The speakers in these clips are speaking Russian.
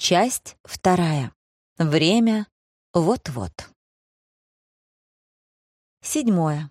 Часть 2. Время вот-вот. 7.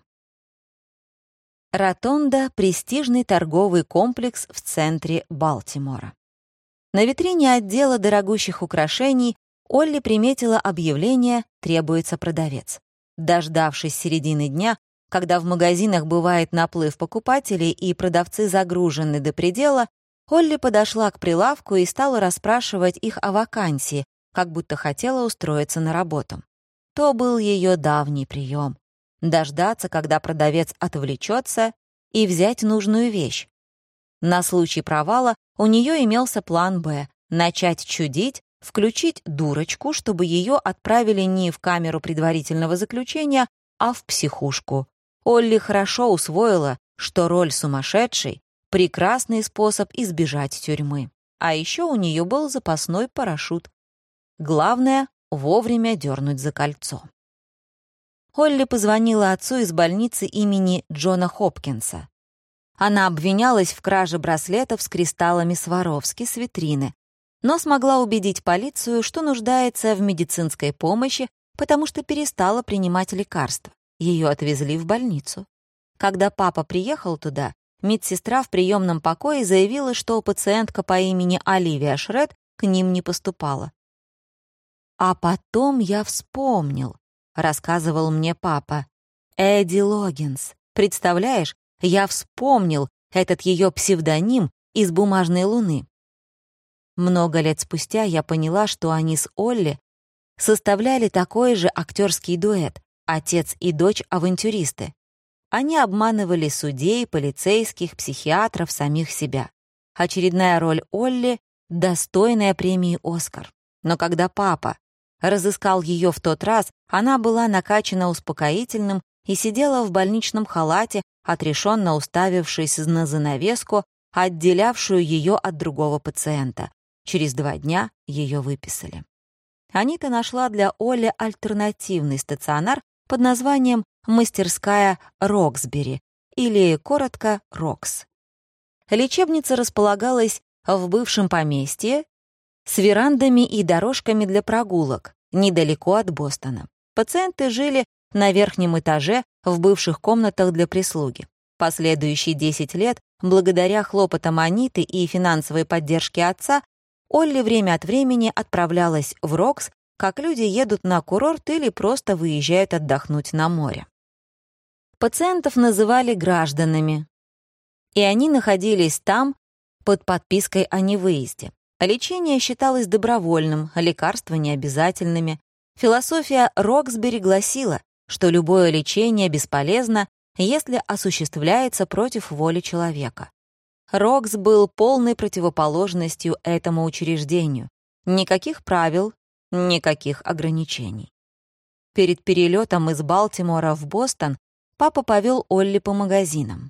Ротонда — престижный торговый комплекс в центре Балтимора. На витрине отдела дорогущих украшений Олли приметила объявление «Требуется продавец». Дождавшись середины дня, когда в магазинах бывает наплыв покупателей и продавцы загружены до предела, Олли подошла к прилавку и стала расспрашивать их о вакансии, как будто хотела устроиться на работу. То был ее давний прием — дождаться, когда продавец отвлечется, и взять нужную вещь. На случай провала у нее имелся план «Б» — начать чудить, включить дурочку, чтобы ее отправили не в камеру предварительного заключения, а в психушку. Олли хорошо усвоила, что роль сумасшедшей — прекрасный способ избежать тюрьмы. А еще у нее был запасной парашют. Главное — вовремя дернуть за кольцо. Олли позвонила отцу из больницы имени Джона Хопкинса. Она обвинялась в краже браслетов с кристаллами Сваровски с витрины, но смогла убедить полицию, что нуждается в медицинской помощи, потому что перестала принимать лекарства. Ее отвезли в больницу. Когда папа приехал туда, медсестра в приемном покое заявила, что пациентка по имени Оливия Шред к ним не поступала. «А потом я вспомнил», — рассказывал мне папа. «Эдди Логгинс. Представляешь, я вспомнил этот ее псевдоним из «Бумажной луны». Много лет спустя я поняла, что они с Олли составляли такой же актерский дуэт — отец и дочь-авантюристы. Они обманывали судей, полицейских, психиатров, самих себя. Очередная роль Олли — достойная премии «Оскар». Но когда папа разыскал ее в тот раз, она была накачана успокоительным и сидела в больничном халате, отрешенно уставившись на занавеску, отделявшую ее от другого пациента. Через 2 дня ее выписали. Анита нашла для Олли альтернативный стационар под названием «Мастерская Роксбери» или, коротко, «Рокс». Лечебница располагалась в бывшем поместье с верандами и дорожками для прогулок, недалеко от Бостона. Пациенты жили на верхнем этаже в бывших комнатах для прислуги. Последующие 10 лет, благодаря хлопотам Аниты и финансовой поддержке отца, Олли время от времени отправлялась в Рокс, как люди едут на курорт или просто выезжают отдохнуть на море. Пациентов называли гражданами, и они находились там под подпиской о невыезде. Лечение считалось добровольным, лекарства необязательными. Философия Роксбери гласила, что любое лечение бесполезно, если осуществляется против воли человека. Рокс был полной противоположностью этому учреждению. Никаких правил, никаких ограничений. Перед перелетом из Балтимора в Бостон папа повел Олли по магазинам.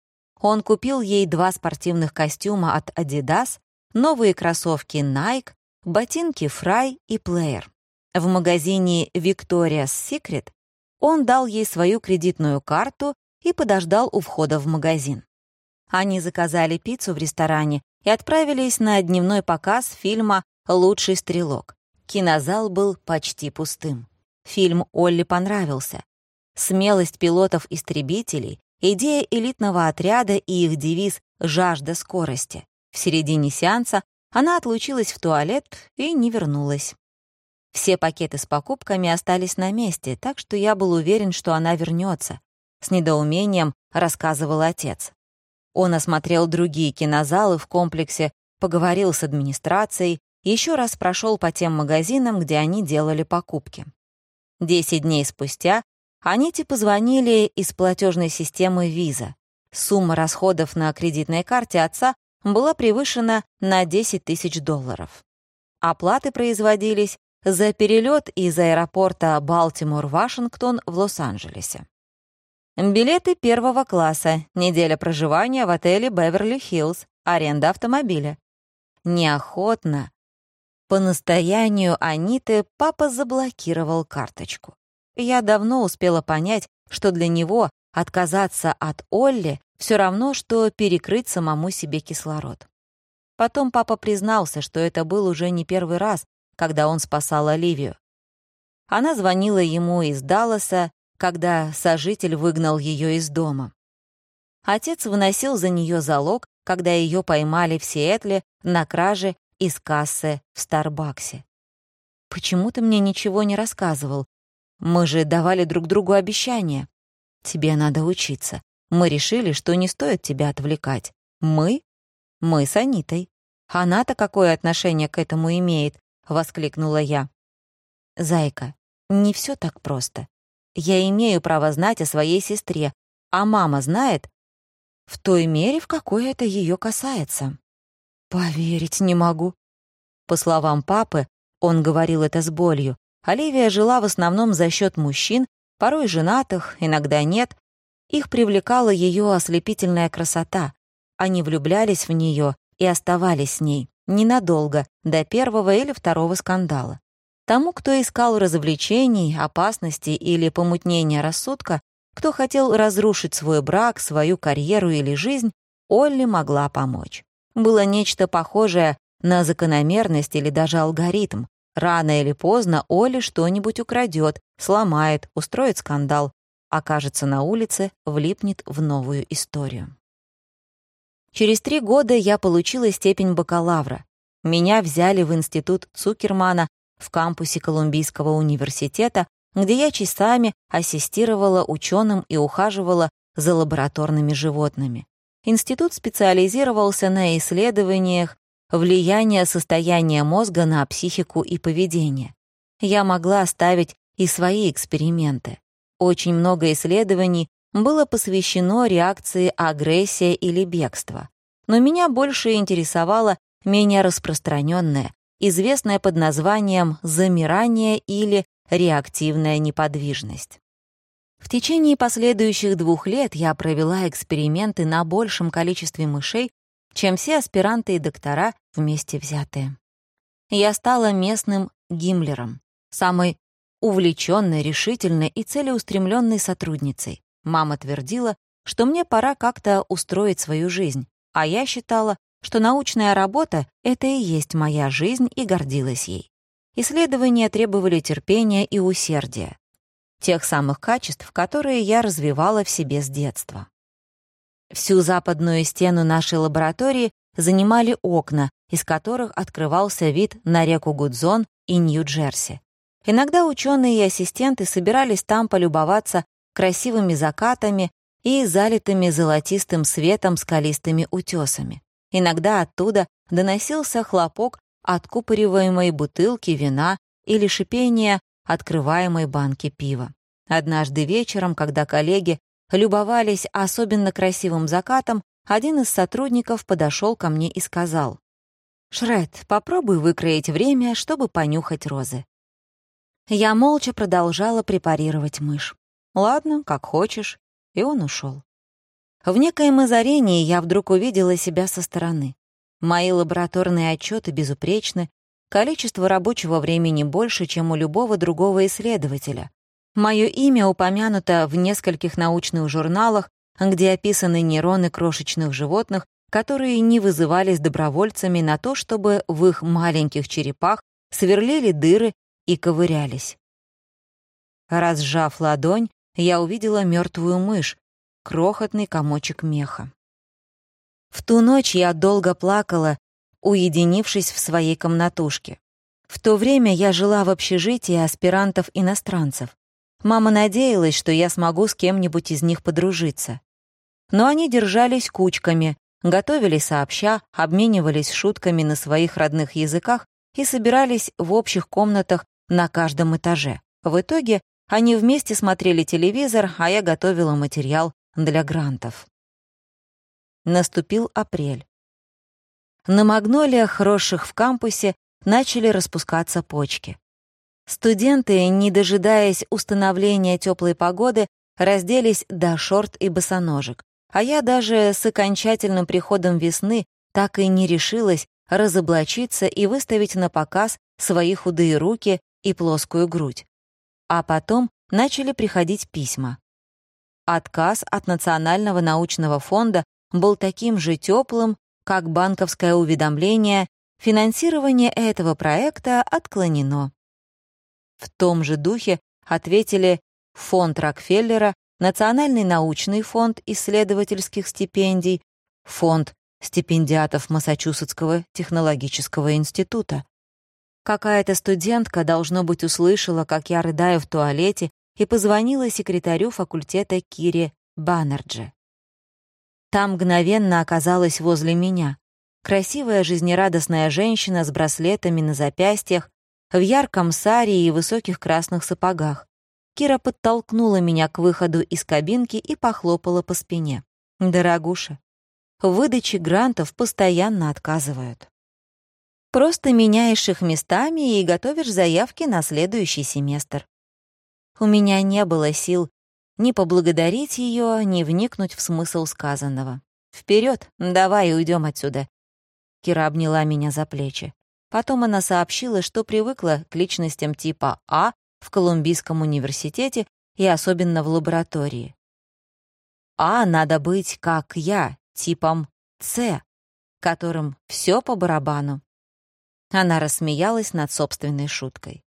Он купил ей 2 спортивных костюма от Adidas, новые кроссовки Nike, ботинки Fry и Player. В магазине Victoria's Secret он дал ей свою кредитную карту и подождал у входа в магазин. Они заказали пиццу в ресторане и отправились на дневной показ фильма «Лучший стрелок». Кинозал был почти пустым. Фильм Олли понравился. Смелость пилотов-истребителей, идея элитного отряда и их девиз «Жажда скорости». В середине сеанса она отлучилась в туалет и не вернулась. Все пакеты с покупками остались на месте, так что я был уверен, что она вернется. С недоумением рассказывал отец. Он осмотрел другие кинозалы в комплексе, поговорил с администрацией, еще раз прошел по тем магазинам, где они делали покупки. 10 дней спустя Аните позвонили из платежной системы Visa. Сумма расходов на кредитной карте отца была превышена на $10 000. Оплаты производились за перелет из аэропорта Балтимор-Вашингтон в Лос-Анджелесе. Билеты 1 класса, неделя проживания в отеле Беверли-Хиллз, аренда автомобиля. Неохотно, по настоянию Аниты, папа заблокировал карточку. Я давно успела понять, что для него отказаться от Олли все равно, что перекрыть самому себе кислород. Потом папа признался, что это был уже не первый раз, когда он спасал Оливию. Она звонила ему из Далласа, когда сожитель выгнал ее из дома. Отец выносил за нее залог, когда ее поймали в Сиэтле на краже из кассы в Старбаксе. «Почему ты мне ничего не рассказывал? Мы же давали друг другу обещания. Тебе надо учиться. Мы решили, что не стоит тебя отвлекать. Мы? Мы с Анитой. Она-то какое отношение к этому имеет?» — воскликнула я. «Зайка, не все так просто. Я имею право знать о своей сестре, а мама знает в той мере, в какой это ее касается». «Поверить не могу». По словам папы, он говорил это с болью, Оливия жила в основном за счет мужчин, порой женатых, иногда нет. Их привлекала ее ослепительная красота. Они влюблялись в нее и оставались с ней ненадолго, до первого или второго скандала. Тому, кто искал развлечений, опасностей или помутнения рассудка, кто хотел разрушить свой брак, свою карьеру или жизнь, Олли могла помочь. Было нечто похожее на закономерность или даже алгоритм. Рано или поздно Олли что-нибудь украдет, сломает, устроит скандал, окажется на улице, влипнет в новую историю. Через 3 года я получила степень бакалавра. Меня взяли в институт Цукермана в кампусе Колумбийского университета, где я часами ассистировала ученым и ухаживала за лабораторными животными. Институт специализировался на исследованиях влияния состояния мозга на психику и поведение. Я могла ставить и свои эксперименты. Очень много исследований было посвящено реакции агрессия или бегство. Но меня больше интересовало менее распространенное, известное под названием замирание или реактивная неподвижность. В течение последующих 2 лет я провела эксперименты на большем количестве мышей, чем все аспиранты и доктора вместе взятые. Я стала местным Гиммлером, самой увлеченной, решительной и целеустремленной сотрудницей. Мама твердила, что мне пора как-то устроить свою жизнь, а я считала, что научная работа — это и есть моя жизнь, и гордилась ей. Исследования требовали терпения и усердия, тех самых качеств, которые я развивала в себе с детства. Всю западную стену нашей лаборатории занимали окна, из которых открывался вид на реку Гудзон и Нью-Джерси. Иногда ученые и ассистенты собирались там полюбоваться красивыми закатами и залитыми золотистым светом скалистыми утесами. Иногда оттуда доносился хлопок откупориваемой бутылки вина или шипение открываемой банки пива. Однажды вечером, когда коллеги любовались особенно красивым закатом, один из сотрудников подошел ко мне и сказал: «Шред, попробуй выкроить время, чтобы понюхать розы». Я молча продолжала препарировать мышь. «Ладно, как хочешь». И он ушел. В некоем озарении я вдруг увидела себя со стороны. Мои лабораторные отчеты безупречны, количество рабочего времени больше, чем у любого другого исследователя. Мое имя упомянуто в нескольких научных журналах, где описаны нейроны крошечных животных, которые не вызывались добровольцами на то, чтобы в их маленьких черепах сверлили дыры и ковырялись. Разжав ладонь, я увидела мертвую мышь, крохотный комочек меха. В ту ночь я долго плакала, уединившись в своей комнатушке. В то время я жила в общежитии аспирантов-иностранцев. Мама надеялась, что я смогу с кем-нибудь из них подружиться. Но они держались кучками, готовили сообща, обменивались шутками на своих родных языках и собирались в общих комнатах на каждом этаже. В итоге они вместе смотрели телевизор, а я готовила материал для грантов. Наступил апрель. На магнолиях, росших в кампусе, начали распускаться почки. Студенты, не дожидаясь установления теплой погоды, разделись до шорт и босоножек, а я даже с окончательным приходом весны так и не решилась разоблачиться и выставить на показ свои худые руки и плоскую грудь. А потом начали приходить письма. Отказ от Национального научного фонда был таким же теплым, как банковское уведомление, финансирование этого проекта отклонено. В том же духе ответили фонд Рокфеллера, Национальный научный фонд исследовательских стипендий, фонд стипендиатов Массачусетского технологического института. Какая-то студентка, должно быть, услышала, как я рыдаю в туалете, и позвонила секретарю факультета Кире Баннерджи. Та мгновенно оказалась возле меня. Красивая, жизнерадостная женщина с браслетами на запястьях, в ярком саре и высоких красных сапогах. Кира подтолкнула меня к выходу из кабинки и похлопала по спине. «Дорогуша, в выдаче грантов постоянно отказывают. Просто меняешь их местами и готовишь заявки на следующий семестр». У меня не было сил ни поблагодарить ее, ни вникнуть в смысл сказанного. «Вперед, давай уйдем отсюда». Кира обняла меня за плечи. Потом она сообщила, что привыкла к личностям типа А в Колумбийском университете и особенно в лаборатории. А надо быть, как я, типом С, которым все по барабану. Она рассмеялась над собственной шуткой.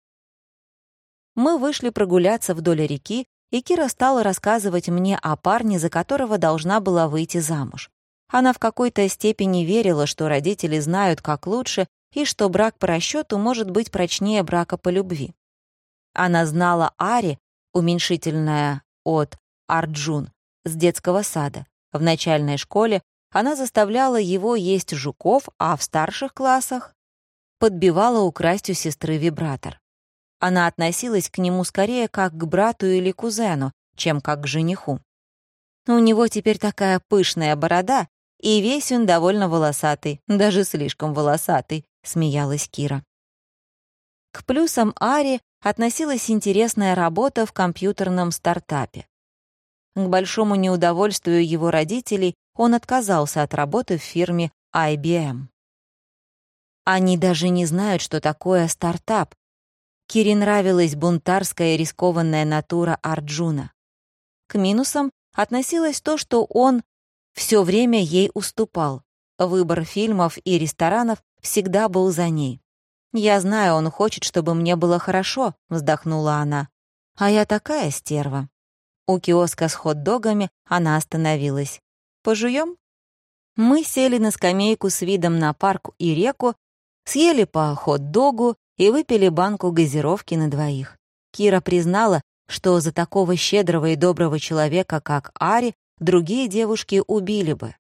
Мы вышли прогуляться вдоль реки, и Кира стала рассказывать мне о парне, за которого должна была выйти замуж. Она в какой-то степени верила, что родители знают, как лучше, и что брак по расчету может быть прочнее брака по любви. Она знала Ари, уменьшительное от Арджун, с детского сада. В начальной школе она заставляла его есть жуков, а в старших классах подбивала украсть у сестры вибратор. Она относилась к нему скорее как к брату или кузену, чем как к жениху. У него теперь такая пышная борода, и весь он довольно волосатый, даже слишком волосатый, смеялась Кира. К плюсам Ари относилась интересная работа в компьютерном стартапе. К большому неудовольствию его родителей он отказался от работы в фирме IBM. Они даже не знают, что такое стартап. Кире нравилась бунтарская и рискованная натура Арджуна. К минусам относилось то, что он все время ей уступал. Выбор фильмов и ресторанов всегда был за ней. «Я знаю, он хочет, чтобы мне было хорошо», — вздохнула она. «А я такая стерва». У киоска с хот-догами она остановилась. «Пожуем?» Мы сели на скамейку с видом на парк и реку, съели по хот-догу и выпили банку газировки на двоих. Кира признала, что за такого щедрого и доброго человека, как Ари, другие девушки убили бы.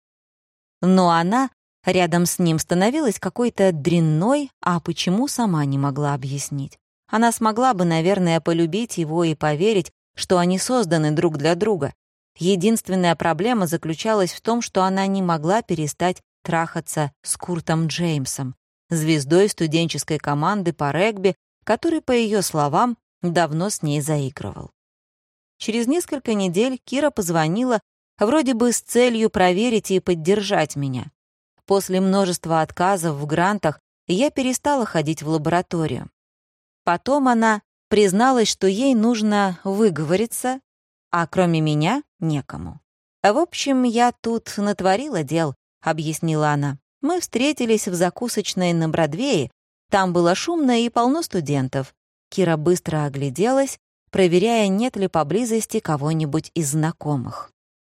Но она рядом с ним становилась какой-то дрянной, а почему, сама не могла объяснить. Она смогла бы, наверное, полюбить его и поверить, что они созданы друг для друга. Единственная проблема заключалась в том, что она не могла перестать трахаться с Куртом Джеймсом, звездой студенческой команды по регби, который, по ее словам, давно с ней заигрывал. Через несколько недель Кира позвонила, вроде бы с целью проверить и поддержать меня. После множества отказов в грантах я перестала ходить в лабораторию. Потом она призналась, что ей нужно выговориться, а кроме меня — некому. «В общем, я тут натворила дел», — объяснила она. «Мы встретились в закусочной на Бродвее. Там было шумно и полно студентов». Кира быстро огляделась, проверяя, нет ли поблизости кого-нибудь из знакомых.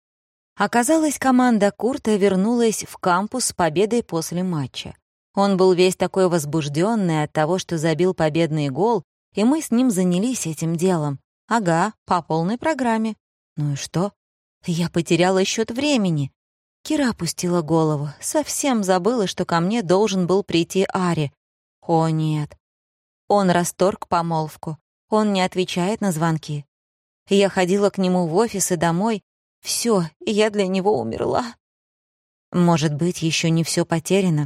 Оказалось, команда Курта вернулась в кампус с победой после матча. Он был весь такой возбужденный от того, что забил победный гол, и мы с ним занялись этим делом. Ага, по полной программе. Ну и что? Я потеряла счет времени. Кира опустила голову. Совсем забыла, что ко мне должен был прийти Ари. О, нет. Он расторг помолвку. Он не отвечает на звонки. Я ходила к нему в офис и домой. Все, я для него умерла. Может быть, еще не все потеряно.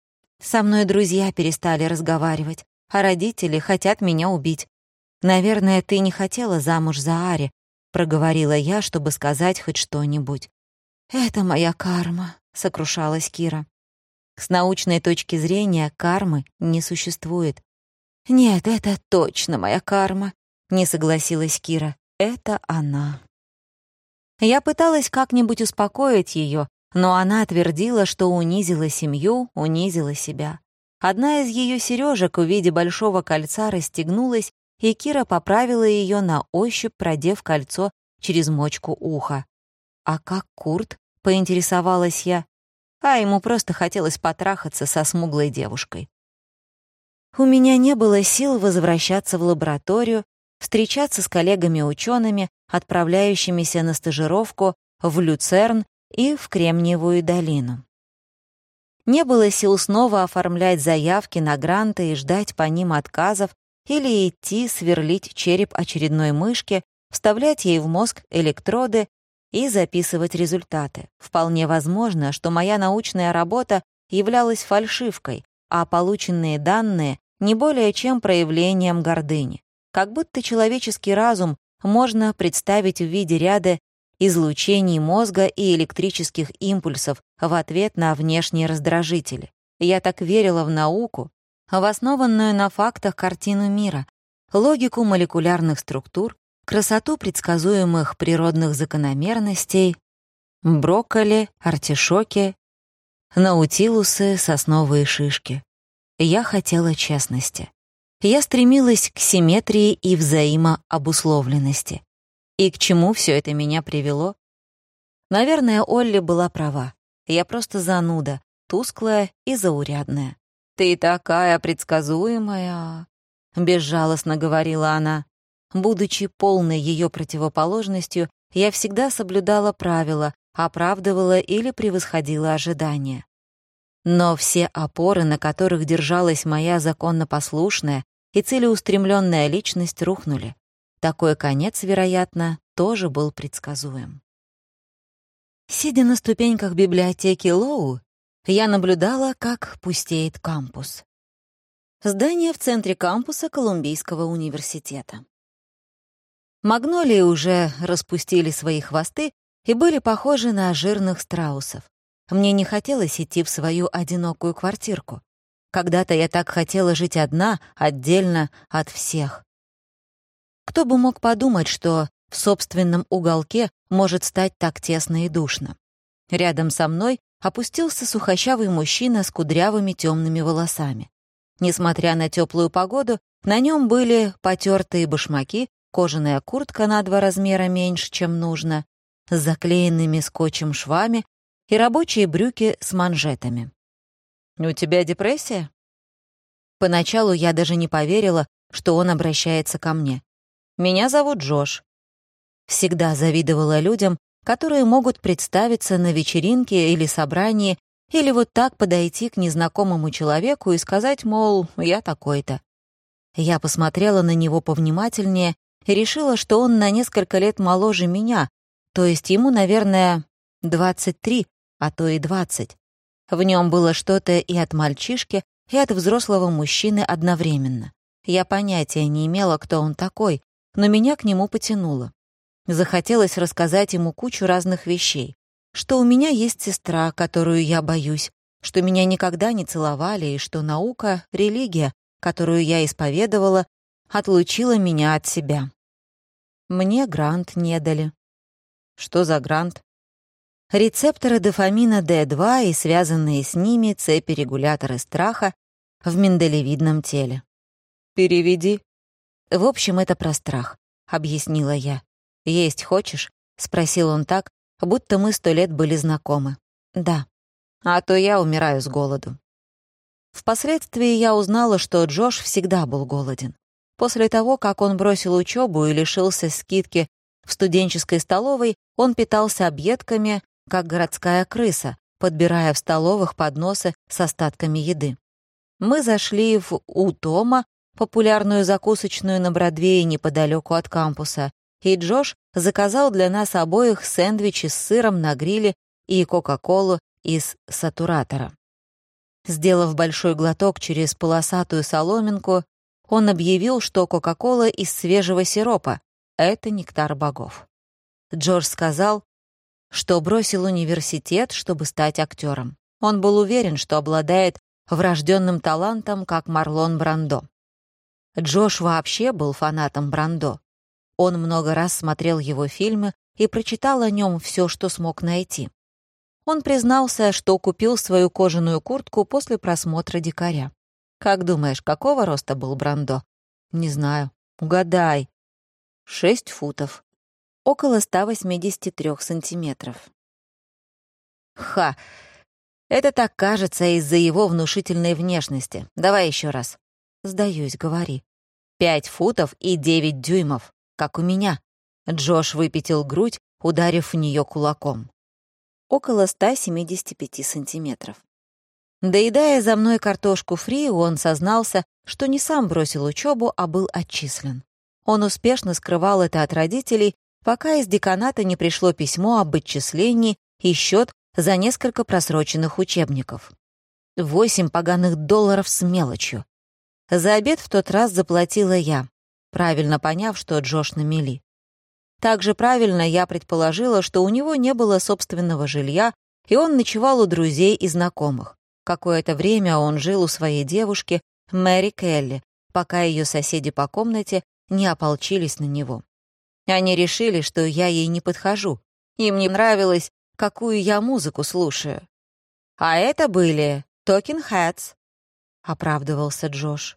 Со мной друзья перестали разговаривать, а родители хотят меня убить. «Наверное, ты не хотела замуж за Ари», — проговорила я, чтобы сказать хоть что-нибудь. «Это моя карма», — сокрушалась Кира. С научной точки зрения кармы не существует. «Нет, это точно моя карма», — не согласилась Кира. «Это она». Я пыталась как-нибудь успокоить ее, Но она твердила, что унизила семью, унизила себя. Одна из ее сережек в виде большого кольца расстегнулась, и Кира поправила ее на ощупь, продев кольцо через мочку уха. «А как Курт?» — поинтересовалась я. А ему просто хотелось потрахаться со смуглой девушкой. У меня не было сил возвращаться в лабораторию, встречаться с коллегами-учеными, отправляющимися на стажировку в Люцерн и в Кремниевую долину. Не было сил снова оформлять заявки на гранты и ждать по ним отказов или идти сверлить череп очередной мышки, вставлять ей в мозг электроды и записывать результаты. Вполне возможно, что моя научная работа являлась фальшивкой, а полученные данные — не более чем проявлением гордыни. Как будто человеческий разум можно представить в виде ряда излучений мозга и электрических импульсов в ответ на внешние раздражители. Я так верила в науку, в основанную на фактах картину мира, логику молекулярных структур, красоту предсказуемых природных закономерностей, брокколи, артишоки, наутилусы, сосновые шишки. Я хотела честности. Я стремилась к симметрии и взаимообусловленности. И к чему все это меня привело? Наверное, Олли была права. Я просто зануда, тусклая и заурядная. «Ты такая предсказуемая», — безжалостно говорила она. Будучи полной ее противоположностью, я всегда соблюдала правила, оправдывала или превосходила ожидания. Но все опоры, на которых держалась моя законнопослушная и целеустремленная личность, рухнули. Такой конец, вероятно, тоже был предсказуем. Сидя на ступеньках библиотеки Лоу, я наблюдала, как пустеет кампус. Здание в центре кампуса Колумбийского университета. Магнолии уже распустили свои хвосты и были похожи на жирных страусов. Мне не хотелось идти в свою одинокую квартирку. Когда-то я так хотела жить одна, отдельно от всех. Кто бы мог подумать, что в собственном уголке может стать так тесно и душно. Рядом со мной опустился сухощавый мужчина с кудрявыми темными волосами. Несмотря на теплую погоду, на нем были потертые башмаки, кожаная куртка на 2 размера меньше, чем нужно, с заклеенными скотчем швами и рабочие брюки с манжетами. «У тебя депрессия?» Поначалу я даже не поверила, что он обращается ко мне. «Меня зовут Джош». Всегда завидовала людям, которые могут представиться на вечеринке или собрании, или вот так подойти к незнакомому человеку и сказать, мол, я такой-то. Я посмотрела на него повнимательнее и решила, что он на несколько лет моложе меня, то есть ему, наверное, 23, а то и 20. В нем было что-то и от мальчишки, и от взрослого мужчины одновременно. Я понятия не имела, кто он такой, но меня к нему потянуло. Захотелось рассказать ему кучу разных вещей. Что у меня есть сестра, которую я боюсь, что меня никогда не целовали, и что наука, религия, которую я исповедовала, отлучила меня от себя. Мне грант не дали. Что за грант? Рецепторы дофамина D2 и связанные с ними цепи-регуляторы страха в миндалевидном теле. Переведи. В общем, это про страх, объяснила я. «Есть хочешь?» — спросил он так, будто мы 100 лет были знакомы. «Да. А то я умираю с голоду». Впоследствии я узнала, что Джош всегда был голоден. После того, как он бросил учебу и лишился скидки в студенческой столовой, он питался объедками, как городская крыса, подбирая в столовых подносы с остатками еды. Мы зашли в «У Тома», популярную закусочную на Бродвее неподалеку от кампуса, и Джош заказал для нас обоих сэндвичи с сыром на гриле и кока-колу из сатуратора. Сделав большой глоток через полосатую соломинку, он объявил, что кока-кола из свежего сиропа — это нектар богов. Джош сказал, что бросил университет, чтобы стать актером. Он был уверен, что обладает врожденным талантом, как Марлон Брандо. Джош вообще был фанатом Брандо. Он много раз смотрел его фильмы и прочитал о нем все, что смог найти. Он признался, что купил свою кожаную куртку после просмотра «Дикаря». «Как думаешь, какого роста был Брандо?» «Не знаю. Угадай». 6 футов. Около 183 сантиметров. Ха! Это так кажется из-за его внушительной внешности. Давай еще раз. Сдаюсь, говори. 5 футов и 9 дюймов, как у меня. Джош выпятил грудь, ударив в нее кулаком. Около 175 сантиметров. Доедая за мной картошку фри, он сознался, что не сам бросил учебу, а был отчислен. Он успешно скрывал это от родителей, пока из деканата не пришло письмо об отчислении и счет за несколько просроченных учебников. 8 поганых долларов с мелочью. За обед в тот раз заплатила я, правильно поняв, что Джош на мели. Также правильно я предположила, что у него не было собственного жилья, и он ночевал у друзей и знакомых. Какое-то время он жил у своей девушки, Мэри Келли, пока ее соседи по комнате не ополчились на него. Они решили, что я ей не подхожу. Им не нравилось, какую я музыку слушаю. «А это были Talking Heads», — оправдывался Джош.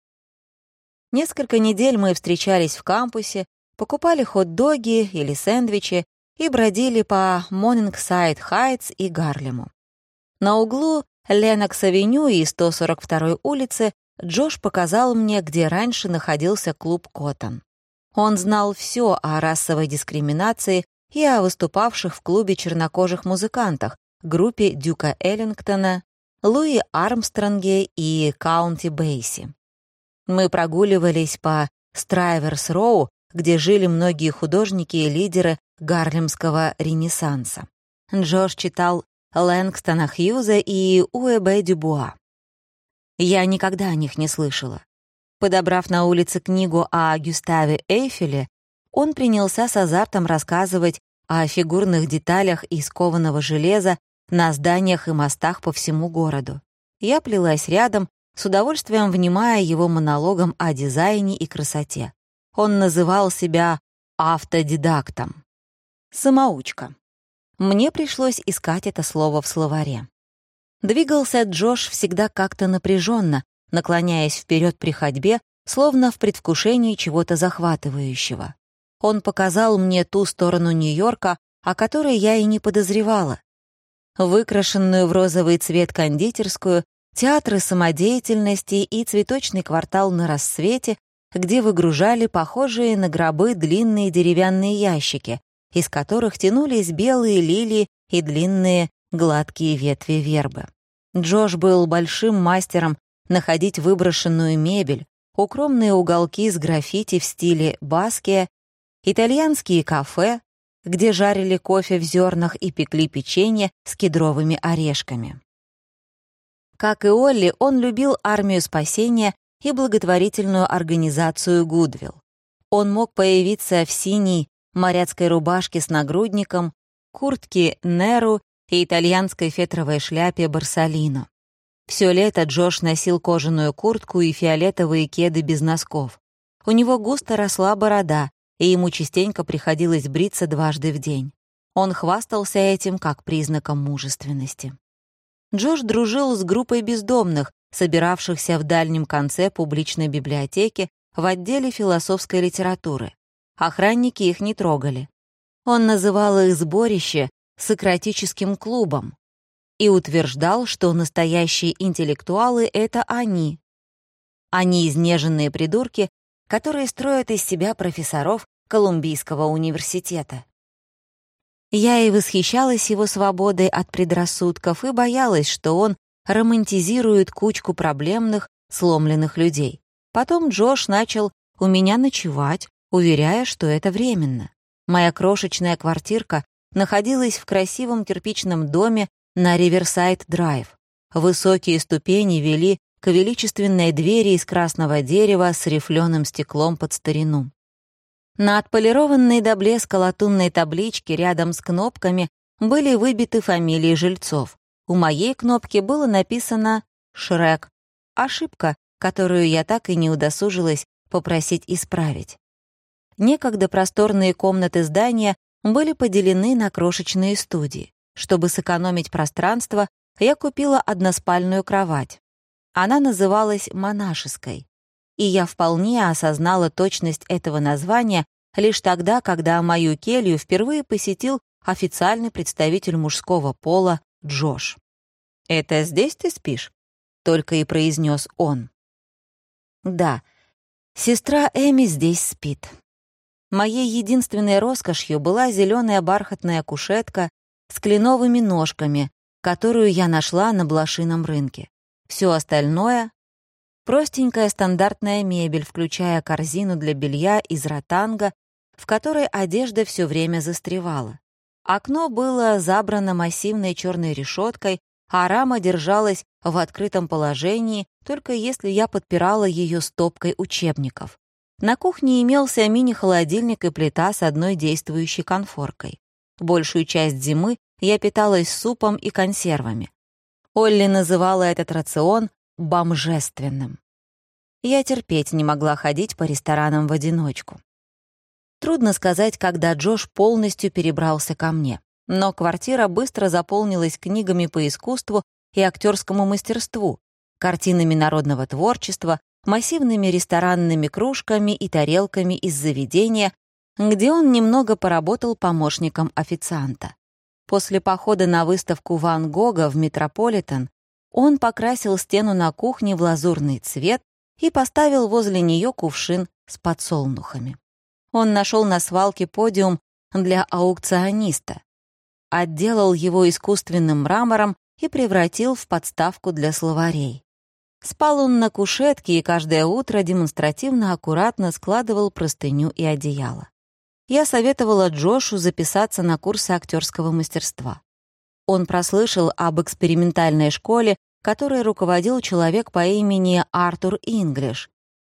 Несколько недель мы встречались в кампусе, покупали хот-доги или сэндвичи и бродили по Моннингсайд Хайтс и Гарлему. На углу Ленокс-авеню и 142-й улицы Джош показал мне, где раньше находился клуб «Коттон». Он знал все о расовой дискриминации и о выступавших в клубе чернокожих музыкантах, группе Дюка Эллингтона, Луи Армстронге и Каунти Бейси. Мы прогуливались по Страйверс-Роу, где жили многие художники и лидеры гарлемского ренессанса. Джош читал Лэнгстона Хьюза и Уэбэ Дюбуа. Я никогда о них не слышала. Подобрав на улице книгу о Гюставе Эйфеле, он принялся с азартом рассказывать о фигурных деталях из кованого железа на зданиях и мостах по всему городу. Я плелась рядом, с удовольствием внимая его монологам о дизайне и красоте. Он называл себя автодидактом. Самоучка. Мне пришлось искать это слово в словаре. Двигался Джош всегда как-то напряженно, наклоняясь вперед при ходьбе, словно в предвкушении чего-то захватывающего. Он показал мне ту сторону Нью-Йорка, о которой я и не подозревала. Выкрашенную в розовый цвет кондитерскую, театры самодеятельности и цветочный квартал на рассвете, где выгружали похожие на гробы длинные деревянные ящики, из которых тянулись белые лилии и длинные гладкие ветви вербы. Джош был большим мастером находить выброшенную мебель, укромные уголки с граффити в стиле баския, итальянские кафе, где жарили кофе в зернах и пекли печенье с кедровыми орешками. Как и Олли, он любил армию спасения и благотворительную организацию «Гудвилл». Он мог появиться в синей моряцкой рубашке с нагрудником, куртке «Неру» и итальянской фетровой шляпе «Борсалино». Всё лето Джош носил кожаную куртку и фиолетовые кеды без носков. У него густо росла борода, и ему частенько приходилось бриться дважды в день. Он хвастался этим как признаком мужественности. Джош дружил с группой бездомных, собиравшихся в дальнем конце публичной библиотеки в отделе философской литературы. Охранники их не трогали. Он называл их сборище сократическим клубом и утверждал, что настоящие интеллектуалы — это они. Они изнеженные придурки, которые строят из себя профессоров Колумбийского университета. Я и восхищалась его свободой от предрассудков и боялась, что он романтизирует кучку проблемных, сломленных людей. Потом Джош начал у меня ночевать, уверяя, что это временно. Моя крошечная квартирка находилась в красивом кирпичном доме на Риверсайд-драйв. Высокие ступени вели к величественной двери из красного дерева с рифленым стеклом под старину. На отполированной до блеска латунной табличке рядом с кнопками были выбиты фамилии жильцов. У моей кнопки было написано «Шрек». Ошибка, которую я так и не удосужилась попросить исправить. Некогда просторные комнаты здания были поделены на крошечные студии. Чтобы сэкономить пространство, я купила односпальную кровать. Она называлась монашеской. И я вполне осознала точность этого названия лишь тогда, когда мою келью впервые посетил официальный представитель мужского пола Джош. «Это здесь ты спишь?» — только и произнес он. «Да, сестра Эми здесь спит». Моей единственной роскошью была зеленая бархатная кушетка с кленовыми ножками, которую я нашла на блошином рынке. Все остальное — простенькая стандартная мебель, включая корзину для белья из ротанга, в которой одежда все время застревала. Окно было забрано массивной черной решеткой, а рама держалась в открытом положении, только если я подпирала ее стопкой учебников. На кухне имелся мини-холодильник и плита с одной действующей конфоркой. Большую часть зимы я питалась супом и консервами. Олли называла этот рацион бомжественным. Я терпеть не могла ходить по ресторанам в одиночку. Трудно сказать, когда Джош полностью перебрался ко мне, но квартира быстро заполнилась книгами по искусству и актерскому мастерству, картинами народного творчества, массивными ресторанными кружками и тарелками из заведения, где он немного поработал помощником официанта. После похода на выставку Ван Гога в Метрополитен он покрасил стену на кухне в лазурный цвет и поставил возле нее кувшин с подсолнухами. Он нашел на свалке подиум для аукциониста, отделал его искусственным мрамором и превратил в подставку для словарей. Спал он на кушетке и каждое утро демонстративно аккуратно складывал простыню и одеяло. Я советовала Джошу записаться на курсы актерского мастерства. Он прослышал об экспериментальной школе, которой руководил человек по имени Артур Инглиш,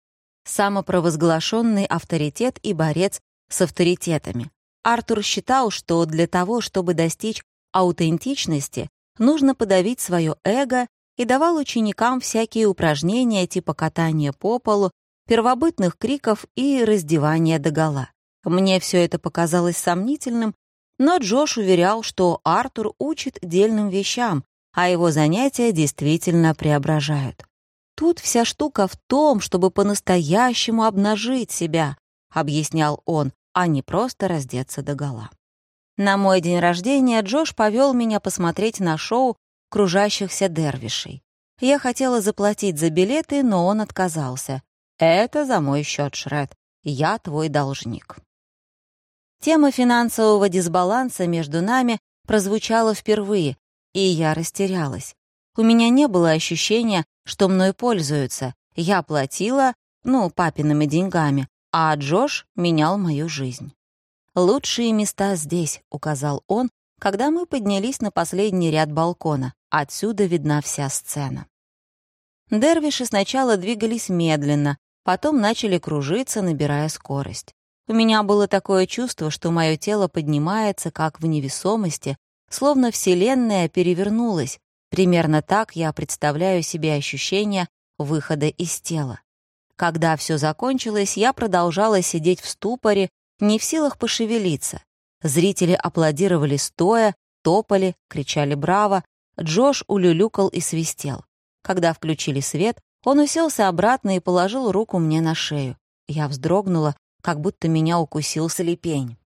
самопровозглашенный авторитет и борец с авторитетами. Артур считал, что для того, чтобы достичь аутентичности, нужно подавить свое эго, и давал ученикам всякие упражнения типа катания по полу, первобытных криков и раздевания догола. Мне все это показалось сомнительным, но Джош уверял, что Артур учит дельным вещам, а его занятия действительно преображают. «Тут вся штука в том, чтобы по-настоящему обнажить себя», — объяснял он, а не просто раздеться догола. На мой день рождения Джош повел меня посмотреть на шоу кружащихся дервишей. Я хотела заплатить за билеты, но он отказался. «Это за мой счет, Шред. Я твой должник». Тема финансового дисбаланса между нами прозвучала впервые, и я растерялась. У меня не было ощущения, что мной пользуются. Я платила, папиными деньгами, а Джош менял мою жизнь. «Лучшие места здесь», — указал он, когда мы поднялись на последний ряд балкона. Отсюда видна вся сцена. Дервиши сначала двигались медленно, потом начали кружиться, набирая скорость. У меня было такое чувство, что мое тело поднимается, как в невесомости, словно Вселенная перевернулась. Примерно так я представляю себе ощущение выхода из тела. Когда все закончилось, я продолжала сидеть в ступоре, не в силах пошевелиться. Зрители аплодировали стоя, топали, кричали «Браво!». Джош улюлюкал и свистел. Когда включили свет, он уселся обратно и положил руку мне на шею. Я вздрогнула, как будто меня укусил слепень.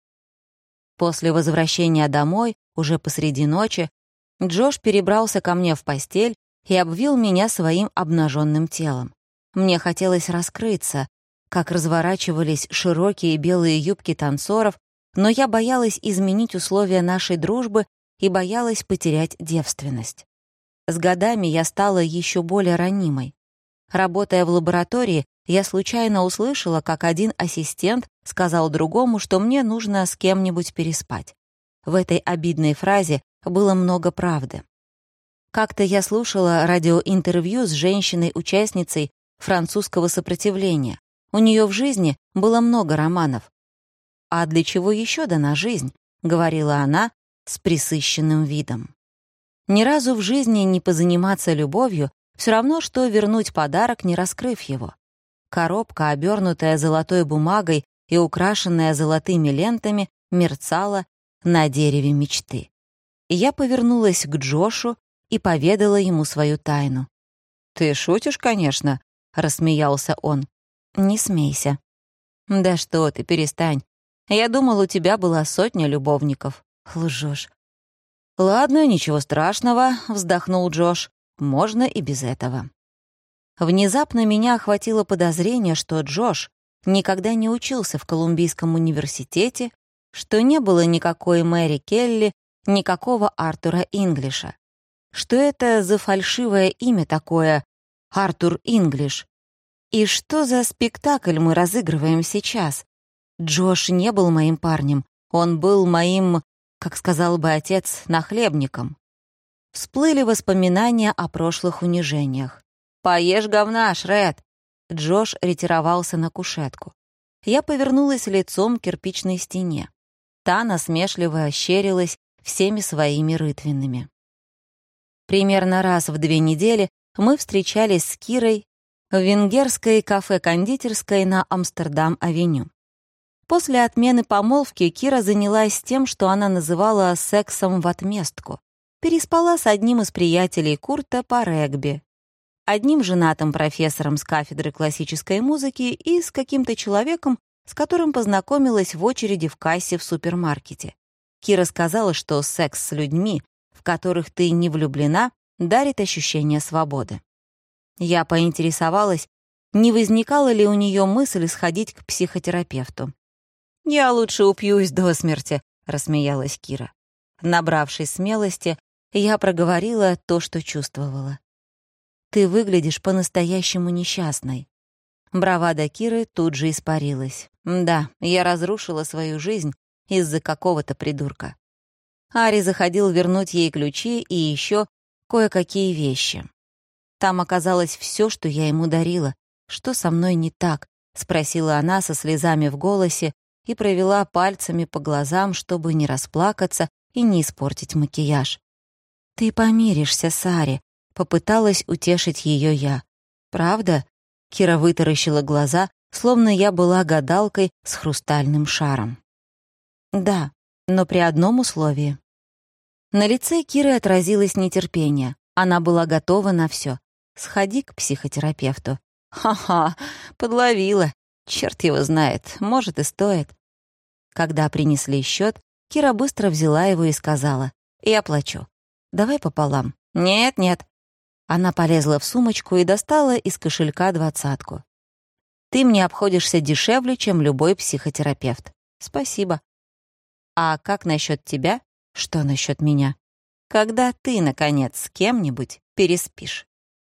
После возвращения домой, уже посреди ночи, Джош перебрался ко мне в постель и обвил меня своим обнаженным телом. Мне хотелось раскрыться, как разворачивались широкие белые юбки танцоров, но я боялась изменить условия нашей дружбы и боялась потерять девственность. С годами я стала еще более ранимой. Работая в лаборатории, я случайно услышала, как один ассистент сказал другому, что мне нужно с кем-нибудь переспать. В этой обидной фразе было много правды. Как-то я слушала радиоинтервью с женщиной-участницей французского сопротивления. У нее в жизни было много романов. «А для чего еще дана жизнь?» — говорила она с пресыщенным видом. Ни разу в жизни не позаниматься любовью — все равно, что вернуть подарок, не раскрыв его. Коробка, обернутая золотой бумагой и украшенная золотыми лентами, мерцала на дереве мечты. Я повернулась к Джошу и поведала ему свою тайну. «Ты шутишь, конечно», — рассмеялся он. «Не смейся». «Да что ты, перестань. Я думал, у тебя была 100 любовников». «Лжёшь». «Ладно, ничего страшного», — вздохнул Джош. «Можно и без этого». Внезапно меня охватило подозрение, что Джош никогда не учился в Колумбийском университете, что не было никакой Мэри Келли, никакого Артура Инглиша. Что это за фальшивое имя такое «Артур Инглиш»? И что за спектакль мы разыгрываем сейчас? Джош не был моим парнем, он был моим, как сказал бы отец, нахлебником. Всплыли воспоминания о прошлых унижениях. «Поешь говна, Шред!» Джош ретировался на кушетку. Я повернулась лицом к кирпичной стене. Та насмешливо ощерилась всеми своими рытвинами. Примерно раз в 2 недели мы встречались с Кирой в венгерской кафе-кондитерской на Амстердам-авеню. После отмены помолвки Кира занялась тем, что она называла «сексом в отместку». Переспала с одним из приятелей Курта по регби, одним женатым профессором с кафедры классической музыки и с каким-то человеком, с которым познакомилась в очереди в кассе в супермаркете. Кира сказала, что секс с людьми, в которых ты не влюблена, дарит ощущение свободы. Я поинтересовалась, не возникала ли у нее мысль сходить к психотерапевту. «Я лучше упьюсь до смерти», — рассмеялась Кира. Набравшись смелости, я проговорила то, что чувствовала. «Ты выглядишь по-настоящему несчастной». Бравада Киры тут же испарилась. Да, я разрушила свою жизнь из-за какого-то придурка. Ари заходил вернуть ей ключи и еще кое-какие вещи. Там оказалось все, что я ему дарила. «Что со мной не так?» — спросила она со слезами в голосе и провела пальцами по глазам, чтобы не расплакаться и не испортить макияж. «Ты помиришься с Ари», — попыталась утешить ее я. «Правда?» — Кира вытаращила глаза, словно я была гадалкой с хрустальным шаром. «Да, но при одном условии». На лице Киры отразилось нетерпение. Она была готова на все. «Сходи к психотерапевту». «Ха-ха, подловила. Черт его знает, может и стоит». Когда принесли счет, Кира быстро взяла его и сказала: «Я плачу. Давай пополам». «Нет-нет». Она полезла в сумочку и достала из кошелька 20. «Ты мне обходишься дешевле, чем любой психотерапевт». «Спасибо». «А как насчет тебя?» «Что насчет меня?» «Когда ты, наконец, с кем-нибудь переспишь».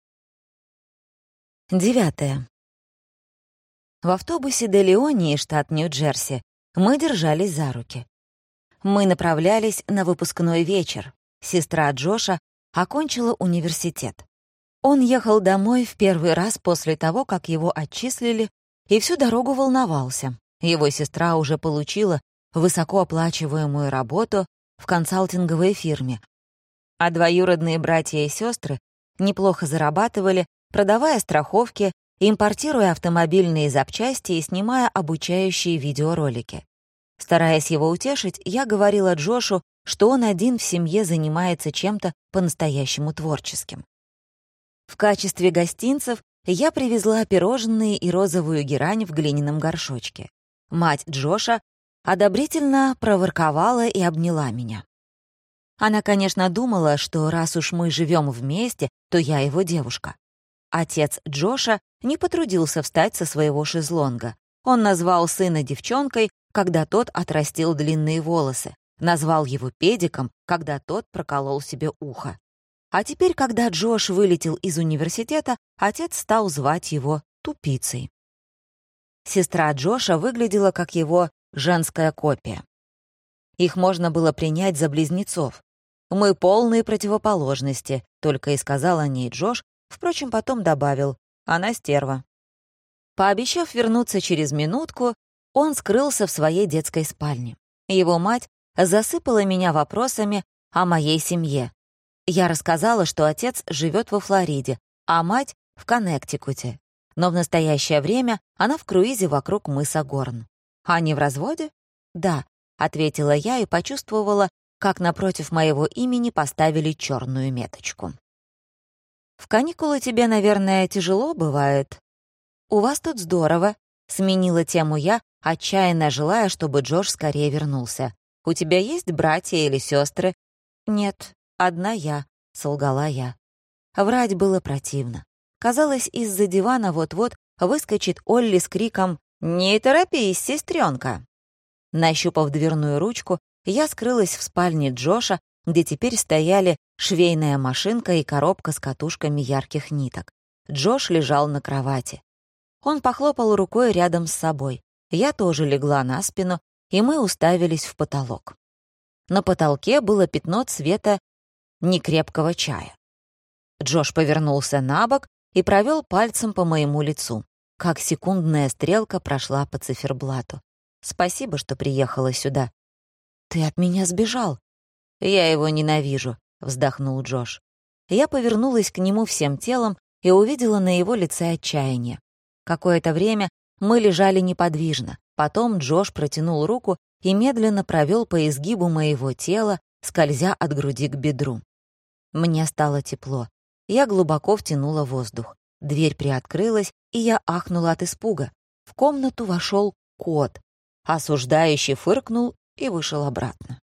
9. В автобусе до Леонии, штат Нью-Джерси, мы держались за руки. Мы направлялись на выпускной вечер. Сестра Джоша окончила университет. Он ехал домой в первый раз после того, как его отчислили, и всю дорогу волновался. Его сестра уже получила высокооплачиваемую работу в консалтинговой фирме, а двоюродные братья и сестры неплохо зарабатывали, продавая страховки, импортируя автомобильные запчасти и снимая обучающие видеоролики. Стараясь его утешить, я говорила Джошу, что он один в семье занимается чем-то по-настоящему творческим. В качестве гостинцев я привезла пирожные и розовую герань в глиняном горшочке. Мать Джоша одобрительно проворковала и обняла меня. Она, конечно, думала, что раз уж мы живем вместе, то я его девушка. Отец Джоша не потрудился встать со своего шезлонга. Он назвал сына девчонкой, когда тот отрастил длинные волосы, назвал его педиком, когда тот проколол себе ухо. А теперь, когда Джош вылетел из университета, отец стал звать его тупицей. Сестра Джоша выглядела как его женская копия. Их можно было принять за близнецов. «Мы полные противоположности», — только и сказал о ней Джош, впрочем, потом добавил: «Она стерва». Пообещав вернуться через минутку, он скрылся в своей детской спальне. Его мать засыпала меня вопросами о моей семье. Я рассказала, что отец живет во Флориде, а мать — в Коннектикуте. Но в настоящее время она в круизе вокруг мыса Горн. «Они в разводе?» «Да», — ответила я и почувствовала, как напротив моего имени поставили черную меточку. «В каникулы тебе, наверное, тяжело бывает?» «У вас тут здорово», — сменила тему я, отчаянно желая, чтобы Джош скорее вернулся. «У тебя есть братья или сестры?» «Нет, одна я», — солгала я. Врать было противно. Казалось, из-за дивана вот-вот выскочит Олли с криком «Не торопись, сестренка!». Нащупав дверную ручку, я скрылась в спальне Джоша, где теперь стояли швейная машинка и коробка с катушками ярких ниток. Джош лежал на кровати. Он похлопал рукой рядом с собой. Я тоже легла на спину, и мы уставились в потолок. На потолке было пятно цвета некрепкого чая. Джош повернулся на бок и провел пальцем по моему лицу. Как секундная стрелка прошла по циферблату. «Спасибо, что приехала сюда». «Ты от меня сбежал». «Я его ненавижу», — вздохнул Джош. Я повернулась к нему всем телом и увидела на его лице отчаяние. Какое-то время мы лежали неподвижно. Потом Джош протянул руку и медленно провел по изгибу моего тела, скользя от груди к бедру. Мне стало тепло. Я глубоко втянула воздух. Дверь приоткрылась, и я ахнула от испуга. В комнату вошел кот. Осуждающий фыркнул и вышел обратно.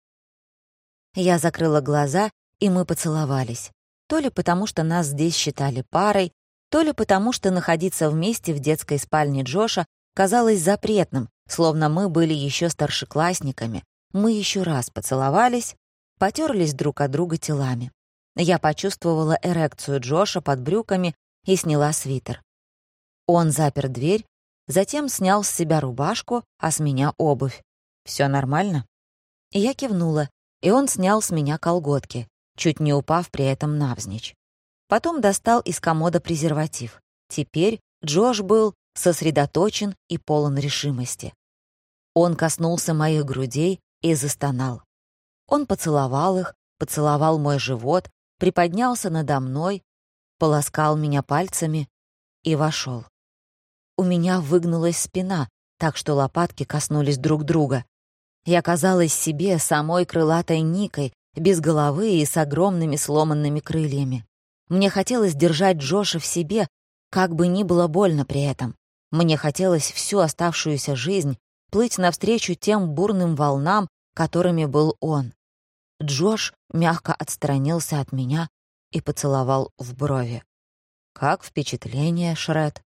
Я закрыла глаза, и мы поцеловались. То ли потому, что нас здесь считали парой, то ли потому, что находиться вместе в детской спальне Джоша казалось запретным, словно мы были еще старшеклассниками. Мы еще раз поцеловались, потерлись друг от друга телами. Я почувствовала эрекцию Джоша под брюками и сняла свитер. Он запер дверь, затем снял с себя рубашку, а с меня обувь. «Всё нормально?» Я кивнула, и он снял с меня колготки, чуть не упав при этом навзничь. Потом достал из комода презерватив. Теперь Джош был сосредоточен и полон решимости. Он коснулся моих грудей и застонал. Он поцеловал их, поцеловал мой живот, приподнялся надо мной, полоскал меня пальцами и вошел. У меня выгнулась спина, так что лопатки коснулись друг друга. Я казалась себе самой крылатой Никой, без головы и с огромными сломанными крыльями. Мне хотелось держать Джоша в себе, как бы ни было больно при этом. Мне хотелось всю оставшуюся жизнь плыть навстречу тем бурным волнам, которыми был он. Джош мягко отстранился от меня и поцеловал в брови. «Как впечатление, Шред?»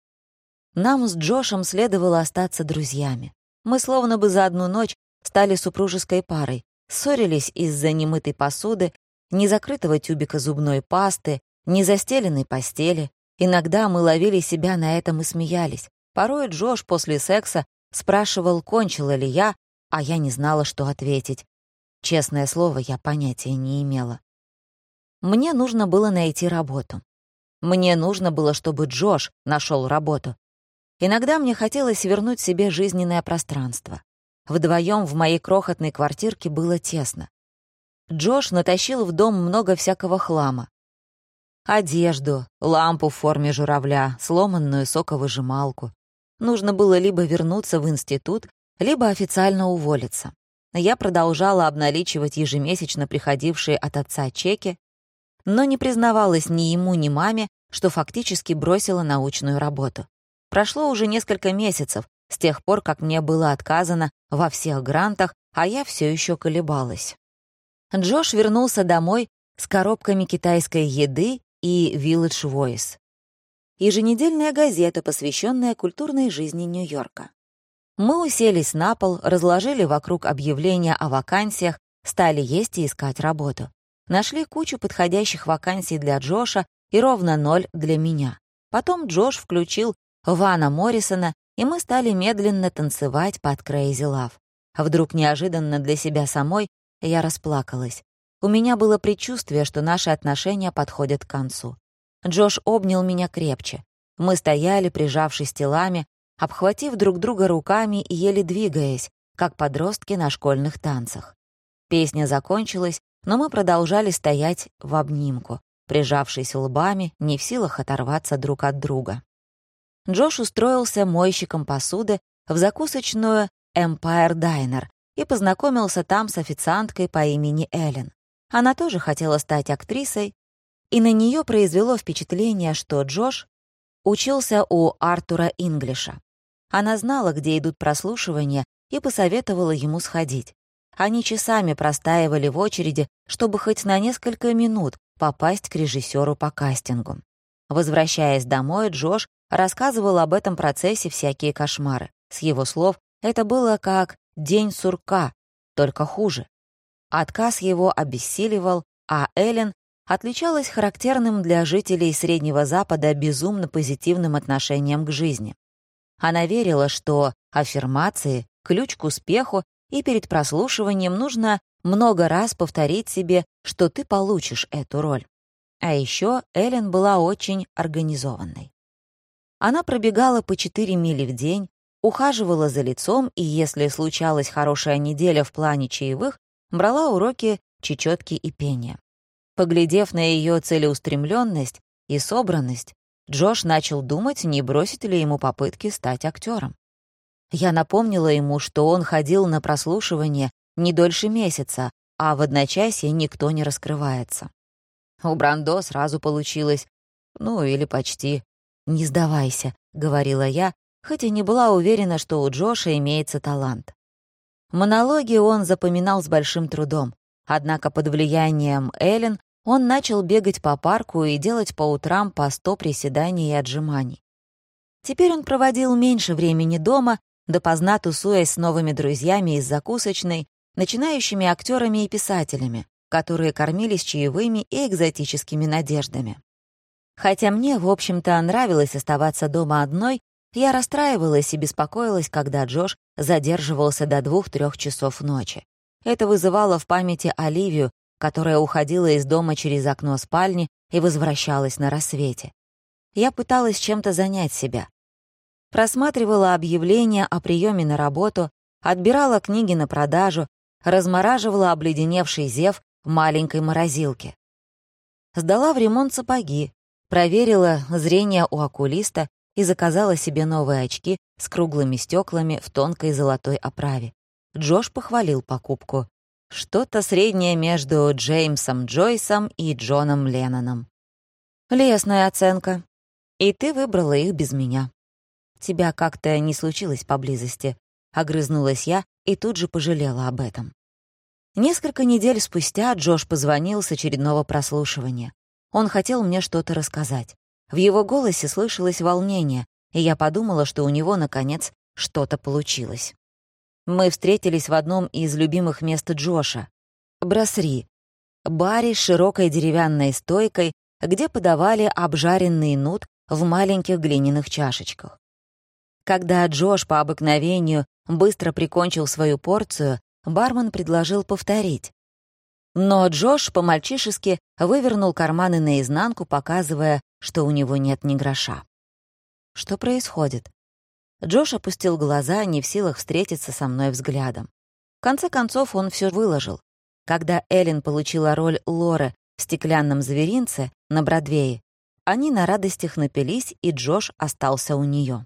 Нам с Джошем следовало остаться друзьями. Мы словно бы за одну ночь стали супружеской парой, ссорились из-за немытой посуды, незакрытого тюбика зубной пасты, незастеленной постели. Иногда мы ловили себя на этом и смеялись. Порой Джош после секса спрашивал, кончила ли я, а я не знала, что ответить. Честное слово, я понятия не имела. Мне нужно было найти работу. Мне нужно было, чтобы Джош нашел работу. Иногда мне хотелось вернуть себе жизненное пространство. Вдвоем в моей крохотной квартирке было тесно. Джош натащил в дом много всякого хлама. Одежду, лампу в форме журавля, сломанную соковыжималку. Нужно было либо вернуться в институт, либо официально уволиться. Я продолжала обналичивать ежемесячно приходившие от отца чеки, но не признавалась ни ему, ни маме, что фактически бросила научную работу. Прошло уже несколько месяцев с тех пор, как мне было отказано во всех грантах, а я все еще колебалась. Джош вернулся домой с коробками китайской еды и Village Voice. Еженедельная газета, посвященная культурной жизни Нью-Йорка. Мы уселись на пол, разложили вокруг объявления о вакансиях, стали есть и искать работу. Нашли кучу подходящих вакансий для Джоша и ровно 0 для меня. Потом Джош включил Вана Моррисона, и мы стали медленно танцевать под Crazy Love. Вдруг неожиданно для себя самой я расплакалась. У меня было предчувствие, что наши отношения подходят к концу. Джош обнял меня крепче. Мы стояли, прижавшись телами, обхватив друг друга руками и еле двигаясь, как подростки на школьных танцах. Песня закончилась, но мы продолжали стоять в обнимку, прижавшись лбами, не в силах оторваться друг от друга. Джош устроился мойщиком посуды в закусочную Empire Diner, и познакомился там с официанткой по имени Эллен. Она тоже хотела стать актрисой, и на нее произвело впечатление, что Джош учился у Артура Инглиша. Она знала, где идут прослушивания, и посоветовала ему сходить. Они часами простаивали в очереди, чтобы хоть на несколько минут попасть к режиссеру по кастингу. Возвращаясь домой, Джош рассказывал об этом процессе всякие кошмары. С его слов, это было как день сурка, только хуже. Отказ его обессиливал, а Эллен отличалась характерным для жителей Среднего Запада безумно позитивным отношением к жизни. Она верила, что аффирмации — ключ к успеху, и перед прослушиванием нужно много раз повторить себе, что ты получишь эту роль. А еще Эллен была очень организованной. Она пробегала по 4 мили в день, ухаживала за лицом и, если случалась хорошая неделя в плане чаевых, брала уроки чечетки и пения. Поглядев на ее целеустремленность и собранность, Джош начал думать, не бросить ли ему попытки стать актером. Я напомнила ему, что он ходил на прослушивание не дольше месяца, а в одночасье никто не раскрывается. У Брандо сразу получилось, ну или почти. «Не сдавайся», — говорила я, хоть и не была уверена, что у Джоша имеется талант. Монологи он запоминал с большим трудом, однако под влиянием Эллен он начал бегать по парку и делать по утрам по 100 приседаний и отжиманий. Теперь он проводил меньше времени дома, допоздна тусуясь с новыми друзьями из закусочной, начинающими актерами и писателями, которые кормились чаевыми и экзотическими надеждами. Хотя мне, в общем-то, нравилось оставаться дома одной, я расстраивалась и беспокоилась, когда Джош задерживался до 2-3 часов ночи. Это вызывало в памяти Оливию, которая уходила из дома через окно спальни и возвращалась на рассвете. Я пыталась чем-то занять себя. Просматривала объявления о приеме на работу, отбирала книги на продажу, размораживала обледеневший зев в маленькой морозилке. Сдала в ремонт сапоги, проверила зрение у окулиста и заказала себе новые очки с круглыми стеклами в тонкой золотой оправе. Джош похвалил покупку. Что-то среднее между Джеймсом Джойсом и Джоном Ленноном. Лестная оценка. И ты выбрала их без меня. Тебя как-то не случилось поблизости. Огрызнулась я и тут же пожалела об этом. Несколько недель спустя Джош позвонил с очередного прослушивания. Он хотел мне что-то рассказать. В его голосе слышалось волнение, и я подумала, что у него, наконец, что-то получилось. Мы встретились в одном из любимых мест Джоша — Брасри, баре с широкой деревянной стойкой, где подавали обжаренный нут в маленьких глиняных чашечках. Когда Джош по обыкновению быстро прикончил свою порцию, бармен предложил повторить. Но Джош по-мальчишески вывернул карманы наизнанку, показывая, что у него нет ни гроша. Что происходит? Джош опустил глаза, не в силах встретиться со мной взглядом. В конце концов, он все выложил. Когда Эллен получила роль Лоры в «Стеклянном зверинце» на Бродвее, они на радостях напились, и Джош остался у нее.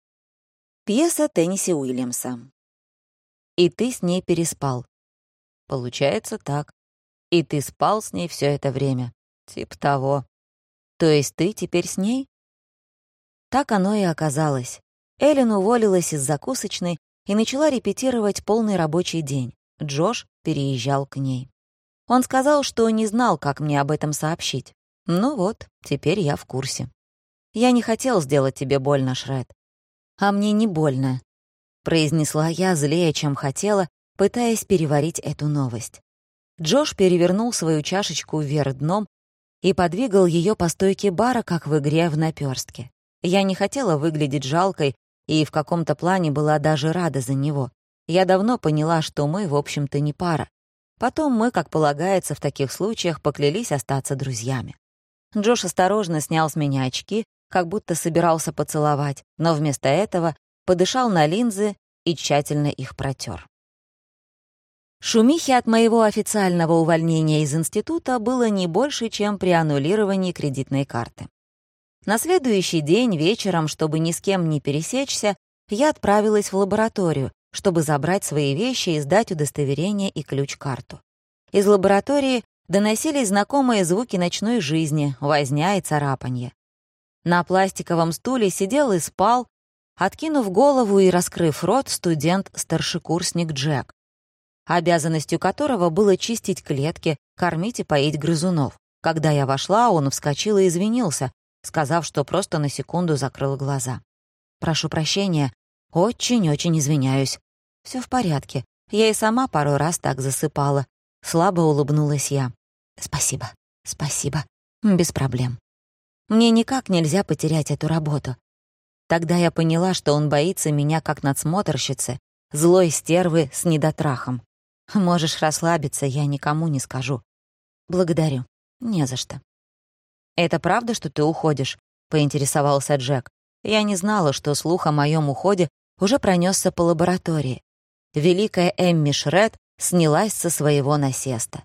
Пьеса Тенниси Уильямса. «И ты с ней переспал». Получается так. «И ты спал с ней все это время». Типа того. То есть ты теперь с ней? Так оно и оказалось. Эллен уволилась из закусочной и начала репетировать полный рабочий день. Джош переезжал к ней. Он сказал, что не знал, как мне об этом сообщить. Ну вот, теперь я в курсе. Я не хотел сделать тебе больно, Шред. А мне не больно, произнесла я злее, чем хотела, пытаясь переварить эту новость. Джош перевернул свою чашечку вверх дном и подвигал ее по стойке бара, как в игре в наперстке. Я не хотела выглядеть жалкой и в каком-то плане была даже рада за него. Я давно поняла, что мы, в общем-то, не пара. Потом мы, как полагается в таких случаях, поклялись остаться друзьями. Джош осторожно снял с меня очки, как будто собирался поцеловать, но вместо этого подышал на линзы и тщательно их протер. Шумихи от моего официального увольнения из института было не больше, чем при аннулировании кредитной карты. На следующий день вечером, чтобы ни с кем не пересечься, я отправилась в лабораторию, чтобы забрать свои вещи и сдать удостоверение и ключ-карту. Из лаборатории доносились знакомые звуки ночной жизни, возня и царапанье. На пластиковом стуле сидел и спал, откинув голову и раскрыв рот, студент-старшекурсник Джек, обязанностью которого было чистить клетки, кормить и поить грызунов. Когда я вошла, он вскочил и извинился, сказав, что просто на секунду закрыл глаза. «Прошу прощения, очень-очень извиняюсь. Все в порядке, я и сама пару раз так засыпала». Слабо улыбнулась я. «Спасибо, спасибо, без проблем. Мне никак нельзя потерять эту работу». Тогда я поняла, что он боится меня как надсмотрщицы, злой стервы с недотрахом. «Можешь расслабиться, я никому не скажу». «Благодарю, не за что». «Это правда, что ты уходишь?» — поинтересовался Джек. Я не знала, что слух о моем уходе уже пронесся по лаборатории. Великая Эмми Шред снялась со своего насеста.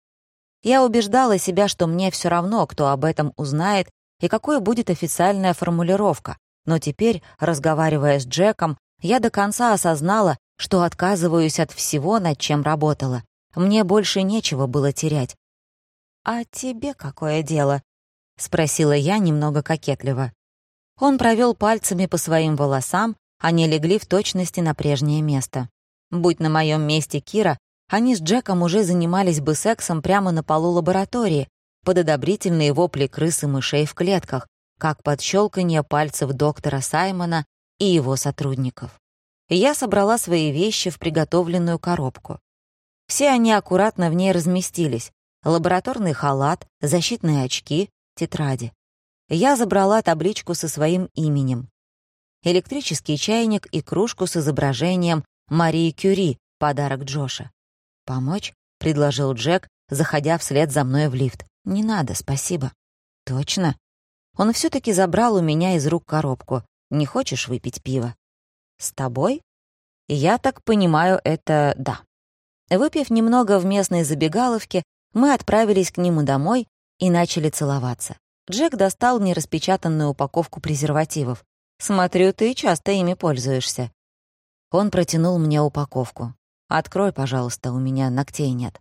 Я убеждала себя, что мне все равно, кто об этом узнает и какой будет официальная формулировка, но теперь, разговаривая с Джеком, я до конца осознала, что отказываюсь от всего, над чем работала. Мне больше нечего было терять. «А тебе какое дело?» — спросила я немного кокетливо. Он провел пальцами по своим волосам, они легли в точности на прежнее место. Будь на моем месте Кира, они с Джеком уже занимались бы сексом прямо на полу лаборатории, под одобрительные вопли крыс и мышей в клетках, как под щелканье пальцев доктора Саймона и его сотрудников. Я собрала свои вещи в приготовленную коробку. Все они аккуратно в ней разместились. Лабораторный халат, защитные очки, тетради. Я забрала табличку со своим именем, электрический чайник и кружку с изображением Марии Кюри, подарок Джоша. «Помочь?» — предложил Джек, заходя вслед за мной в лифт. «Не надо, спасибо». «Точно?» Он все-таки забрал у меня из рук коробку. «Не хочешь выпить пиво?» «С тобой?» «Я так понимаю, это да». Выпив немного в местной забегаловке, мы отправились к нему домой и начали целоваться. Джек достал нераспечатанную упаковку презервативов. «Смотрю, ты часто ими пользуешься». Он протянул мне упаковку. «Открой, пожалуйста, у меня ногтей нет».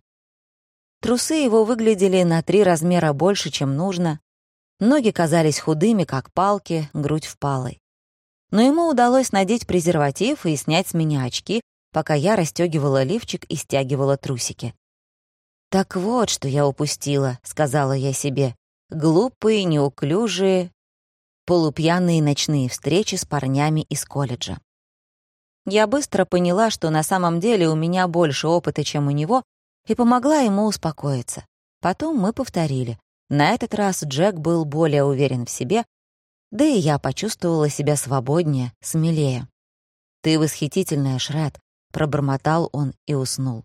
Трусы его выглядели на 3 размера больше, чем нужно. Ноги казались худыми, как палки, грудь впалой. Но ему удалось надеть презерватив и снять с меня очки, пока я расстёгивала лифчик и стягивала трусики. «Так вот, что я упустила», — сказала я себе. «Глупые, неуклюжие, полупьяные ночные встречи с парнями из колледжа». Я быстро поняла, что на самом деле у меня больше опыта, чем у него, и помогла ему успокоиться. Потом мы повторили. На этот раз Джек был более уверен в себе, да и я почувствовала себя свободнее, смелее. «Ты восхитительная, Шред», — пробормотал он и уснул.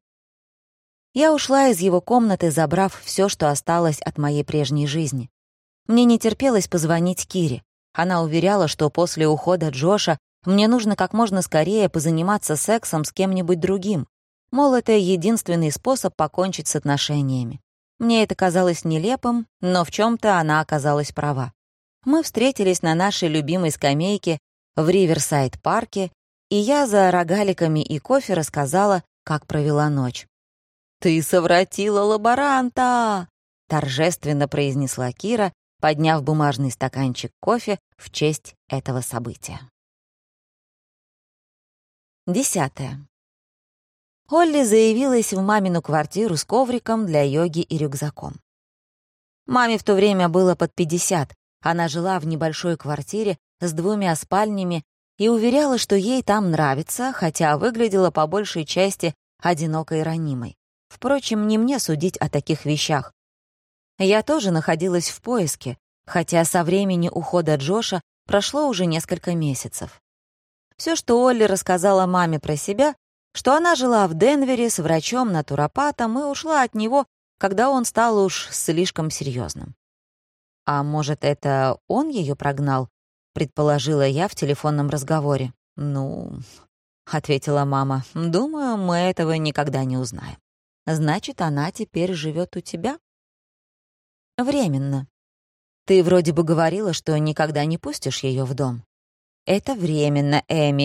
Я ушла из его комнаты, забрав все, что осталось от моей прежней жизни. Мне не терпелось позвонить Кире. Она уверяла, что после ухода Джоша мне нужно как можно скорее позаниматься сексом с кем-нибудь другим. Мол, это единственный способ покончить с отношениями. Мне это казалось нелепым, но в чем-то она оказалась права. Мы встретились на нашей любимой скамейке в Риверсайд-парке, и я за рогаликами и кофе рассказала, как провела ночь. «Ты совратила лаборанта!» — торжественно произнесла Кира, подняв бумажный стаканчик кофе в честь этого события. 10. Олли заявилась в мамину квартиру с ковриком для йоги и рюкзаком. Маме в то время было под 50. Она жила в небольшой квартире с 2 спальнями и уверяла, что ей там нравится, хотя выглядела по большей части одинокой и ранимой. Впрочем, не мне судить о таких вещах. Я тоже находилась в поиске, хотя со времени ухода Джоша прошло уже несколько месяцев. Все, что Олли рассказала маме про себя, что она жила в Денвере с врачом-натуропатом и ушла от него, когда он стал уж слишком серьезным. «А может, это он ее прогнал?» — предположила я в телефонном разговоре. «Ну...» — ответила мама. «Думаю, мы этого никогда не узнаем. Значит, она теперь живет у тебя?» «Временно. Ты вроде бы говорила, что никогда не пустишь ее в дом». «Это временно, Эми.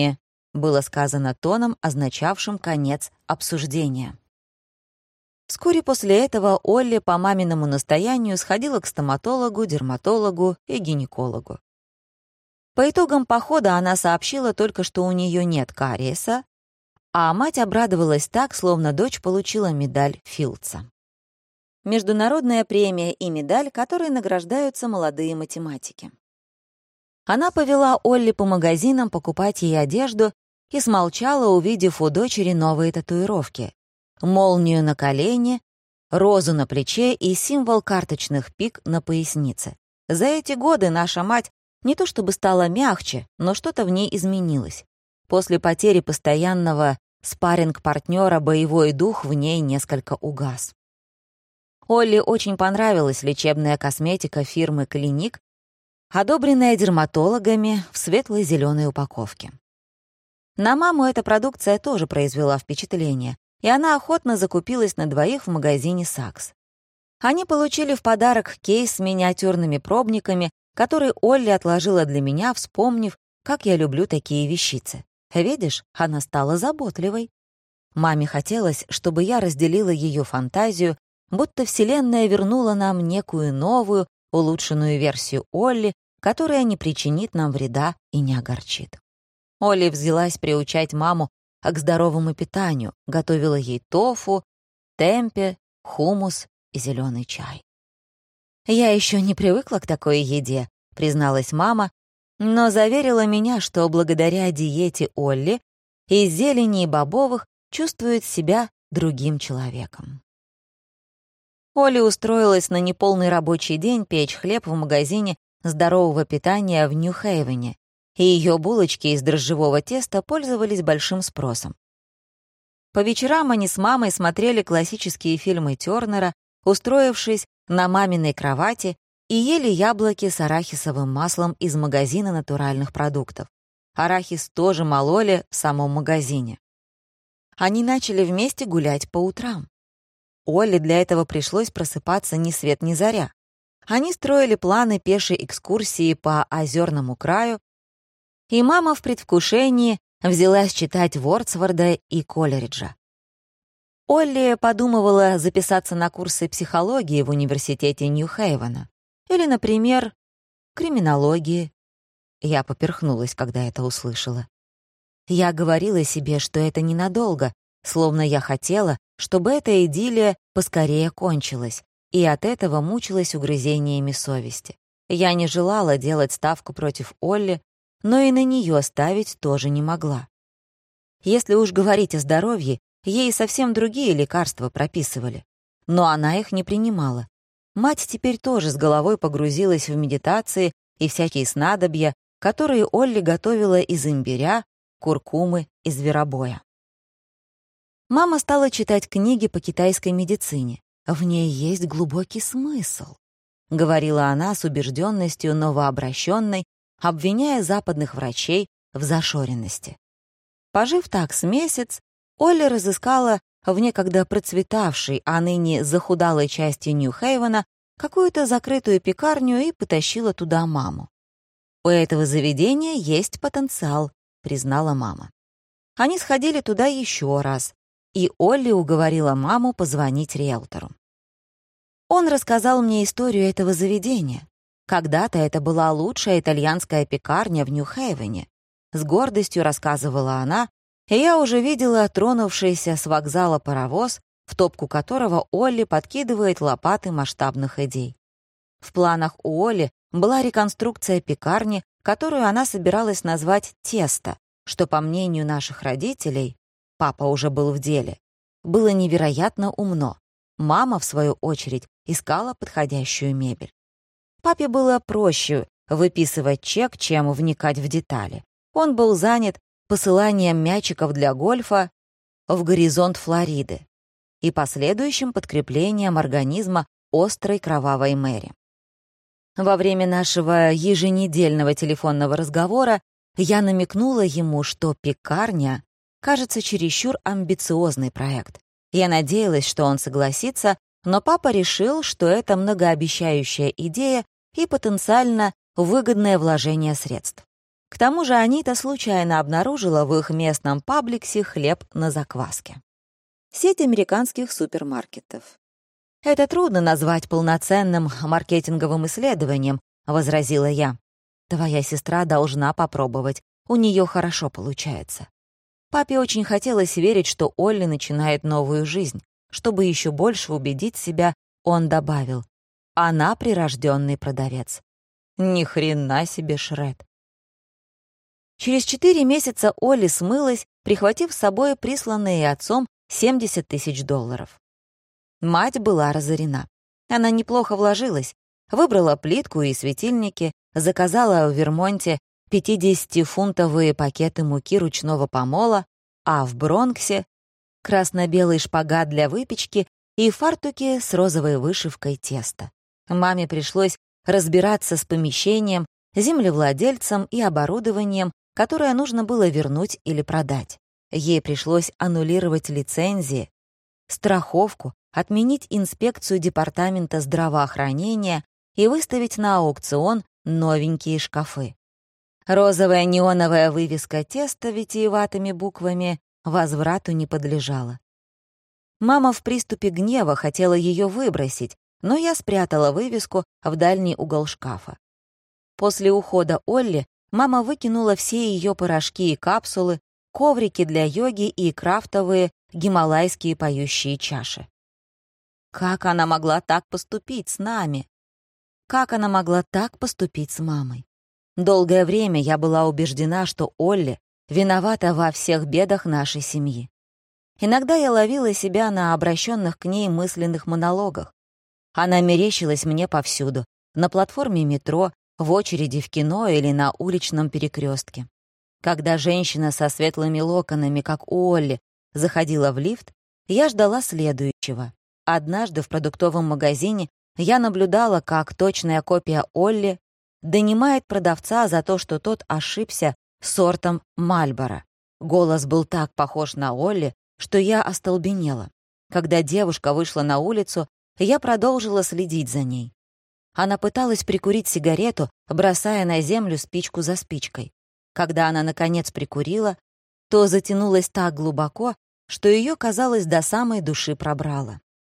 было сказано тоном, означавшим конец обсуждения. Вскоре после этого Олли по маминому настоянию сходила к стоматологу, дерматологу и гинекологу. По итогам похода она сообщила только, что у нее нет кариеса, а мать обрадовалась так, словно дочь получила медаль Филдса. Международная премия и медаль, которые награждаются молодые математики. Она повела Олли по магазинам покупать ей одежду и смолчала, увидев у дочери новые татуировки. Молнию на колене, розу на плече и символ карточных пик на пояснице. За эти годы наша мать не то чтобы стала мягче, но что-то в ней изменилось. После потери постоянного спарринг-партнера боевой дух в ней несколько угас. Олли очень понравилась лечебная косметика фирмы «Клиник», одобренная дерматологами в светлой зеленой упаковке. На маму эта продукция тоже произвела впечатление, и она охотно закупилась на двоих в магазине «Сакс». Они получили в подарок кейс с миниатюрными пробниками, который Олли отложила для меня, вспомнив, как я люблю такие вещицы. Видишь, она стала заботливой. Маме хотелось, чтобы я разделила ее фантазию, будто Вселенная вернула нам некую новую, улучшенную версию Олли, которая не причинит нам вреда и не огорчит. Олли взялась приучать маму к здоровому питанию, готовила ей тофу, темпе, хумус и зеленый чай. «Я еще не привыкла к такой еде», — призналась мама, но заверила меня, что благодаря диете Олли из зелени и бобовых чувствует себя другим человеком. Олли устроилась на неполный рабочий день печь хлеб в магазине здорового питания в Нью-Хейвене, и ее булочки из дрожжевого теста пользовались большим спросом. По вечерам они с мамой смотрели классические фильмы Тёрнера, устроившись на маминой кровати, и ели яблоки с арахисовым маслом из магазина натуральных продуктов. Арахис тоже мололи в самом магазине. Они начали вместе гулять по утрам. Олли для этого пришлось просыпаться ни свет ни заря. Они строили планы пешей экскурсии по озерному краю, и мама в предвкушении взялась читать Вордсворда и Колериджа. Олли подумывала записаться на курсы психологии в университете Нью-Хейвена или, например, криминологии. Я поперхнулась, когда это услышала. Я говорила себе, что это ненадолго, словно я хотела, чтобы эта идиллия поскорее кончилась, и от этого мучилась угрызениями совести. Я не желала делать ставку против Олли, но и на нее ставить тоже не могла. Если уж говорить о здоровье, ей совсем другие лекарства прописывали, но она их не принимала. Мать теперь тоже с головой погрузилась в медитации и всякие снадобья, которые Олли готовила из имбиря, куркумы и зверобоя. Мама стала читать книги по китайской медицине. В ней есть глубокий смысл, говорила она с убежденностью новообращенной, обвиняя западных врачей в зашоренности. Пожив так с месяц, Олли разыскала в некогда процветавшей, а ныне захудалой части Нью-Хейвена какую-то закрытую пекарню и потащила туда маму. «У этого заведения есть потенциал», — признала мама. Они сходили туда еще раз, и Олли уговорила маму позвонить риэлтору. Он рассказал мне историю этого заведения. Когда-то это была лучшая итальянская пекарня в Нью-Хейвене. С гордостью рассказывала она, и я уже видела тронувшийся с вокзала паровоз, в топку которого Олли подкидывает лопаты масштабных идей. В планах у Олли была реконструкция пекарни, которую она собиралась назвать «Тесто», что, по мнению наших родителей, папа уже был в деле, было невероятно умно. Мама, в свою очередь, искала подходящую мебель. Папе было проще выписывать чек, чем вникать в детали. Он был занят посыланием мячиков для гольфа в горизонт Флориды и последующим подкреплением организма острой кровавой Мэри. Во время нашего еженедельного телефонного разговора я намекнула ему, что пекарня кажется чересчур амбициозный проект. Я надеялась, что он согласится, но папа решил, что это многообещающая идея и потенциально выгодное вложение средств. К тому же Анита случайно обнаружила в их местном пабликсе хлеб на закваске. Сеть американских супермаркетов. «Это трудно назвать полноценным маркетинговым исследованием», — возразила я. «Твоя сестра должна попробовать, у нее хорошо получается». Папе очень хотелось верить, что Олли начинает новую жизнь. Чтобы еще больше убедить себя, он добавил: «Она прирожденный продавец». Ни хрена себе Шред. Через 4 месяца Олли смылась, прихватив с собой присланные отцом $70 000. Мать была разорена. Она неплохо вложилась, выбрала плитку и светильники, заказала в Вермонте 50-фунтовые пакеты муки ручного помола, а в Бронксе — красно-белый шпагат для выпечки и фартуки с розовой вышивкой теста. Маме пришлось разбираться с помещением, землевладельцем и оборудованием, которое нужно было вернуть или продать. Ей пришлось аннулировать лицензии, страховку, отменить инспекцию Департамента здравоохранения и выставить на аукцион новенькие шкафы. Розовая неоновая вывеска теста витиеватыми буквами возврату не подлежала. Мама в приступе гнева хотела ее выбросить, но я спрятала вывеску в дальний угол шкафа. После ухода Олли мама выкинула все ее порошки и капсулы, коврики для йоги и крафтовые гималайские поющие чаши. Как она могла так поступить с нами? Как она могла так поступить с мамой? Долгое время я была убеждена, что Олли виновата во всех бедах нашей семьи. Иногда я ловила себя на обращенных к ней мысленных монологах. Она мерещилась мне повсюду, на платформе метро, в очереди в кино или на уличном перекрестке. Когда женщина со светлыми локонами, как у Олли, заходила в лифт, я ждала следующего. Однажды в продуктовом магазине я наблюдала, как точная копия Олли донимает продавца за то, что тот ошибся сортом Мальборо. Голос был так похож на Олли, что я остолбенела. Когда девушка вышла на улицу, я продолжила следить за ней. Она пыталась прикурить сигарету, бросая на землю спичку за спичкой. Когда она, наконец, прикурила, то затянулась так глубоко, что ее, казалось, до самой души пробрало.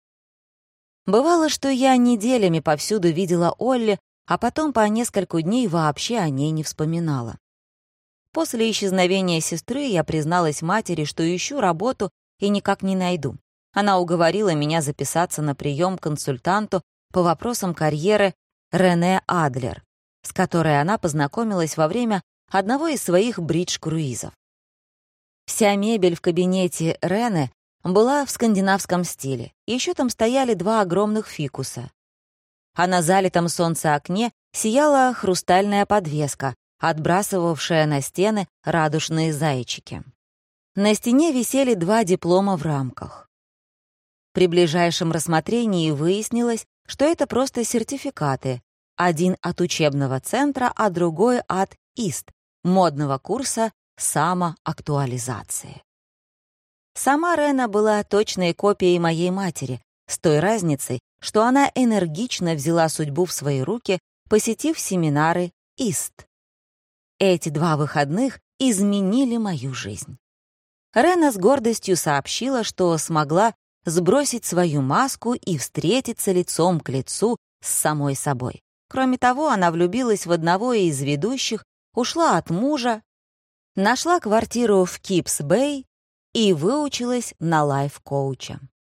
Бывало, что я неделями повсюду видела Олли, а потом по нескольку дней вообще о ней не вспоминала. После исчезновения сестры я призналась матери, что ищу работу и никак не найду. Она уговорила меня записаться на прием к консультанту по вопросам карьеры Рене Адлер, с которой она познакомилась во время одного из своих бридж-круизов. Вся мебель в кабинете Рене была в скандинавском стиле. Еще там стояли 2 огромных фикуса. А на залитом солнце окне сияла хрустальная подвеска, отбрасывавшая на стены радужные зайчики. На стене висели 2 диплома в рамках. При ближайшем рассмотрении выяснилось, что это просто сертификаты, один от учебного центра, а другой от ИСТ, модного курса самоактуализации. Сама Рена была точной копией моей матери, с той разницей, что она энергично взяла судьбу в свои руки, посетив семинары ИСТ. Эти 2 выходных изменили мою жизнь. Рена с гордостью сообщила, что смогла сбросить свою маску и встретиться лицом к лицу с самой собой. Кроме того, она влюбилась в одного из ведущих, ушла от мужа, нашла квартиру в Кипс-Бэй и выучилась на лайф-коуча.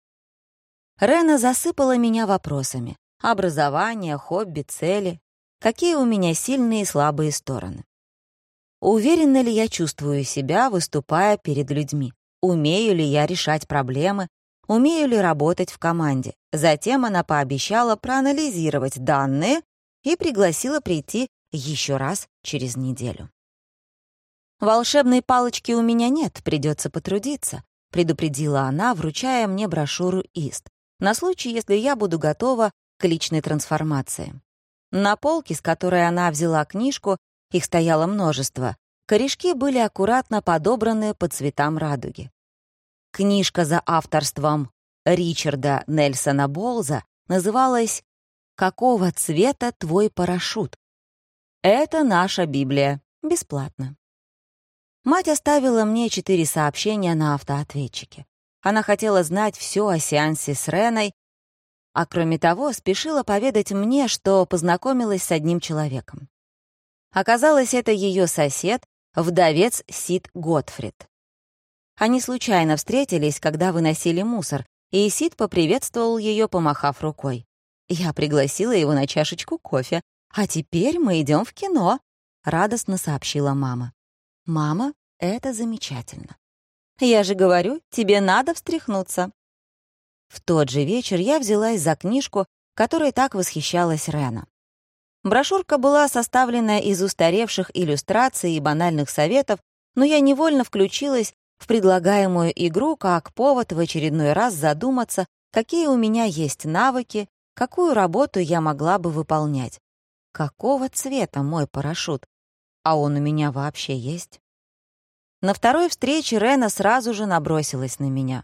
Рена засыпала меня вопросами: образование, хобби, цели, какие у меня сильные и слабые стороны. Уверена ли я чувствую себя, выступая перед людьми? Умею ли я решать проблемы? Умею ли работать в команде? Затем она пообещала проанализировать данные и пригласила прийти еще раз через неделю. «Волшебной палочки у меня нет, придется потрудиться», — предупредила она, вручая мне брошюру ИСТ, на случай, если я буду готова к личной трансформации. На полке, с которой она взяла книжку, их стояло множество, корешки были аккуратно подобраны по цветам радуги. Книжка за авторством Ричарда Нельсона Болза называлась «Какого цвета твой парашют?». «Это наша Библия», Бесплатно. Мать оставила мне 4 сообщения на автоответчике. Она хотела знать все о сеансе с Реной, а кроме того, спешила поведать мне, что познакомилась с одним человеком. Оказалось, это ее сосед, вдовец Сид Готфрид. Они случайно встретились, когда выносили мусор, и Сид поприветствовал ее, помахав рукой. Я пригласила его на чашечку кофе. «А теперь мы идем в кино», — радостно сообщила мама. «Мама, это замечательно. Я же говорю, тебе надо встряхнуться». В тот же вечер я взялась за книжку, которой так восхищалась Рена. Брошюрка была составлена из устаревших иллюстраций и банальных советов, но я невольно включилась в предлагаемую игру как повод в очередной раз задуматься, какие у меня есть навыки, какую работу я могла бы выполнять. Какого цвета мой парашют? А он у меня вообще есть? На второй встрече Рена сразу же набросилась на меня.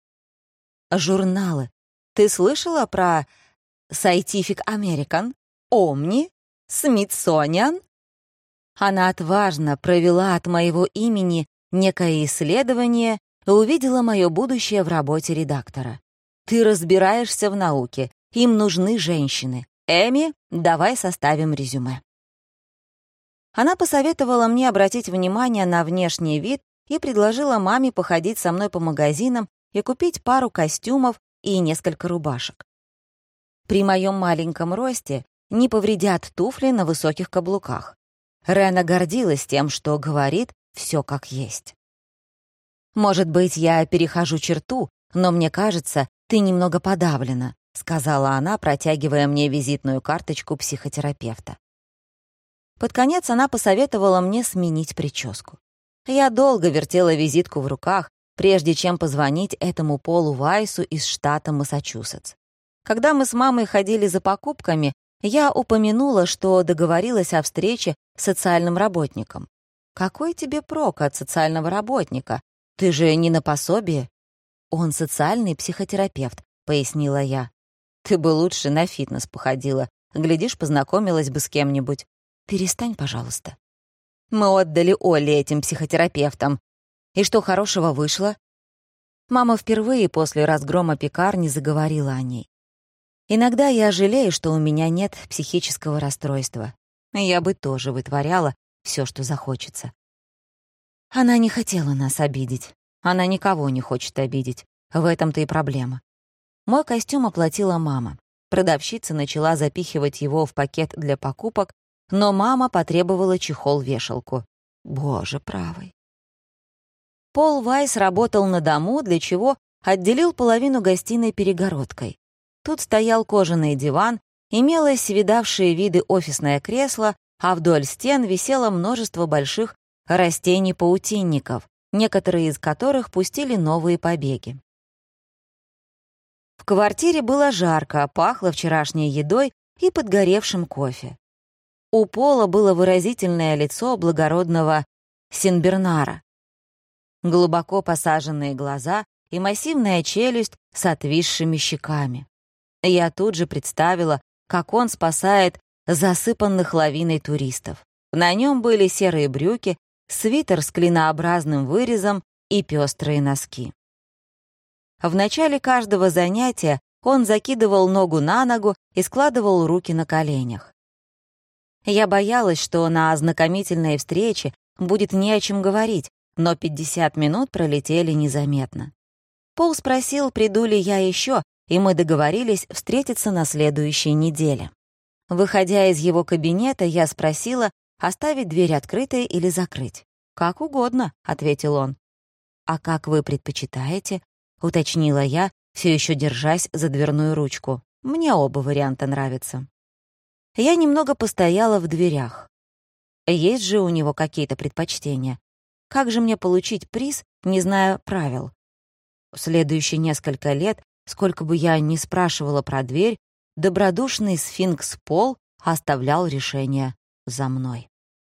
«Журналы. Ты слышала про Scientific American, Omni, Smithsonian?» Она отважно провела от моего имени некое исследование и увидела мое будущее в работе редактора. «Ты разбираешься в науке. Им нужны женщины. Эми, давай составим резюме». Она посоветовала мне обратить внимание на внешний вид и предложила маме походить со мной по магазинам и купить пару костюмов и несколько рубашек. При моем маленьком росте не повредят туфли на высоких каблуках. Рена гордилась тем, что говорит все как есть. «Может быть, я перехожу черту, но мне кажется, ты немного подавлена», — сказала она, протягивая мне визитную карточку психотерапевта. Под конец она посоветовала мне сменить прическу. Я долго вертела визитку в руках, прежде чем позвонить этому Полу Вайсу из штата Массачусетс. Когда мы с мамой ходили за покупками, я упомянула, что договорилась о встрече с социальным работником. «Какой тебе прок от социального работника? Ты же не на пособие?» «Он социальный психотерапевт», — пояснила я. «Ты бы лучше на фитнес походила. Глядишь, познакомилась бы с кем-нибудь. Перестань, пожалуйста». Мы отдали Олли этим психотерапевтам. И что хорошего вышло? Мама впервые после разгрома пекарни заговорила о ней. Иногда я жалею, что у меня нет психического расстройства. Я бы тоже вытворяла все, что захочется. Она не хотела нас обидеть. Она никого не хочет обидеть. В этом-то и проблема. Мой костюм оплатила мама. Продавщица начала запихивать его в пакет для покупок, но мама потребовала чехол-вешалку. Боже правый. Пол Вайс работал на дому, для чего отделил половину гостиной перегородкой. Тут стоял кожаный диван, имелось видавшие виды офисное кресло, а вдоль стен висело множество больших растений-паутинников, некоторые из которых пустили новые побеги. В квартире было жарко, пахло вчерашней едой и подгоревшим кофе. У Пола было выразительное лицо благородного Сенбернара, глубоко посаженные глаза и массивная челюсть с отвисшими щеками. Я тут же представила, как он спасает засыпанных лавиной туристов. На нем были серые брюки, свитер с клинообразным вырезом и пестрые носки. В начале каждого занятия он закидывал ногу на ногу и складывал руки на коленях. Я боялась, что на ознакомительной встрече будет не о чем говорить, но 50 минут пролетели незаметно. Пол спросил, приду ли я еще, и мы договорились встретиться на следующей неделе. Выходя из его кабинета, я спросила, оставить дверь открытой или закрыть. «Как угодно», — ответил он. «А как вы предпочитаете?» — уточнила я, все еще держась за дверную ручку. «Мне оба варианта нравятся». Я немного постояла в дверях. Есть же у него какие-то предпочтения. Как же мне получить приз, не зная правил? В следующие несколько лет, сколько бы я ни спрашивала про дверь, добродушный сфинкс Пол оставлял решение за мной.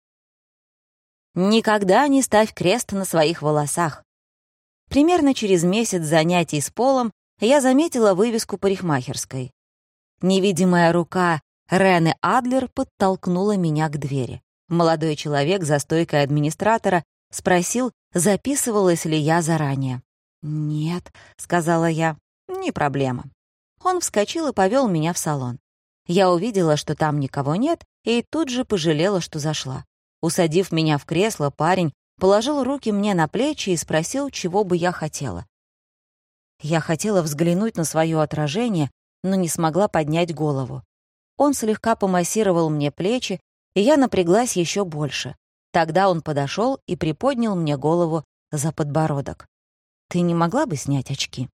Никогда не ставь крест на своих волосах. Примерно через месяц занятий с Полом я заметила вывеску парикмахерской. Невидимая рука Рены Адлер подтолкнула меня к двери. Молодой человек за стойкой администратора спросил, записывалась ли я заранее. «Нет», — сказала я, — «не проблема». Он вскочил и повел меня в салон. Я увидела, что там никого нет, и тут же пожалела, что зашла. Усадив меня в кресло, парень положил руки мне на плечи и спросил, чего бы я хотела. Я хотела взглянуть на свое отражение, но не смогла поднять голову. Он слегка помассировал мне плечи, и я напряглась еще больше. Тогда он подошел и приподнял мне голову за подбородок. «Ты не могла бы снять очки?»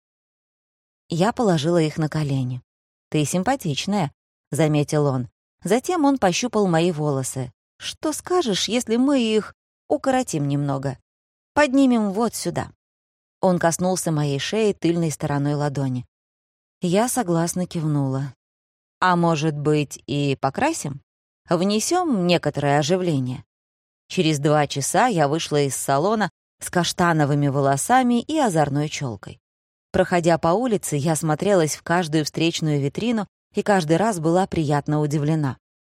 Я положила их на колени. «Ты симпатичная», — заметил он. Затем он пощупал мои волосы. «Что скажешь, если мы их укоротим немного? Поднимем вот сюда». Он коснулся моей шеи тыльной стороной ладони. Я согласно кивнула. «А может быть, и покрасим? Внесем некоторое оживление». Через 2 часа я вышла из салона с каштановыми волосами и озорной челкой. Проходя по улице, я смотрелась в каждую встречную витрину и каждый раз была приятно удивлена.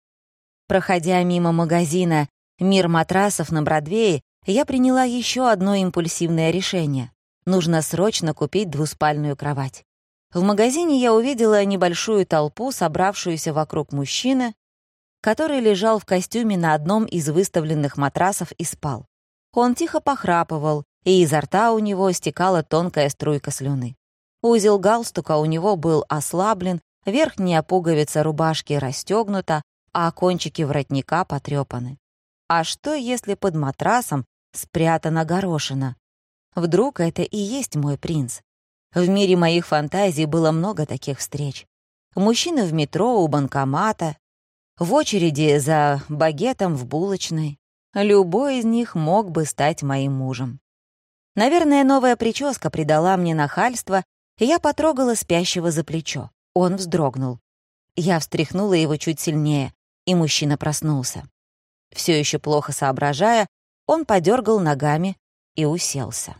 Проходя мимо магазина «Мир матрасов» на Бродвее, я приняла еще одно импульсивное решение. Нужно срочно купить двуспальную кровать. В магазине я увидела небольшую толпу, собравшуюся вокруг мужчины, который лежал в костюме на одном из выставленных матрасов и спал. Он тихо похрапывал, и изо рта у него стекала тонкая струйка слюны. Узел галстука у него был ослаблен, верхняя пуговица рубашки расстегнута, а кончики воротника потрепаны. А что, если под матрасом спрятана горошина? Вдруг это и есть мой принц? В мире моих фантазий было много таких встреч. Мужчины в метро, у банкомата, в очереди за багетом в булочной. Любой из них мог бы стать моим мужем. Наверное, новая прическа придала мне нахальство, и я потрогала спящего за плечо. Он вздрогнул. Я встряхнула его чуть сильнее, и мужчина проснулся. Все еще плохо соображая, он подергал ногами и уселся.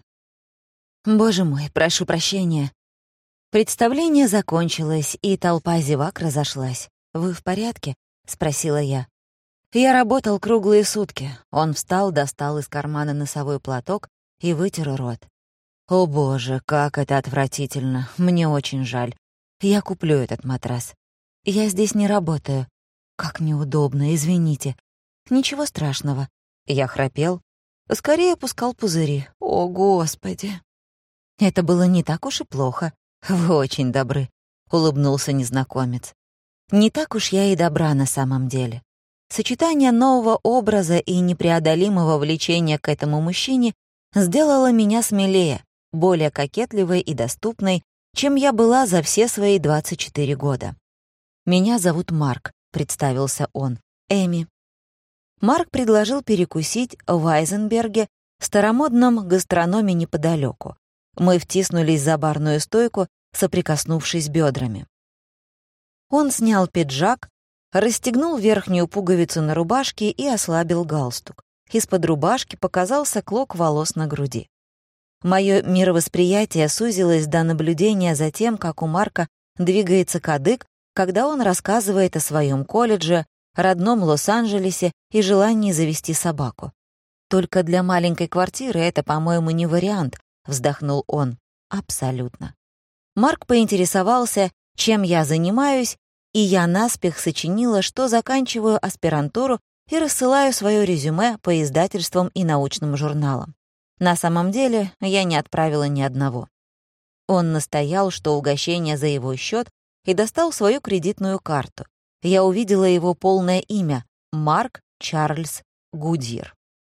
«Боже мой, прошу прощения». Представление закончилось, и толпа зевак разошлась. «Вы в порядке?» — спросила я. Я работал круглые сутки. Он встал, достал из кармана носовой платок и вытер рот. «О боже, как это отвратительно. Мне очень жаль. Я куплю этот матрас. Я здесь не работаю. Как неудобно, извините. Ничего страшного». Я храпел. Скорее пускал пузыри. «О, Господи!» «Это было не так уж и плохо. Вы очень добры», — улыбнулся незнакомец. «Не так уж я и добра на самом деле». Сочетание нового образа и непреодолимого влечения к этому мужчине сделало меня смелее, более кокетливой и доступной, чем я была за все свои 24 года. «Меня зовут Марк», — представился он. «Эми». Марк предложил перекусить в Айзенберге, старомодном гастрономе неподалеку. Мы втиснулись за барную стойку, соприкоснувшись бедрами. Он снял пиджак, расстегнул верхнюю пуговицу на рубашке и ослабил галстук. Из-под рубашки показался клок волос на груди. Мое мировосприятие сузилось до наблюдения за тем, как у Марка двигается кадык, когда он рассказывает о своем колледже, родном Лос-Анджелесе и желании завести собаку. «Только для маленькой квартиры это, по-моему, не вариант», — вздохнул он. «Абсолютно». Марк поинтересовался, чем я занимаюсь, и я наспех сочинила, что заканчиваю аспирантуру и рассылаю свое резюме по издательствам и научным журналам. На самом деле я не отправила ни одного. Он настоял, что угощение за его счет, и достал свою кредитную карту. Я увидела его полное имя — Марк Чарльз Гудьер.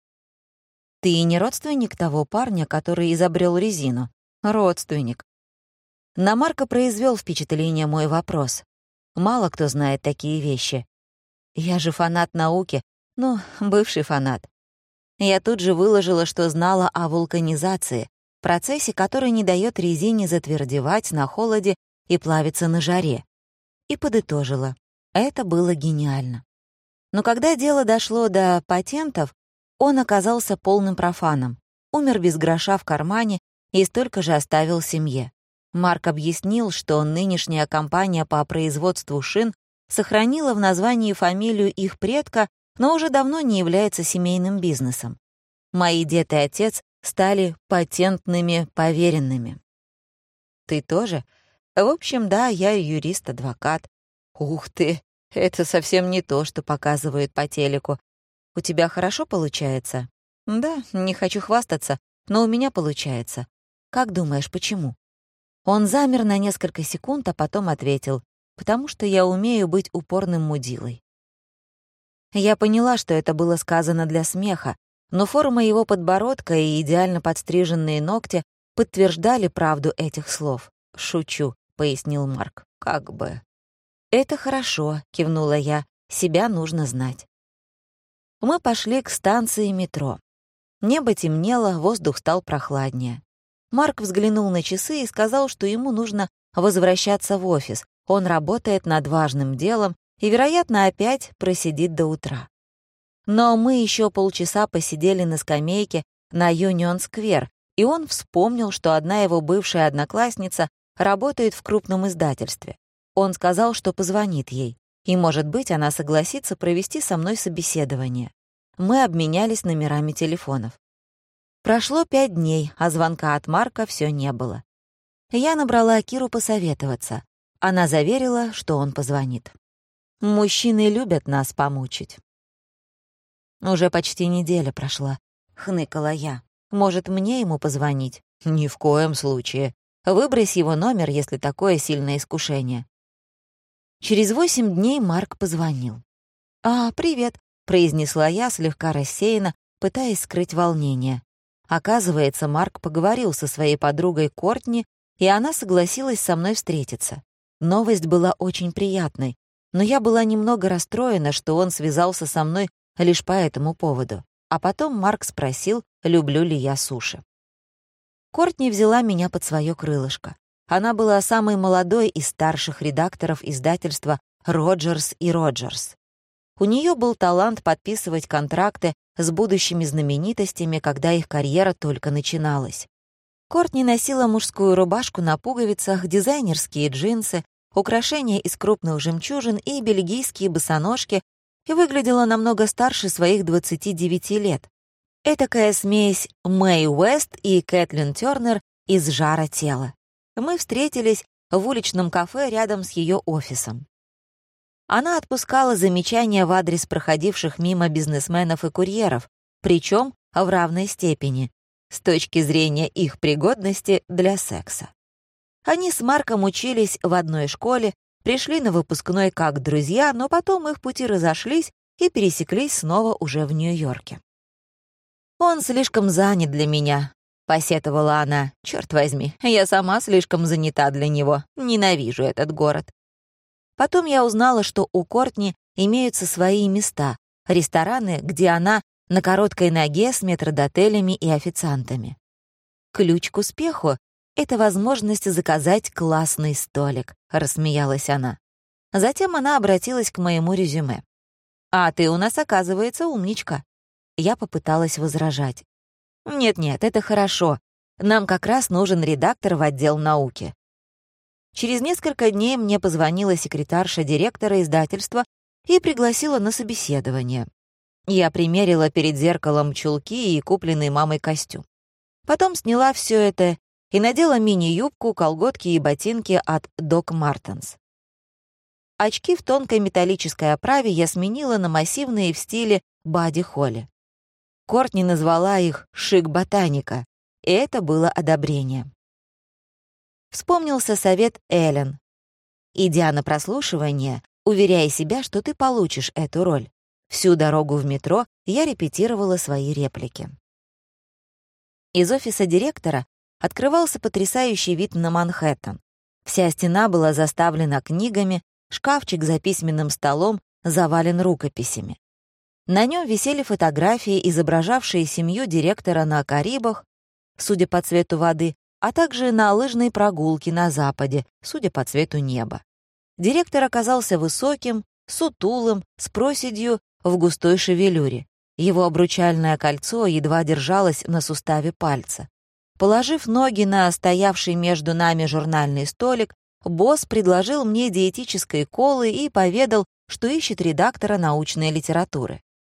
«Ты не родственник того парня, который изобрел резину?» «Родственник». На Марка произвел впечатление мой вопрос. Мало кто знает такие вещи. Я же фанат науки, бывший фанат. Я тут же выложила, что знала о вулканизации, процессе, который не дает резине затвердевать на холоде и плавиться на жаре. И подытожила. Это было гениально. Но когда дело дошло до патентов, он оказался полным профаном, умер без гроша в кармане и столько же оставил семье. Марк объяснил, что нынешняя компания по производству шин сохранила в названии фамилию их предка, но уже давно не является семейным бизнесом. Мои дед и отец стали патентными поверенными. Ты тоже? В общем, да, я юрист-адвокат. Ух ты, это совсем не то, что показывают по телеку. У тебя хорошо получается? Да, не хочу хвастаться, но у меня получается. Как думаешь, почему? Он замер на несколько секунд, а потом ответил: потому что я умею быть упорным мудилой. Я поняла, что это было сказано для смеха, но форма его подбородка и идеально подстриженные ногти подтверждали правду этих слов. «Шучу», — пояснил Марк. «Как бы». «Это хорошо», — кивнула я. «Себя нужно знать». Мы пошли к станции метро. Небо темнело, воздух стал прохладнее. Марк взглянул на часы и сказал, что ему нужно возвращаться в офис. Он работает над важным делом и, вероятно, опять просидит до утра. Но мы еще полчаса посидели на скамейке на Юнион-сквер, и он вспомнил, что одна его бывшая одноклассница работает в крупном издательстве. Он сказал, что позвонит ей, и, может быть, она согласится провести со мной собеседование. Мы обменялись номерами телефонов. Прошло 5 дней, а звонка от Марка все не было. Я набрала Киру посоветоваться. Она заверила, что он позвонит. Мужчины любят нас помучить. Уже почти неделя прошла, хныкала я. Может, мне ему позвонить? Ни в коем случае. Выбрось его номер, если такое сильное искушение. Через 8 дней Марк позвонил. «Привет», — произнесла я слегка рассеянно, пытаясь скрыть волнение. Оказывается, Марк поговорил со своей подругой Кортни, и она согласилась со мной встретиться. Новость была очень приятной, но я была немного расстроена, что он связался со мной лишь по этому поводу. А потом Марк спросил, люблю ли я суши. Кортни взяла меня под свое крылышко. Она была самой молодой из старших редакторов издательства «Роджерс и Роджерс». У нее был талант подписывать контракты с будущими знаменитостями, когда их карьера только начиналась. Кортни носила мужскую рубашку на пуговицах, дизайнерские джинсы, украшения из крупных жемчужин и бельгийские босоножки и выглядела намного старше своих 29 лет. Этакая смесь Мэй Уэст и Кэтлин Тёрнер из «Жара тела». Мы встретились в уличном кафе рядом с ее офисом. Она отпускала замечания в адрес проходивших мимо бизнесменов и курьеров, причем в равной степени, с точки зрения их пригодности для секса. Они с Марком учились в одной школе, пришли на выпускной как друзья, но потом их пути разошлись и пересеклись снова уже в Нью-Йорке. «Он слишком занят для меня», — посетовала она. «Чёрт возьми, я сама слишком занята для него. Ненавижу этот город». Потом я узнала, что у Кортни имеются свои места, рестораны, где она на короткой ноге с метрдотелями и официантами. «Ключ к успеху — это возможность заказать классный столик», — рассмеялась она. Затем она обратилась к моему резюме. «А ты у нас, оказывается, умничка». Я попыталась возражать. «Нет-нет, это хорошо. Нам как раз нужен редактор в отдел науки». Через несколько дней мне позвонила секретарша директора издательства и пригласила на собеседование. Я примерила перед зеркалом чулки и купленный мамой костюм. Потом сняла все это и надела мини-юбку, колготки и ботинки от Doc Martens. Очки в тонкой металлической оправе я сменила на массивные в стиле Бадди Холли. Кортни назвала их «шик-ботаника», и это было одобрение. Вспомнился совет Эллен. Идя на прослушивание, уверяй себя, что ты получишь эту роль. Всю дорогу в метро я репетировала свои реплики. Из офиса директора открывался потрясающий вид на Манхэттен. Вся стена была заставлена книгами, шкафчик за письменным столом завален рукописями. На нем висели фотографии, изображавшие семью директора на Карибах, судя по цвету воды, а также на лыжной прогулке на западе, судя по цвету неба. Директор оказался высоким, сутулым, с проседью в густой шевелюре. Его обручальное кольцо едва держалось на суставе пальца. Положив ноги на стоявший между нами журнальный столик, босс предложил мне диетической колы и поведал, что ищет редактора научной литературы.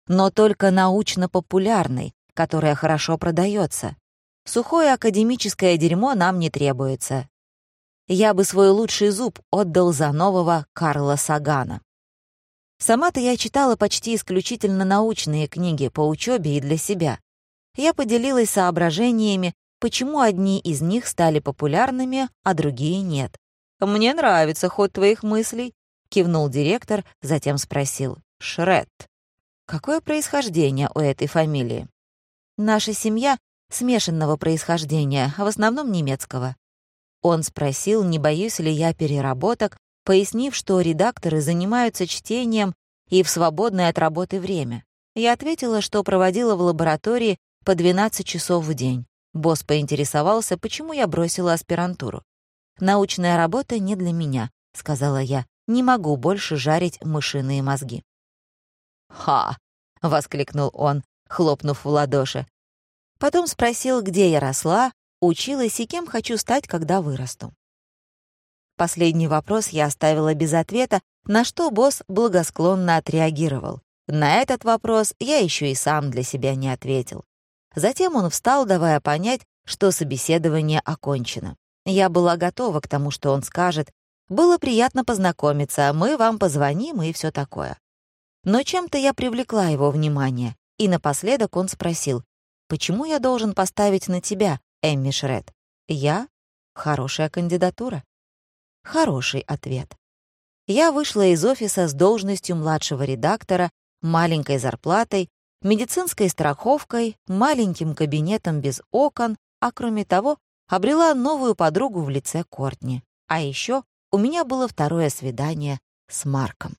но только научно-популярной, которая хорошо продается. Сухое академическое дерьмо нам не требуется. Я бы свой лучший зуб отдал за нового Карла Сагана. Сама-то я читала почти исключительно научные книги по учебе и для себя. Я поделилась соображениями, почему одни из них стали популярными, а другие нет. «Мне нравится ход твоих мыслей», — кивнул директор, затем спросил. «Шред. Какое происхождение у этой фамилии?» «Наша семья смешанного происхождения, в основном немецкого». Он спросил, не боюсь ли я переработок, пояснив, что редакторы занимаются чтением и в свободное от работы время. Я ответила, что проводила в лаборатории по 12 часов в день. Босс поинтересовался, почему я бросила аспирантуру. «Научная работа не для меня», — сказала я. «Не могу больше жарить мышиные мозги». «Ха!» — воскликнул он, хлопнув в ладоши. Потом спросил, где я росла, училась и кем хочу стать, когда вырасту. Последний вопрос я оставила без ответа, на что босс благосклонно отреагировал. На этот вопрос я еще и сам для себя не ответил. Затем он встал, давая понять, что собеседование окончено. Я была готова к тому, что он скажет. «Было приятно познакомиться, мы вам позвоним» и все такое. Но чем-то я привлекла его внимание, и напоследок он спросил, «Почему я должен поставить на тебя, Эмми Шред?» «Я? Хорошая кандидатура». Хороший ответ. Я вышла из офиса с должностью младшего редактора, маленькой зарплатой, медицинской страховкой, маленьким кабинетом без окон, а кроме того, обрела новую подругу в лице Кортни. А еще у меня было второе свидание с Марком.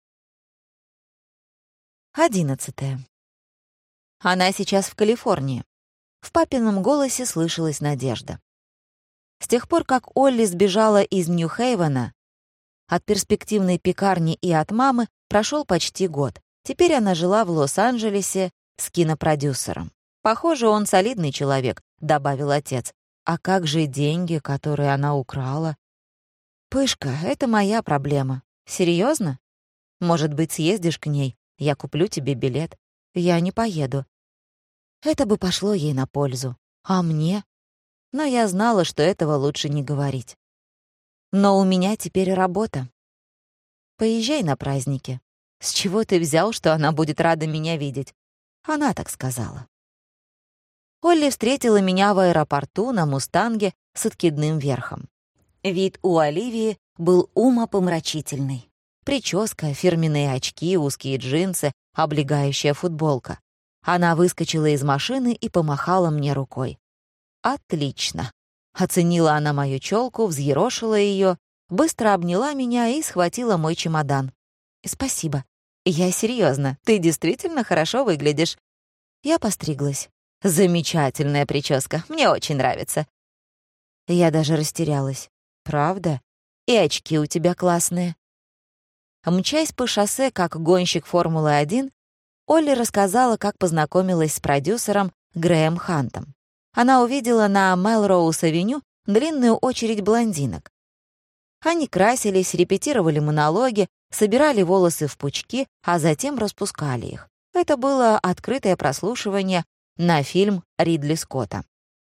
11. Она сейчас в Калифорнии. В папином голосе слышалась надежда. С тех пор, как Олли сбежала из Нью-Хейвена, от перспективной пекарни и от мамы прошел почти год. Теперь она жила в Лос-Анджелесе с кинопродюсером. «Похоже, он солидный человек», — добавил отец. «А как же деньги, которые она украла?» «Пышка, это моя проблема. Серьезно? Может быть, съездишь к ней? Я куплю тебе билет. Я не поеду». Это бы пошло ей на пользу. А мне? Но я знала, что этого лучше не говорить. Но у меня теперь работа. Поезжай на праздники. С чего ты взял, что она будет рада меня видеть? Она так сказала. Олли встретила меня в аэропорту на «Мустанге» с откидным верхом. Вид у Оливии был умопомрачительный. Прическа, фирменные очки, узкие джинсы, облегающая футболка. Она выскочила из машины и помахала мне рукой. «Отлично!» Оценила она мою челку, взъерошила ее, быстро обняла меня и схватила мой чемодан. «Спасибо. Я серьезно. Ты действительно хорошо выглядишь». Я постриглась. «Замечательная прическа. Мне очень нравится». Я даже растерялась. «Правда? И очки у тебя классные». Мчась по шоссе, как гонщик Формулы-1, Олли рассказала, как познакомилась с продюсером Грэем Хантом. Она увидела на Мелроуз-авеню длинную очередь блондинок. Они красились, репетировали монологи, собирали волосы в пучки, а затем распускали их. Это было открытое прослушивание на фильм Ридли Скотта.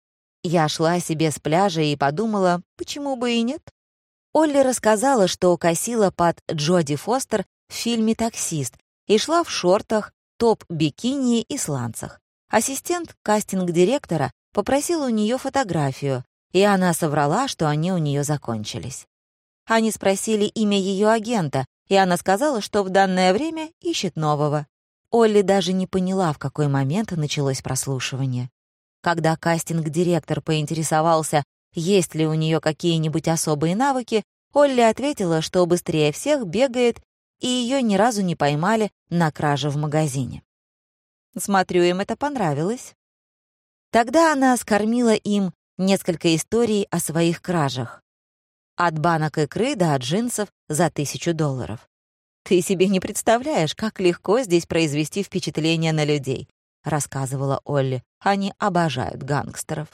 Я шла себе с пляжа и подумала, почему бы и нет. Олли рассказала, что косила под Джоди Фостер в фильме «Таксист» и шла в шортах, топ-бикини и сланцах. Ассистент кастинг-директора попросил у нее фотографию, и она соврала, что они у нее закончились. Они спросили имя ее агента, и она сказала, что в данное время ищет нового. Олли даже не поняла, в какой момент началось прослушивание. Когда кастинг-директор поинтересовался, есть ли у нее какие-нибудь особые навыки, Олли ответила, что быстрее всех бегает, и ее ни разу не поймали на краже в магазине. Смотрю, им это понравилось. Тогда она скормила им несколько историй о своих кражах. От банок икры до джинсов за $1000. «Ты себе не представляешь, как легко здесь произвести впечатление на людей», — рассказывала Олли. «Они обожают гангстеров».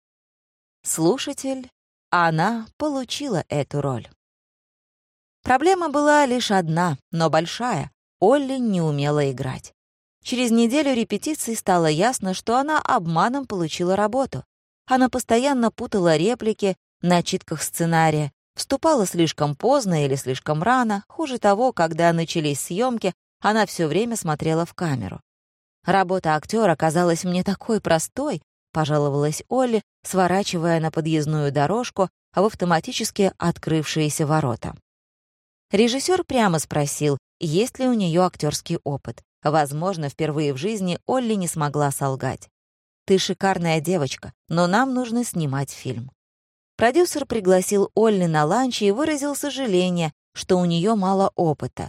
Слушатель, она получила эту роль. Проблема была лишь одна, но большая. Олли не умела играть. Через неделю репетиций стало ясно, что она обманом получила работу. Она постоянно путала реплики на читках сценария, вступала слишком поздно или слишком рано. Хуже того, когда начались съемки, она все время смотрела в камеру. «Работа актера казалась мне такой простой», — пожаловалась Олли, сворачивая на подъездную дорожку в автоматически открывшиеся ворота. Режиссер прямо спросил, есть ли у нее актерский опыт. Возможно, впервые в жизни Олли не смогла солгать. «Ты шикарная девочка, но нам нужно снимать фильм». Продюсер пригласил Олли на ланч и выразил сожаление, что у нее мало опыта.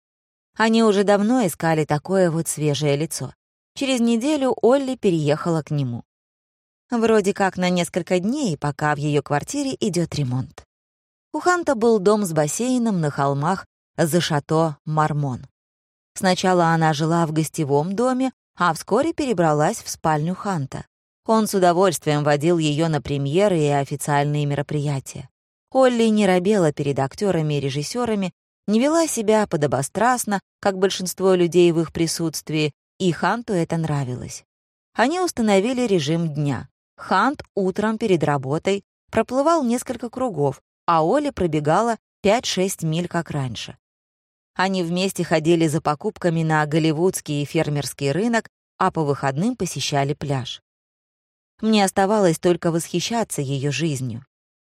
Они уже давно искали такое вот свежее лицо. Через неделю Олли переехала к нему. Вроде как на несколько дней, пока в ее квартире идет ремонт. У Ханта был дом с бассейном на холмах за шато Мармон. Сначала она жила в гостевом доме, а вскоре перебралась в спальню Ханта. Он с удовольствием водил ее на премьеры и официальные мероприятия. Олли не робела перед актерами и режиссерами, не вела себя подобострастно, как большинство людей в их присутствии, и Ханту это нравилось. Они установили режим дня. Хант утром перед работой проплывал несколько кругов, а Олли пробегала 5-6 миль, как раньше. Они вместе ходили за покупками на голливудский и фермерский рынок, а по выходным посещали пляж. Мне оставалось только восхищаться ее жизнью.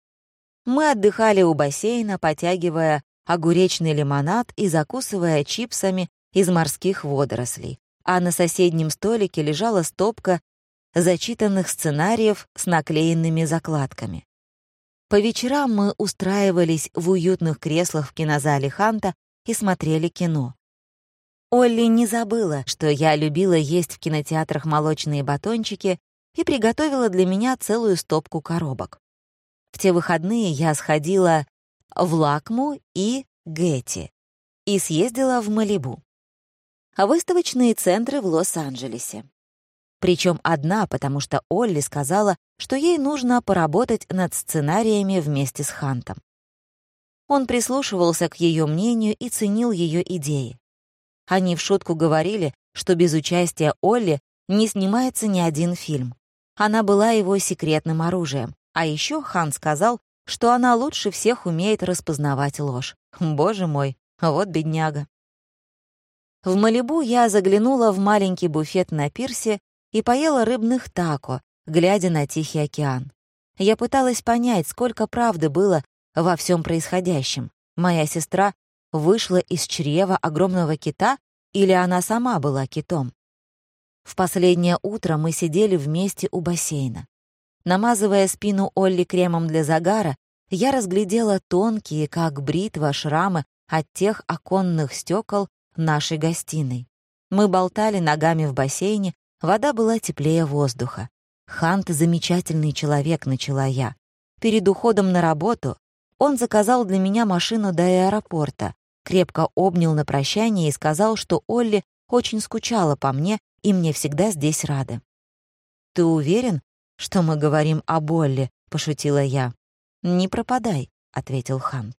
Мы отдыхали у бассейна, потягивая огуречный лимонад и закусывая чипсами из морских водорослей, а на соседнем столике лежала стопка зачитанных сценариев с наклеенными закладками. По вечерам мы устраивались в уютных креслах в кинозале Ханта и смотрели кино. Олли не забыла, что я любила есть в кинотеатрах молочные батончики, и приготовила для меня целую стопку коробок. В те выходные я сходила в Лакму и Гетти и съездила в Малибу. Выставочные центры в Лос-Анджелесе. Причем одна, потому что Олли сказала, что ей нужно поработать над сценариями вместе с Хантом. Он прислушивался к ее мнению и ценил ее идеи. Они в шутку говорили, что без участия Олли не снимается ни один фильм. Она была его секретным оружием. А еще Хан сказал, что она лучше всех умеет распознавать ложь. Боже мой, вот бедняга. В Малибу я заглянула в маленький буфет на пирсе и поела рыбных тако, глядя на Тихий океан. Я пыталась понять, сколько правды было во всем происходящем. Моя сестра вышла из чрева огромного кита или она сама была китом? В последнее утро мы сидели вместе у бассейна. Намазывая спину Олли кремом для загара, я разглядела тонкие, как бритва, шрамы от тех оконных стекол нашей гостиной. Мы болтали ногами в бассейне, вода была теплее воздуха. «Хант — замечательный человек», — начала я. Перед уходом на работу он заказал для меня машину до аэропорта, крепко обнял на прощание и сказал, что Олли очень скучала по мне и мне всегда здесь рады. «Ты уверен, что мы говорим об Олли?» — пошутила я. «Не пропадай», — ответил Хант.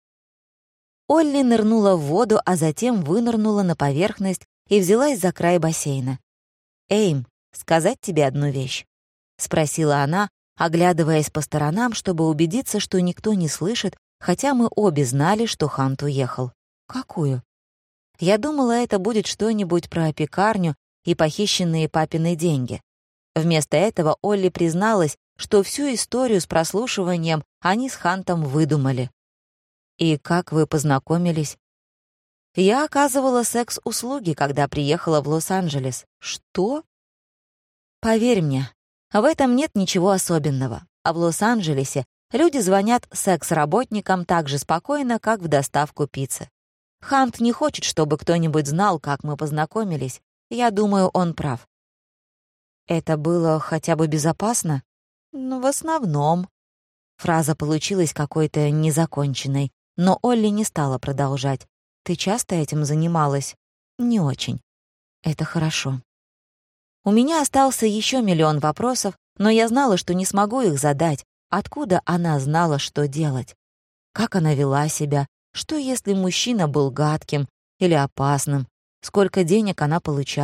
Олли нырнула в воду, а затем вынырнула на поверхность и взялась за край бассейна. «Эйм, сказать тебе одну вещь?» — спросила она, оглядываясь по сторонам, чтобы убедиться, что никто не слышит, хотя мы обе знали, что Хант уехал. «Какую?» Я думала, это будет что-нибудь про пекарню и похищенные папины деньги. Вместо этого Олли призналась, что всю историю с прослушиванием они с Хантом выдумали. «И как вы познакомились?» «Я оказывала секс-услуги, когда приехала в Лос-Анджелес». «Что?» «Поверь мне, в этом нет ничего особенного. А в Лос-Анджелесе люди звонят секс-работникам так же спокойно, как в доставку пиццы. Хант не хочет, чтобы кто-нибудь знал, как мы познакомились. Я думаю, он прав». «Это было хотя бы безопасно?» «Ну, в основном». Фраза получилась какой-то незаконченной, но Олли не стала продолжать. «Ты часто этим занималась?» «Не очень». «Это хорошо». У меня остался еще миллион вопросов, но я знала, что не смогу их задать. Откуда она знала, что делать? Как она вела себя? Что, если мужчина был гадким или опасным? Сколько денег она получала?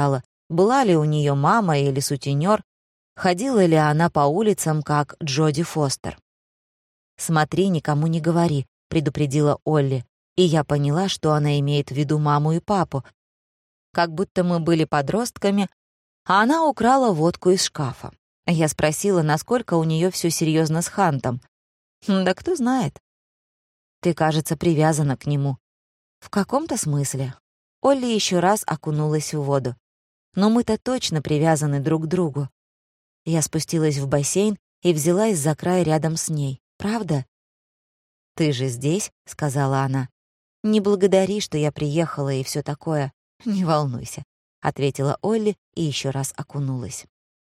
была ли у нее мама или сутенер, ходила ли она по улицам, как Джоди Фостер. «Смотри, никому не говори», — предупредила Олли, и я поняла, что она имеет в виду маму и папу, как будто мы были подростками, а она украла водку из шкафа. Я спросила, насколько у нее все серьезно с Хантом. «Да кто знает. Ты, кажется, привязана к нему». «В каком-то смысле». Олли еще раз окунулась в воду. «Но мы-то точно привязаны друг к другу». Я спустилась в бассейн и взялась за край рядом с ней. «Правда?» «Ты же здесь», — сказала она. «Не благодари, что я приехала и все такое. Не волнуйся», — ответила Олли и еще раз окунулась.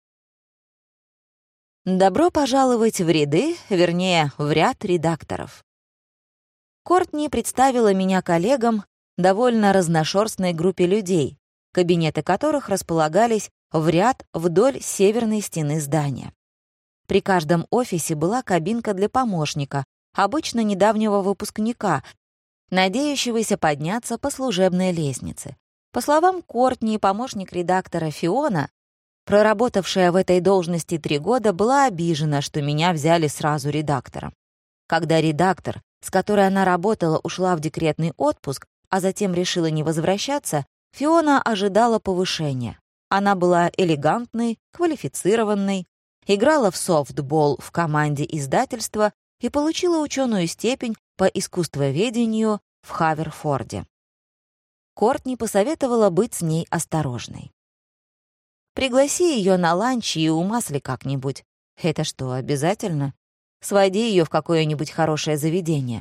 Добро пожаловать в ряды, вернее, в ряд редакторов. Кортни представила меня коллегам, довольно разношерстной группе людей, кабинеты которых располагались в ряд вдоль северной стены здания. При каждом офисе была кабинка для помощника, обычно недавнего выпускника, надеющегося подняться по служебной лестнице. По словам Кортни, помощник редактора Фиона, проработавшая в этой должности 3 года, была обижена, что меня взяли сразу редактором. Когда редактор, с которой она работала, ушла в декретный отпуск, а затем решила не возвращаться, Фиона ожидала повышения. Она была элегантной, квалифицированной, играла в софтбол в команде издательства и получила ученую степень по искусствоведению в Хаверфорде. Кортни посоветовала быть с ней осторожной. «Пригласи ее на ланч и умасли как-нибудь». «Это что, обязательно?» «Своди ее в какое-нибудь хорошее заведение».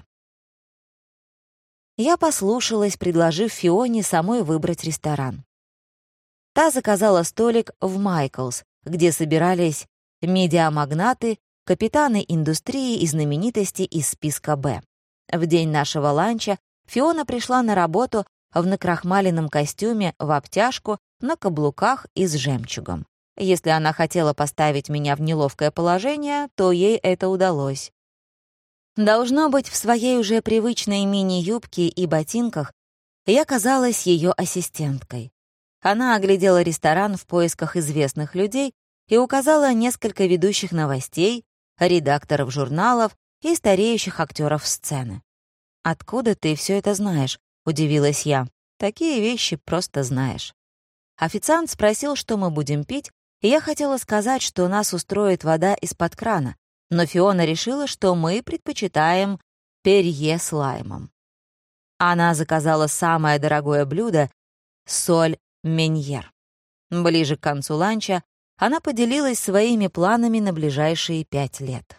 Я послушалась, предложив Фионе самой выбрать ресторан. Та заказала столик в Майклс, где собирались медиамагнаты, капитаны индустрии и знаменитости из списка «Б». В день нашего ланча Фиона пришла на работу в накрахмаленном костюме в обтяжку, на каблуках и с жемчугом. Если она хотела поставить меня в неловкое положение, то ей это удалось. Должно быть, в своей уже привычной мини-юбке и ботинках я казалась ее ассистенткой. Она оглядела ресторан в поисках известных людей и указала несколько ведущих новостей, редакторов журналов и стареющих актеров сцены. «Откуда ты все это знаешь?» — удивилась я. «Такие вещи просто знаешь». Официант спросил, что мы будем пить, и я хотела сказать, что нас устроит вода из-под крана, но Фиона решила, что мы предпочитаем перье с лаймом. Она заказала самое дорогое блюдо — соль меньер. Ближе к концу ланча она поделилась своими планами на ближайшие 5 лет.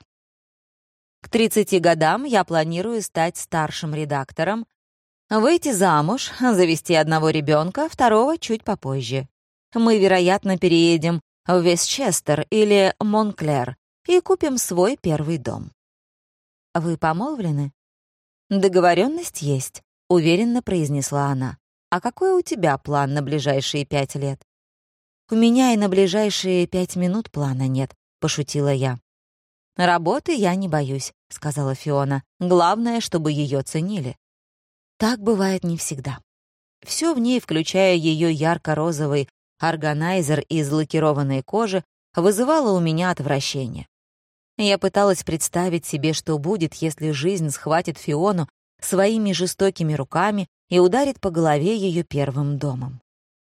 «К 30 годам я планирую стать старшим редактором, выйти замуж, завести одного ребенка, второго чуть попозже. Мы, вероятно, переедем в Вестчестер или Монклер и купим свой первый дом». «Вы помолвлены?» «Договоренность есть», — уверенно произнесла она. «А какой у тебя план на ближайшие 5 лет?» «У меня и на ближайшие 5 минут плана нет», — пошутила я. «Работы я не боюсь», — сказала Фиона. «Главное, чтобы ее ценили». Так бывает не всегда. Все в ней, включая ее ярко-розовый органайзер из лакированной кожи, вызывало у меня отвращение. Я пыталась представить себе, что будет, если жизнь схватит Фиону своими жестокими руками и ударит по голове ее первым домом.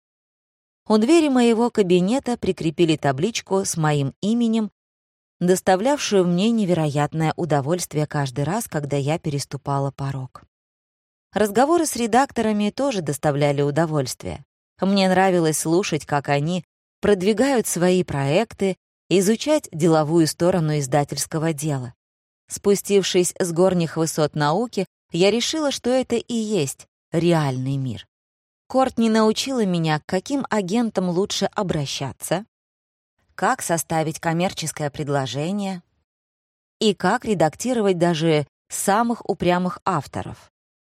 У двери моего кабинета прикрепили табличку с моим именем, доставлявшую мне невероятное удовольствие каждый раз, когда я переступала порог. Разговоры с редакторами тоже доставляли удовольствие. Мне нравилось слушать, как они продвигают свои проекты, изучать деловую сторону издательского дела. Спустившись с горних высот науки, я решила, что это и есть реальный мир. Кортни научила меня, к каким агентам лучше обращаться, как составить коммерческое предложение и как редактировать даже самых упрямых авторов.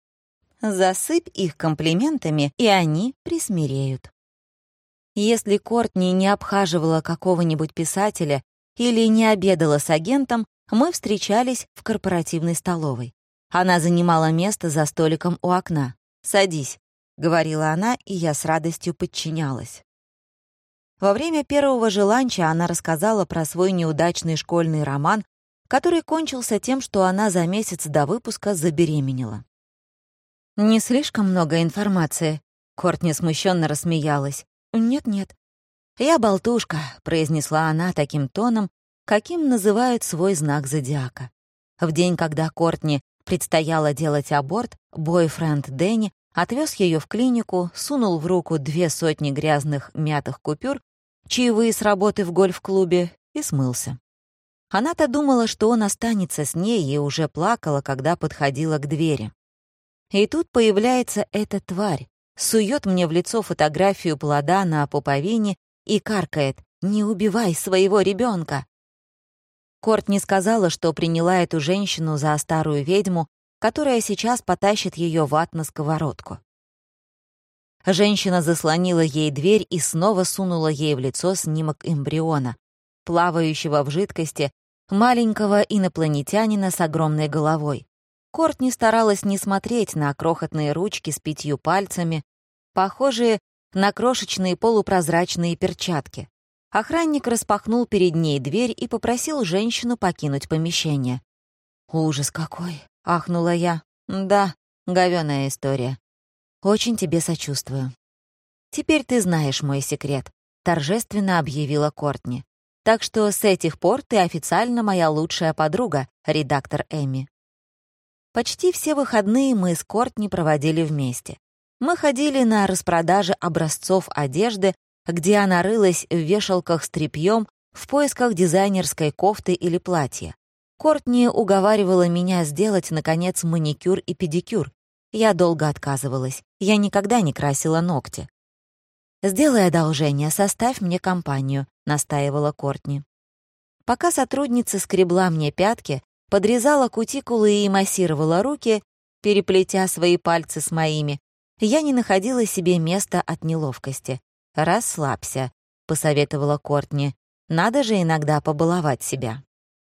Засыпь их комплиментами, и они присмиреют. Если Кортни не обхаживала какого-нибудь писателя или не обедала с агентом, мы встречались в корпоративной столовой. Она занимала место за столиком у окна. «Садись», — говорила она, и я с радостью подчинялась. Во время первого же ланча она рассказала про свой неудачный школьный роман, который кончился тем, что она за месяц до выпуска забеременела. «Не слишком много информации», — Кортни смущенно рассмеялась. «Нет-нет». «Я болтушка», — произнесла она таким тоном, каким называют свой знак зодиака. В день, когда Кортни предстояло делать аборт, бойфренд Дэнни отвез ее в клинику, сунул в руку 200 грязных мятых купюр, чаевые с работы в гольф-клубе, и смылся. Она-то думала, что он останется с ней, и уже плакала, когда подходила к двери. И тут появляется эта тварь, сует мне в лицо фотографию плода на пуповине и каркает: «Не убивай своего ребенка!» Кортни сказала, что приняла эту женщину за старую ведьму, которая сейчас потащит ее в ад на сковородку. Женщина заслонила ей дверь и снова сунула ей в лицо снимок эмбриона, плавающего в жидкости, маленького инопланетянина с огромной головой. Кортни старалась не смотреть на крохотные ручки с 5 пальцами, похожие на крошечные полупрозрачные перчатки. Охранник распахнул перед ней дверь и попросил женщину покинуть помещение. «Ужас какой!» — ахнула я. «Да, говёная история. Очень тебе сочувствую». «Теперь ты знаешь мой секрет», — торжественно объявила Кортни. «Так что с этих пор ты официально моя лучшая подруга, редактор Эми». Почти все выходные мы с Кортни проводили вместе. Мы ходили на распродажи образцов одежды, где она рылась в вешалках с тряпьем в поисках дизайнерской кофты или платья. Кортни уговаривала меня сделать, наконец, маникюр и педикюр. Я долго отказывалась. Я никогда не красила ногти. «Сделай одолжение, составь мне компанию», — настаивала Кортни. Пока сотрудница скребла мне пятки, подрезала кутикулы и массировала руки, переплетя свои пальцы с моими, я не находила себе места от неловкости. «Расслабься», — посоветовала Кортни. «Надо же иногда побаловать себя».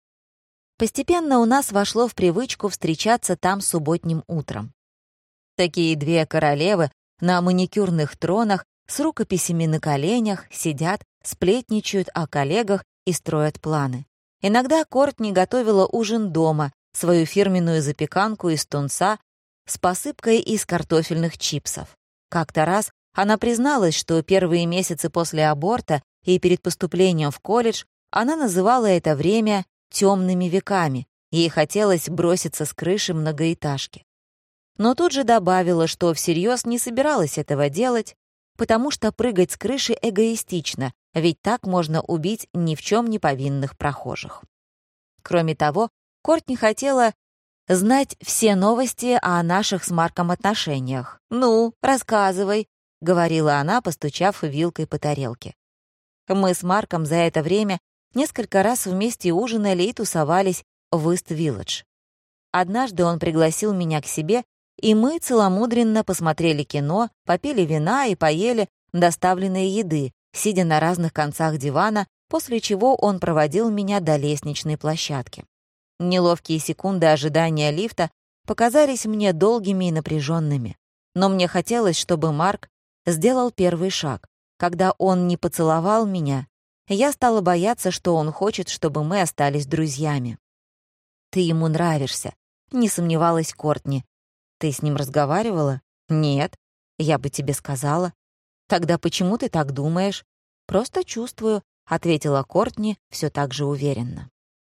Постепенно у нас вошло в привычку встречаться там субботним утром. Такие две королевы на маникюрных тронах с рукописями на коленях сидят, сплетничают о коллегах и строят планы. Иногда Кортни готовила ужин дома, свою фирменную запеканку из тунца с посыпкой из картофельных чипсов. Как-то раз она призналась, что первые месяцы после аборта и перед поступлением в колледж она называла это время темными веками, ей хотелось броситься с крыши многоэтажки. Но тут же добавила, что всерьез не собиралась этого делать, потому что прыгать с крыши эгоистично, ведь так можно убить ни в чем не повинных прохожих. Кроме того, Кортни хотела знать все новости о наших с Марком отношениях. «Ну, рассказывай», — говорила она, постучав вилкой по тарелке. Мы с Марком за это время несколько раз вместе ужинали и тусовались в Ист-Вилледж. Однажды он пригласил меня к себе, и мы целомудренно посмотрели кино, попили вина и поели доставленной еды, сидя на разных концах дивана, после чего он проводил меня до лестничной площадки. Неловкие секунды ожидания лифта показались мне долгими и напряженными, но мне хотелось, чтобы Марк сделал первый шаг. Когда он не поцеловал меня, я стала бояться, что он хочет, чтобы мы остались друзьями. «Ты ему нравишься», — не сомневалась Кортни. «Ты с ним разговаривала?» «Нет, я бы тебе сказала». «Тогда почему ты так думаешь?» «Просто чувствую», — ответила Кортни все так же уверенно.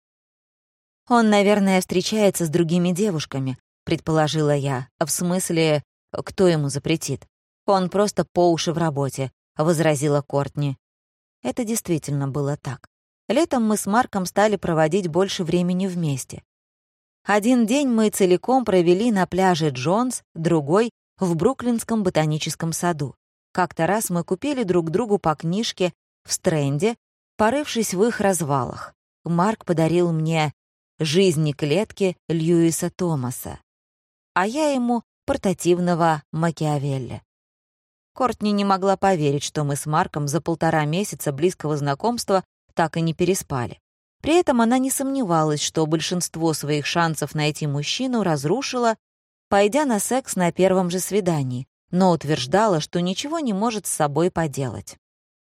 «Он, наверное, встречается с другими девушками», — предположила я. «В смысле, кто ему запретит?» «Он просто по уши в работе», — возразила Кортни. Это действительно было так. Летом мы с Марком стали проводить больше времени вместе. Один день мы целиком провели на пляже Джонс, другой — в Бруклинском ботаническом саду. Как-то раз мы купили друг другу по книжке в Стрэнде, порывшись в их развалах. Марк подарил мне «Жизни клетки» Льюиса Томаса, а я ему портативного Макиавелли. Кортни не могла поверить, что мы с Марком за 1,5 месяца близкого знакомства так и не переспали. При этом она не сомневалась, что большинство своих шансов найти мужчину разрушила, пойдя на секс на первом же свидании, но утверждала, что ничего не может с собой поделать.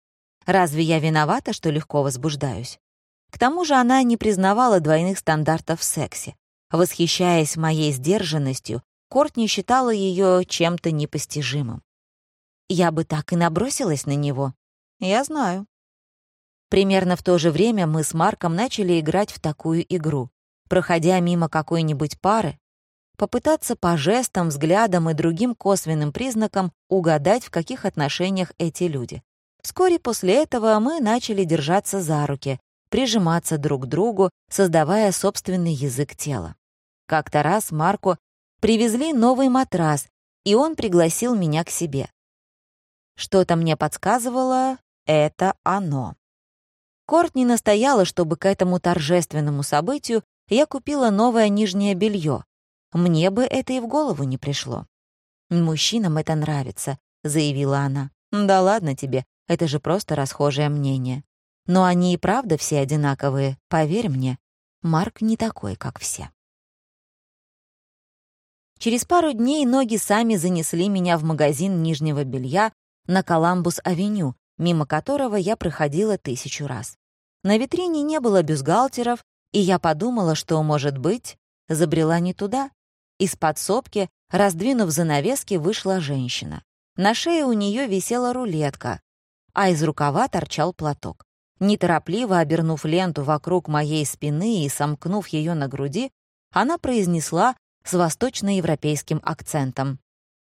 Разве я виновата, что легко возбуждаюсь? К тому же она не признавала двойных стандартов в сексе. Восхищаясь моей сдержанностью, Кортни считала ее чем-то непостижимым. Я бы так и набросилась на него. Я знаю. Примерно в то же время мы с Марком начали играть в такую игру. Проходя мимо какой-нибудь пары, попытаться по жестам, взглядам и другим косвенным признакам угадать, в каких отношениях эти люди. Вскоре после этого мы начали держаться за руки, прижиматься друг к другу, создавая собственный язык тела. Как-то раз Марку привезли новый матрас, и он пригласил меня к себе. Что-то мне подсказывало, это оно. Кортни настояла, чтобы к этому торжественному событию я купила новое нижнее белье. Мне бы это и в голову не пришло. «Мужчинам это нравится», — заявила она. «Да ладно тебе, это же просто расхожее мнение. Но они и правда все одинаковые, поверь мне. Марк не такой, как все». Через пару дней ноги сами занесли меня в магазин нижнего белья на Коламбус-авеню, мимо которого я проходила 1000 раз. На витрине не было бюстгальтеров, и я подумала, что, может быть, забрела не туда. Из подсобки, раздвинув занавески, вышла женщина. На шее у нее висела рулетка, а из рукава торчал платок. Неторопливо обернув ленту вокруг моей спины и сомкнув ее на груди, она произнесла с восточноевропейским акцентом: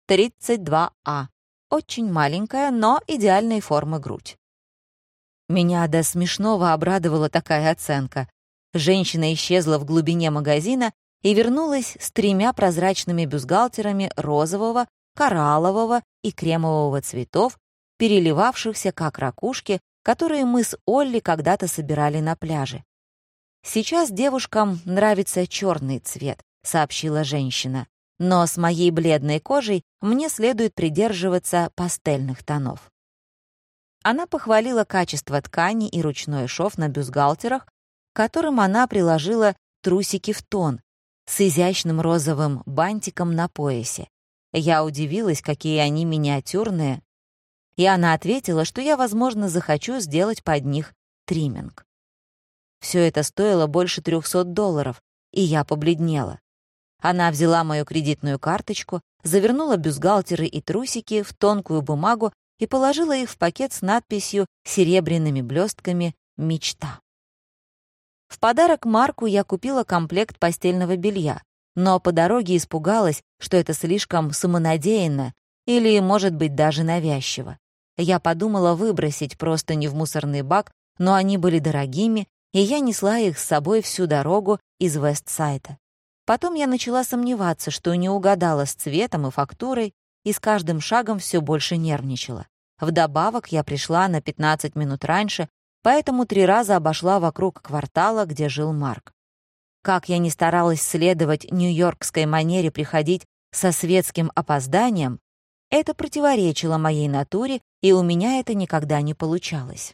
32А. Очень маленькая, но идеальной формы грудь. Меня до смешного обрадовала такая оценка. Женщина исчезла в глубине магазина и вернулась с 3 прозрачными бюстгальтерами розового, кораллового и кремового цветов, переливавшихся как ракушки, которые мы с Олли когда-то собирали на пляже. «Сейчас девушкам нравится черный цвет», — сообщила женщина. «Но с моей бледной кожей мне следует придерживаться пастельных тонов». Она похвалила качество ткани и ручной шов на бюстгальтерах, к которым она приложила трусики в тон, с изящным розовым бантиком на поясе. Я удивилась, какие они миниатюрные, и она ответила, что я, возможно, захочу сделать под них тримминг. Все это стоило больше $300, и я побледнела. Она взяла мою кредитную карточку, завернула бюстгальтеры и трусики в тонкую бумагу и положила их в пакет с надписью серебряными блестками «Мечта». В подарок Марку я купила комплект постельного белья, но по дороге испугалась, что это слишком самонадеянно или, может быть, даже навязчиво. Я подумала выбросить простыни в мусорный бак, но они были дорогими, и я несла их с собой всю дорогу из Вестсайда. Потом я начала сомневаться, что не угадала с цветом и фактурой, и с каждым шагом все больше нервничала. Вдобавок я пришла на 15 минут раньше, поэтому 3 раза обошла вокруг квартала, где жил Марк. Как я ни старалась следовать нью-йоркской манере приходить со светским опозданием, это противоречило моей натуре, и у меня это никогда не получалось.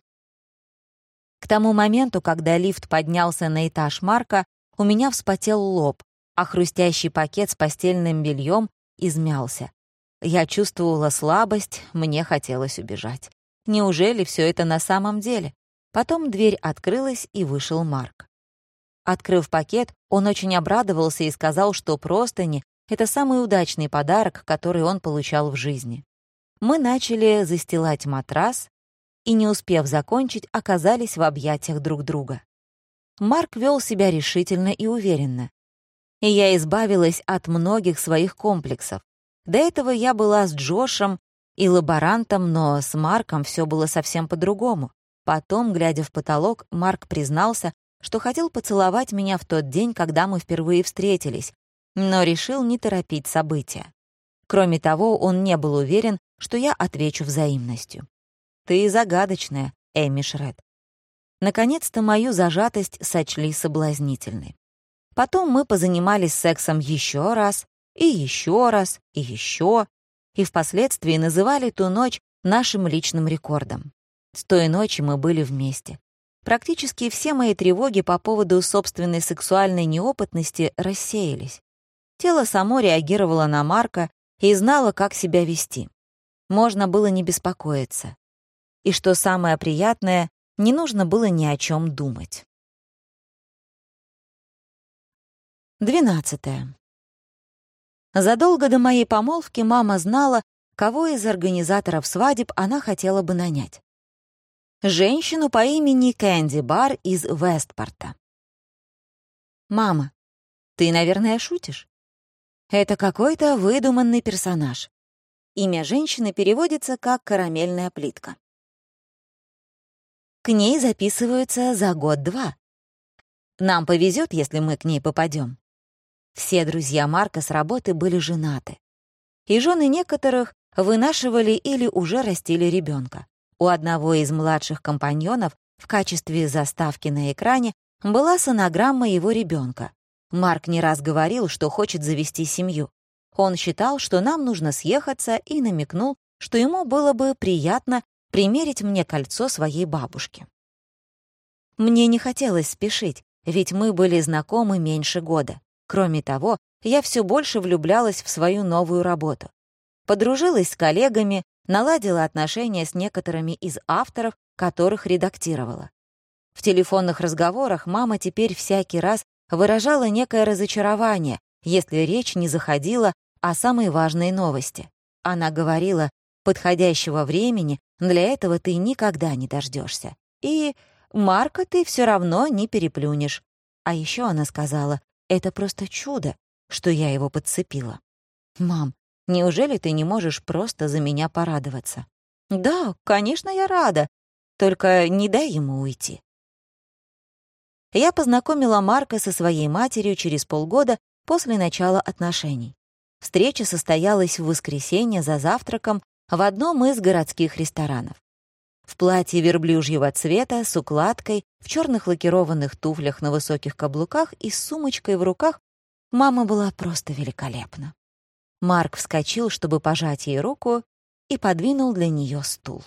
К тому моменту, когда лифт поднялся на этаж Марка, у меня вспотел лоб, а хрустящий пакет с постельным бельем измялся. Я чувствовала слабость, мне хотелось убежать. Неужели все это на самом деле? Потом дверь открылась, и вышел Марк. Открыв пакет, он очень обрадовался и сказал, что простыни — это самый удачный подарок, который он получал в жизни. Мы начали застилать матрас, и, не успев закончить, оказались в объятиях друг друга. Марк вел себя решительно и уверенно. И я избавилась от многих своих комплексов. До этого я была с Джошем и лаборантом, но с Марком все было совсем по-другому. Потом, глядя в потолок, Марк признался, что хотел поцеловать меня в тот день, когда мы впервые встретились, но решил не торопить события. Кроме того, он не был уверен, что я отвечу взаимностью. «Ты загадочная, Эми Шред». Наконец-то мою зажатость сочли соблазнительной. Потом мы позанимались сексом еще раз, и еще раз, и еще, и впоследствии называли ту ночь нашим личным рекордом. С той ночи мы были вместе. Практически все мои тревоги по поводу собственной сексуальной неопытности рассеялись. Тело само реагировало на Марка и знало, как себя вести. Можно было не беспокоиться. и, что самое приятное, не нужно было ни о чем думать. 12. Задолго до моей помолвки мама знала, кого из организаторов свадеб она хотела бы нанять. Женщину по имени Кэнди Бар из Вестпорта. «Мама, ты, наверное, шутишь? Это какой-то выдуманный персонаж. Имя женщины переводится как «карамельная плитка». К ней записываются за год-два. Нам повезет, если мы к ней попадем. Все друзья Марка с работы были женаты. И жены некоторых вынашивали или уже растили ребенка. У одного из младших компаньонов в качестве заставки на экране была сонограмма его ребенка. Марк не раз говорил, что хочет завести семью. Он считал, что нам нужно съехаться, и намекнул, что ему было бы приятно примерить мне кольцо своей бабушки. Мне не хотелось спешить, ведь мы были знакомы меньше года. Кроме того, я все больше влюблялась в свою новую работу. Подружилась с коллегами, наладила отношения с некоторыми из авторов, которых редактировала. В телефонных разговорах мама теперь всякий раз выражала некое разочарование, если речь не заходила о самой важной новости. Она говорила, подходящего времени для этого ты никогда не дождешься. И Марка ты все равно не переплюнешь. А еще она сказала, это просто чудо, что я его подцепила. «Мам, неужели ты не можешь просто за меня порадоваться?» «Да, конечно, я рада. Только не дай ему уйти». Я познакомила Марка со своей матерью через полгода после начала отношений. Встреча состоялась в воскресенье за завтраком в одном из городских ресторанов. В платье верблюжьего цвета, с укладкой, в черных лакированных туфлях на высоких каблуках и с сумочкой в руках мама была просто великолепна. Марк вскочил, чтобы пожать ей руку, и подвинул для нее стул.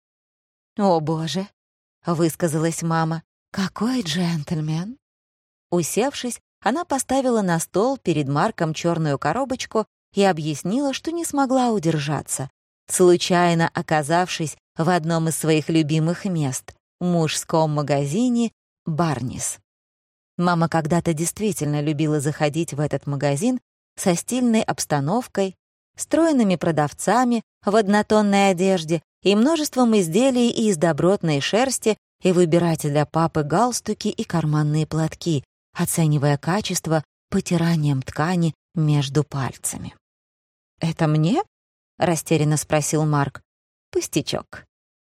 «О, Боже!» — высказалась мама. «Какой джентльмен!» Усевшись, она поставила на стол перед Марком черную коробочку и объяснила, что не смогла удержаться, случайно оказавшись в одном из своих любимых мест — мужском магазине «Барнис». Мама когда-то действительно любила заходить в этот магазин со стильной обстановкой, стройными продавцами в однотонной одежде и множеством изделий из добротной шерсти и выбирать для папы галстуки и карманные платки, оценивая качество потиранием ткани между пальцами. «Это мне?» — растерянно спросил Марк. «Пустячок».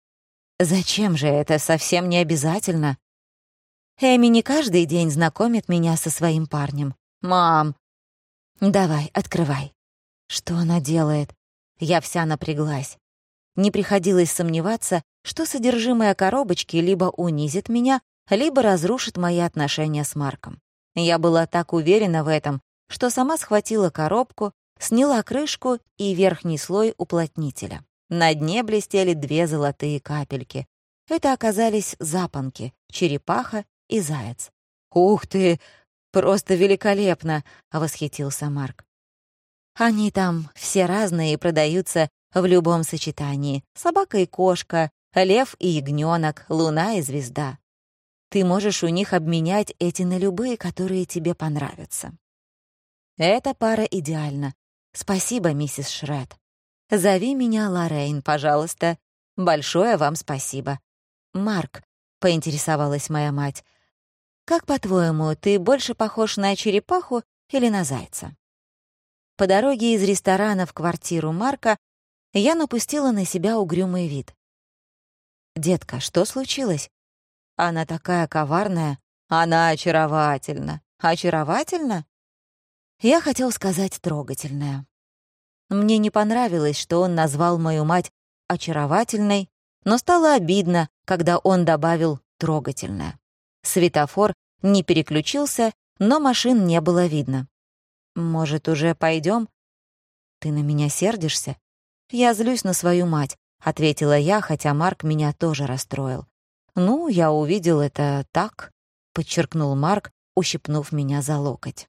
«Зачем же это? Совсем не обязательно. Эми не каждый день знакомит меня со своим парнем. Мам!» «Давай, открывай». Что она делает? Я вся напряглась. Не приходилось сомневаться, что содержимое коробочки либо унизит меня, либо разрушит мои отношения с Марком. Я была так уверена в этом, что сама схватила коробку, сняла крышку и верхний слой уплотнителя. На дне блестели 2 золотые капельки. Это оказались запонки, черепаха и заяц. «Ух ты! Просто великолепно!» — восхитился Марк. «Они там все разные и продаются в любом сочетании. Собака и кошка, лев и ягнёнок, луна и звезда. Ты можешь у них обменять эти на любые, которые тебе понравятся. Эта пара идеальна. Спасибо, миссис Шред. Зови меня Лоррейн, пожалуйста. Большое вам спасибо. Марк, — поинтересовалась моя мать, — как, по-твоему, ты больше похож на черепаху или на зайца? По дороге из ресторана в квартиру Марка я напустила на себя угрюмый вид. «Детка, что случилось? Она такая коварная. Она очаровательна. Очаровательна?» Я хотел сказать трогательная. Мне не понравилось, что он назвал мою мать очаровательной, но стало обидно, когда он добавил трогательная. Светофор не переключился, но машин не было видно. «Может, уже пойдем? Ты на меня сердишься?» «Я злюсь на свою мать», — ответила я, хотя Марк меня тоже расстроил. «Ну, я увидел это так», — подчеркнул Марк, ущипнув меня за локоть.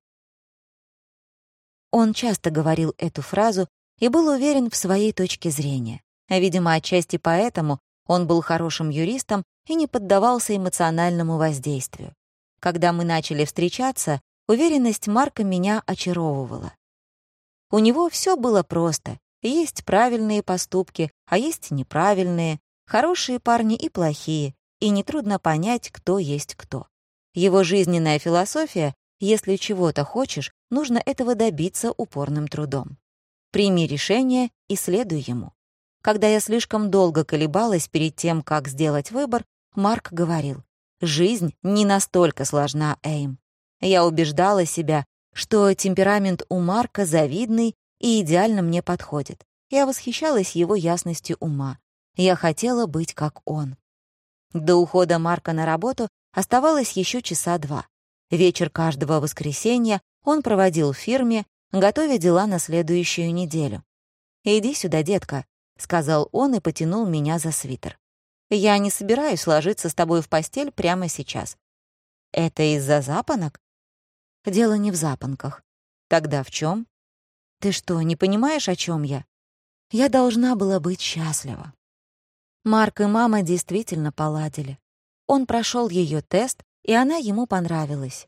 Он часто говорил эту фразу и был уверен в своей точке зрения. Видимо, отчасти поэтому Он был хорошим юристом и не поддавался эмоциональному воздействию. Когда мы начали встречаться, уверенность Марка меня очаровывала. У него все было просто. Есть правильные поступки, а есть неправильные, хорошие парни и плохие, и нетрудно понять, кто есть кто. Его жизненная философия: если чего-то хочешь, нужно этого добиться упорным трудом. Прими решение и следуй ему. Когда я слишком долго колебалась перед тем, как сделать выбор, Марк говорил: «Жизнь не настолько сложна, Эйм». Я убеждала себя, что темперамент у Марка завидный и идеально мне подходит. Я восхищалась его ясностью ума. Я хотела быть как он. До ухода Марка на работу оставалось еще часа 2. Вечер каждого воскресенья он проводил в фирме, готовя дела на следующую неделю. «Иди сюда, детка», — сказал он и потянул меня за свитер. «Я не собираюсь ложиться с тобой в постель прямо сейчас». «Это из-за запонок?» «Дело не в запонках». «Тогда в чем? Ты что, не понимаешь, о чем я? Я должна была быть счастлива». Марк и мама действительно поладили. Он прошел ее тест, и она ему понравилась.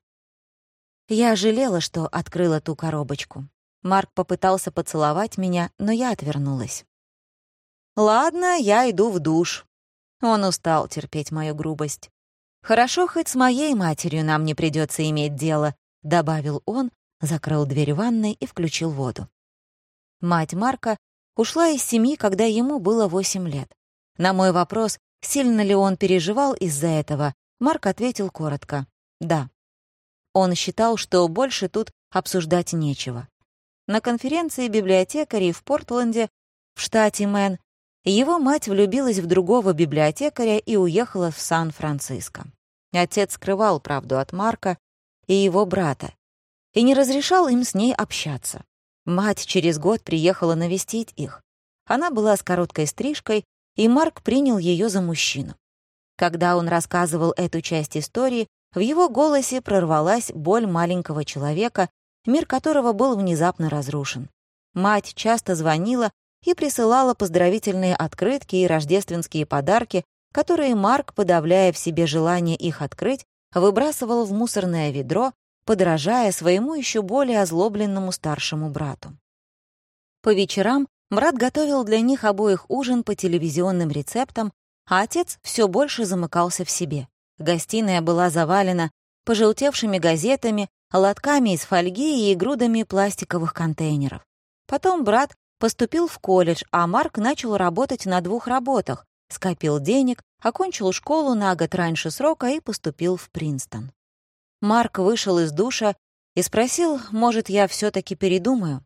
Я жалела, что открыла ту коробочку. Марк попытался поцеловать меня, но я отвернулась. «Ладно, я иду в душ». Он устал терпеть мою грубость. «Хорошо, хоть с моей матерью нам не придется иметь дело», — добавил он, закрыл дверь ванной и включил воду. Мать Марка ушла из семьи, когда ему было 8 лет. На мой вопрос, сильно ли он переживал из-за этого, Марк ответил коротко: «Да». Он считал, что больше тут обсуждать нечего. На конференции библиотекарей в Портленде, в штате Мэн, его мать влюбилась в другого библиотекаря и уехала в Сан-Франциско. Отец скрывал правду от Марка и его брата и не разрешал им с ней общаться. Мать через год приехала навестить их. Она была с короткой стрижкой, и Марк принял ее за мужчину. Когда он рассказывал эту часть истории, в его голосе прорвалась боль маленького человека, мир которого был внезапно разрушен. Мать часто звонила и присылала поздравительные открытки и рождественские подарки, которые Марк, подавляя в себе желание их открыть, выбрасывал в мусорное ведро, подражая своему еще более озлобленному старшему брату. По вечерам брат готовил для них обоих ужин по телевизионным рецептам, а отец все больше замыкался в себе. Гостиная была завалена пожелтевшими газетами, лотками из фольги и грудами пластиковых контейнеров. Потом брат поступил в колледж, а Марк начал работать на 2 работах, скопил денег, окончил школу на год раньше срока и поступил в Принстон. Марк вышел из душа и спросил, может, я все-таки передумаю.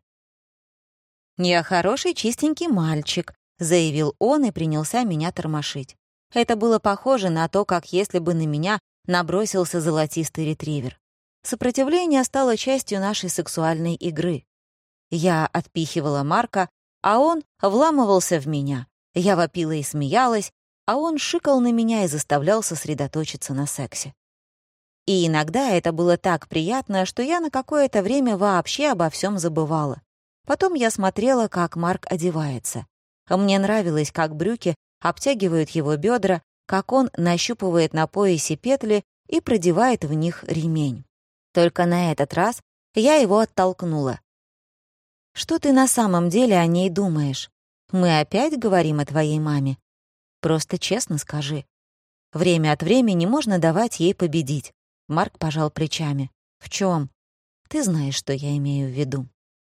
«Я хороший, чистенький мальчик», — заявил он и принялся меня тормошить. Это было похоже на то, как если бы на меня набросился золотистый ретривер. Сопротивление стало частью нашей сексуальной игры. Я отпихивала Марка, а он вламывался в меня. Я вопила и смеялась, а он шикал на меня и заставлял сосредоточиться на сексе. И иногда это было так приятно, что я на какое-то время вообще обо всем забывала. Потом я смотрела, как Марк одевается. Мне нравилось, как брюки обтягивают его бедра, как он нащупывает на поясе петли и продевает в них ремень. Только на этот раз я его оттолкнула. «Что ты на самом деле о ней думаешь? Мы опять говорим о твоей маме? Просто честно скажи. Время от времени можно давать ей победить». Марк пожал плечами. «В чем? Ты знаешь, что я имею в виду».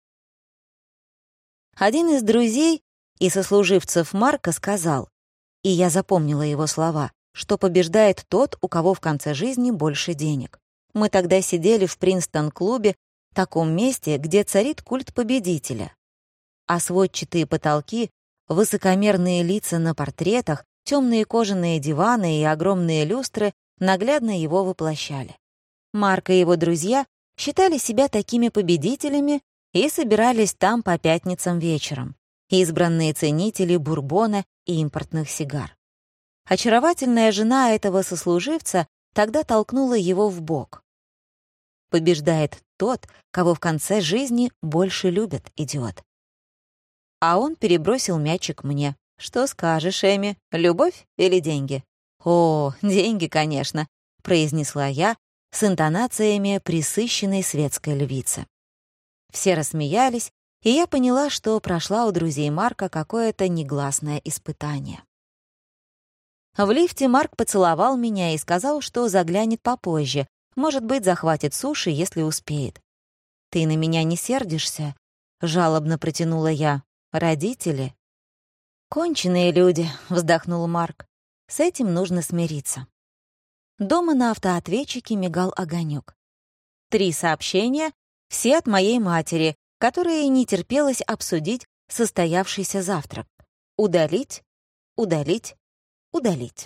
Один из друзей и сослуживцев Марка сказал, и я запомнила его слова, что побеждает тот, у кого в конце жизни больше денег. Мы тогда сидели в Принстон-клубе, таком месте, где царит культ победителя. А сводчатые потолки, высокомерные лица на портретах, темные кожаные диваны и огромные люстры наглядно его воплощали. Марк и его друзья считали себя такими победителями и собирались там по пятницам вечером, избранные ценители бурбона и импортных сигар. Очаровательная жена этого сослуживца тогда толкнула его в бок. «Побеждает тот, кого в конце жизни больше любят, идиот». А он перебросил мячик мне. «Что скажешь, Эми, любовь или деньги?» «О, деньги, конечно», — произнесла я с интонациями пресыщенной светской львицы. Все рассмеялись, и я поняла, что прошла у друзей Марка какое-то негласное испытание. В лифте Марк поцеловал меня и сказал, что заглянет попозже, может быть, захватит суши, если успеет. «Ты на меня не сердишься?» — жалобно протянула я. «Родители?» «Конченые люди», — вздохнул Марк. «С этим нужно смириться». Дома на автоответчике мигал огонек. 3 сообщения, все от моей матери, которой не терпелось обсудить состоявшийся завтрак. Удалить, удалить, удалить.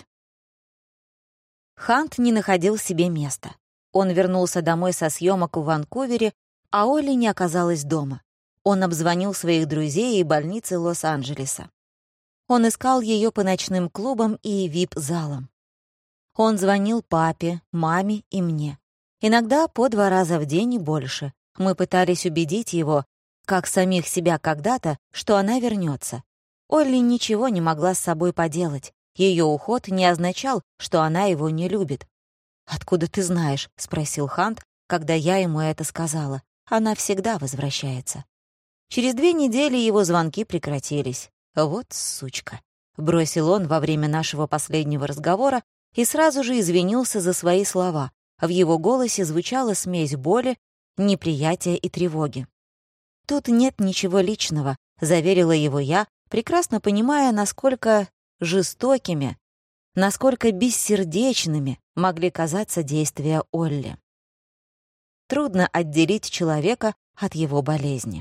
Хант не находил себе места. Он вернулся домой со съемок в Ванкувере, а Олли не оказалась дома. Он обзвонил своих друзей и больницы Лос-Анджелеса. Он искал ее по ночным клубам и вип-залам. Он звонил папе, маме и мне. Иногда по 2 раза в день и больше. Мы пытались убедить его, как самих себя когда-то, что она вернется. Олли ничего не могла с собой поделать. Ее уход не означал, что она его не любит. «Откуда ты знаешь?» — спросил Хант, когда я ему это сказала. «Она всегда возвращается». Через 2 недели его звонки прекратились. «Вот сучка», — бросил он во время нашего последнего разговора и сразу же извинился за свои слова. В его голосе звучала смесь боли, неприятия и тревоги. «Тут нет ничего личного», — заверила его я, прекрасно понимая, насколько жестокими, насколько бессердечными могли казаться действия Олли. Трудно отделить человека от его болезни.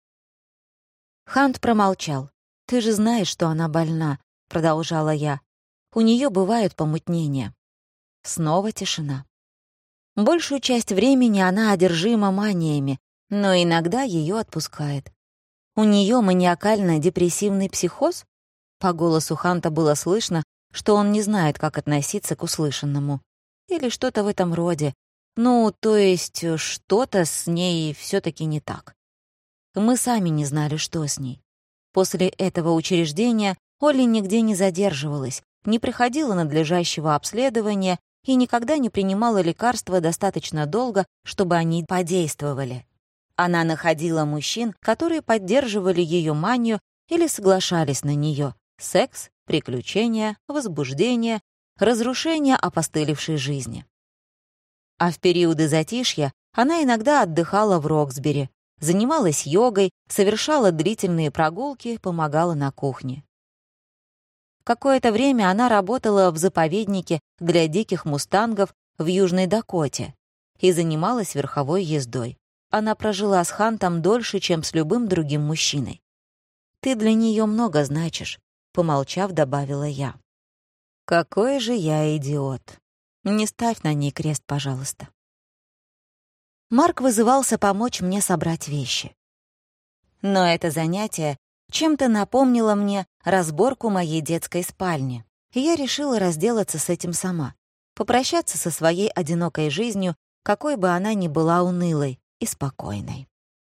Хант промолчал. «Ты же знаешь, что она больна», — продолжала я. «У нее бывают помутнения». Снова тишина. Большую часть времени она одержима маниями, но иногда ее отпускает. У нее маниакально-депрессивный психоз? По голосу Ханта было слышно, что он не знает, как относиться к услышанному. Или что-то в этом роде. Ну, то есть что-то с ней все-таки не так. Мы сами не знали, что с ней. После этого учреждения Олли нигде не задерживалась, не проходила надлежащего обследования и никогда не принимала лекарства достаточно долго, чтобы они подействовали. Она находила мужчин, которые поддерживали ее манию или соглашались на нее. Секс, приключения, возбуждение, разрушение опостылевшей жизни. А в периоды затишья она иногда отдыхала в Роксбери, занималась йогой, совершала длительные прогулки, помогала на кухне. Какое-то время она работала в заповеднике для диких мустангов в Южной Дакоте и занималась верховой ездой. Она прожила с Хантом дольше, чем с любым другим мужчиной. «Ты для нее много значишь», — помолчав, добавила я. «Какой же я идиот. Не ставь на ней крест, пожалуйста». Марк вызывался помочь мне собрать вещи. Но это занятие чем-то напомнило мне разборку моей детской спальни, и я решила разделаться с этим сама, попрощаться со своей одинокой жизнью, какой бы она ни была унылой и спокойной.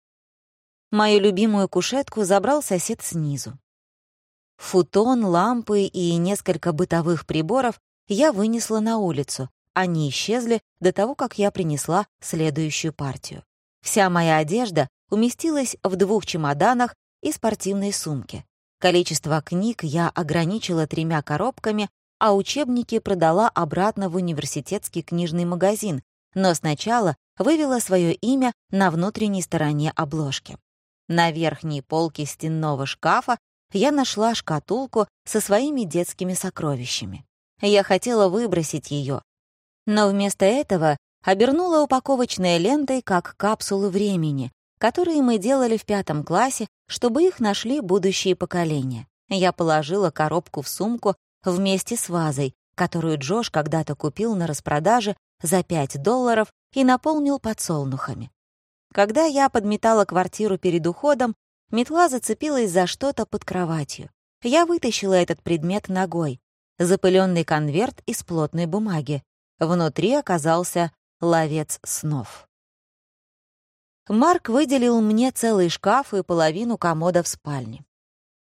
Мою любимую кушетку забрал сосед снизу. Футон, лампы и несколько бытовых приборов я вынесла на улицу. Они исчезли до того, как я принесла следующую партию. Вся моя одежда уместилась в 2 чемоданах и спортивной сумке. Количество книг я ограничила 3 коробками, а учебники продала обратно в университетский книжный магазин, но сначала вывела свое имя на внутренней стороне обложки. На верхней полке стенного шкафа я нашла шкатулку со своими детскими сокровищами. Я хотела выбросить ее, но вместо этого обернула упаковочной лентой как капсулы времени, которые мы делали в 5 классе, чтобы их нашли будущие поколения. Я положила коробку в сумку вместе с вазой, которую Джош когда-то купил на распродаже за $5 и наполнил подсолнухами. Когда я подметала квартиру перед уходом, метла зацепилась за что-то под кроватью. Я вытащила этот предмет ногой. Запыленный конверт из плотной бумаги. Внутри оказался ловец снов. Марк выделил мне целый шкаф и половину комода в спальне.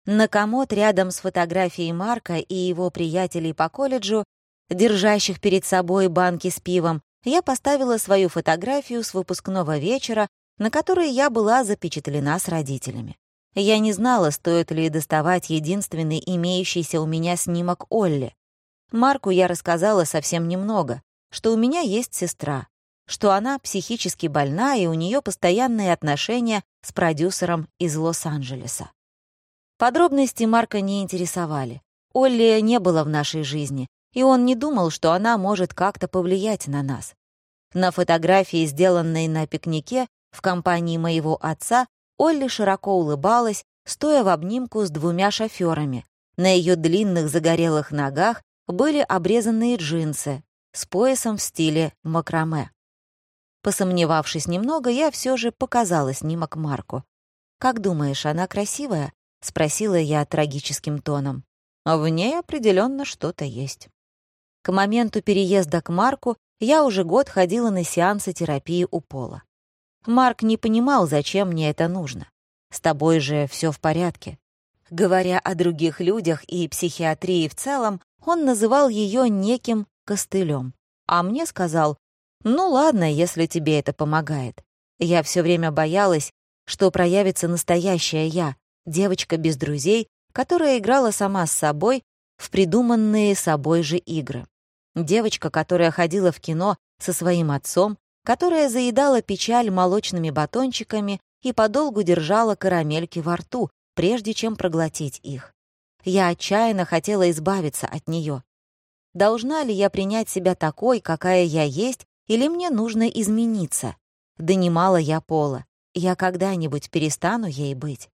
На комод рядом с фотографией Марка и его приятелей по колледжу, держащих перед собой банки с пивом, я поставила свою фотографию с выпускного вечера, на которой я была запечатлена с родителями. Я не знала, стоит ли доставать единственный имеющийся у меня снимок Олли. Марку я рассказала совсем немного, что у меня есть сестра, что она психически больна и у нее постоянные отношения с продюсером из Лос-Анджелеса. Подробности Марка не интересовали. Олли не было в нашей жизни, и он не думал, что она может как-то повлиять на нас. На фотографии, сделанной на пикнике в компании моего отца, Олли широко улыбалась, стоя в обнимку с двумя шофёрами. На ее длинных загорелых ногах были обрезанные джинсы с поясом в стиле макраме. Посомневавшись немного, я все же показала снимок Марку. «Как думаешь, она красивая?» — спросила я трагическим тоном. В ней определенно что-то есть. К моменту переезда к Марку я уже год ходила на сеансы терапии у Пола. Марк не понимал, зачем мне это нужно. «С тобой же все в порядке». Говоря о других людях и психиатрии в целом, он называл ее неким костылем. А мне сказал: «Ну ладно, если тебе это помогает». Я все время боялась, что проявится настоящая я, девочка без друзей, которая играла сама с собой в придуманные собой же игры. Девочка, которая ходила в кино со своим отцом, которая заедала печаль молочными батончиками и подолгу держала карамельки во рту, прежде чем проглотить их. Я отчаянно хотела избавиться от нее. Должна ли я принять себя такой, какая я есть, или мне нужно измениться? Донимала я Пола. Я когда-нибудь перестану ей быть.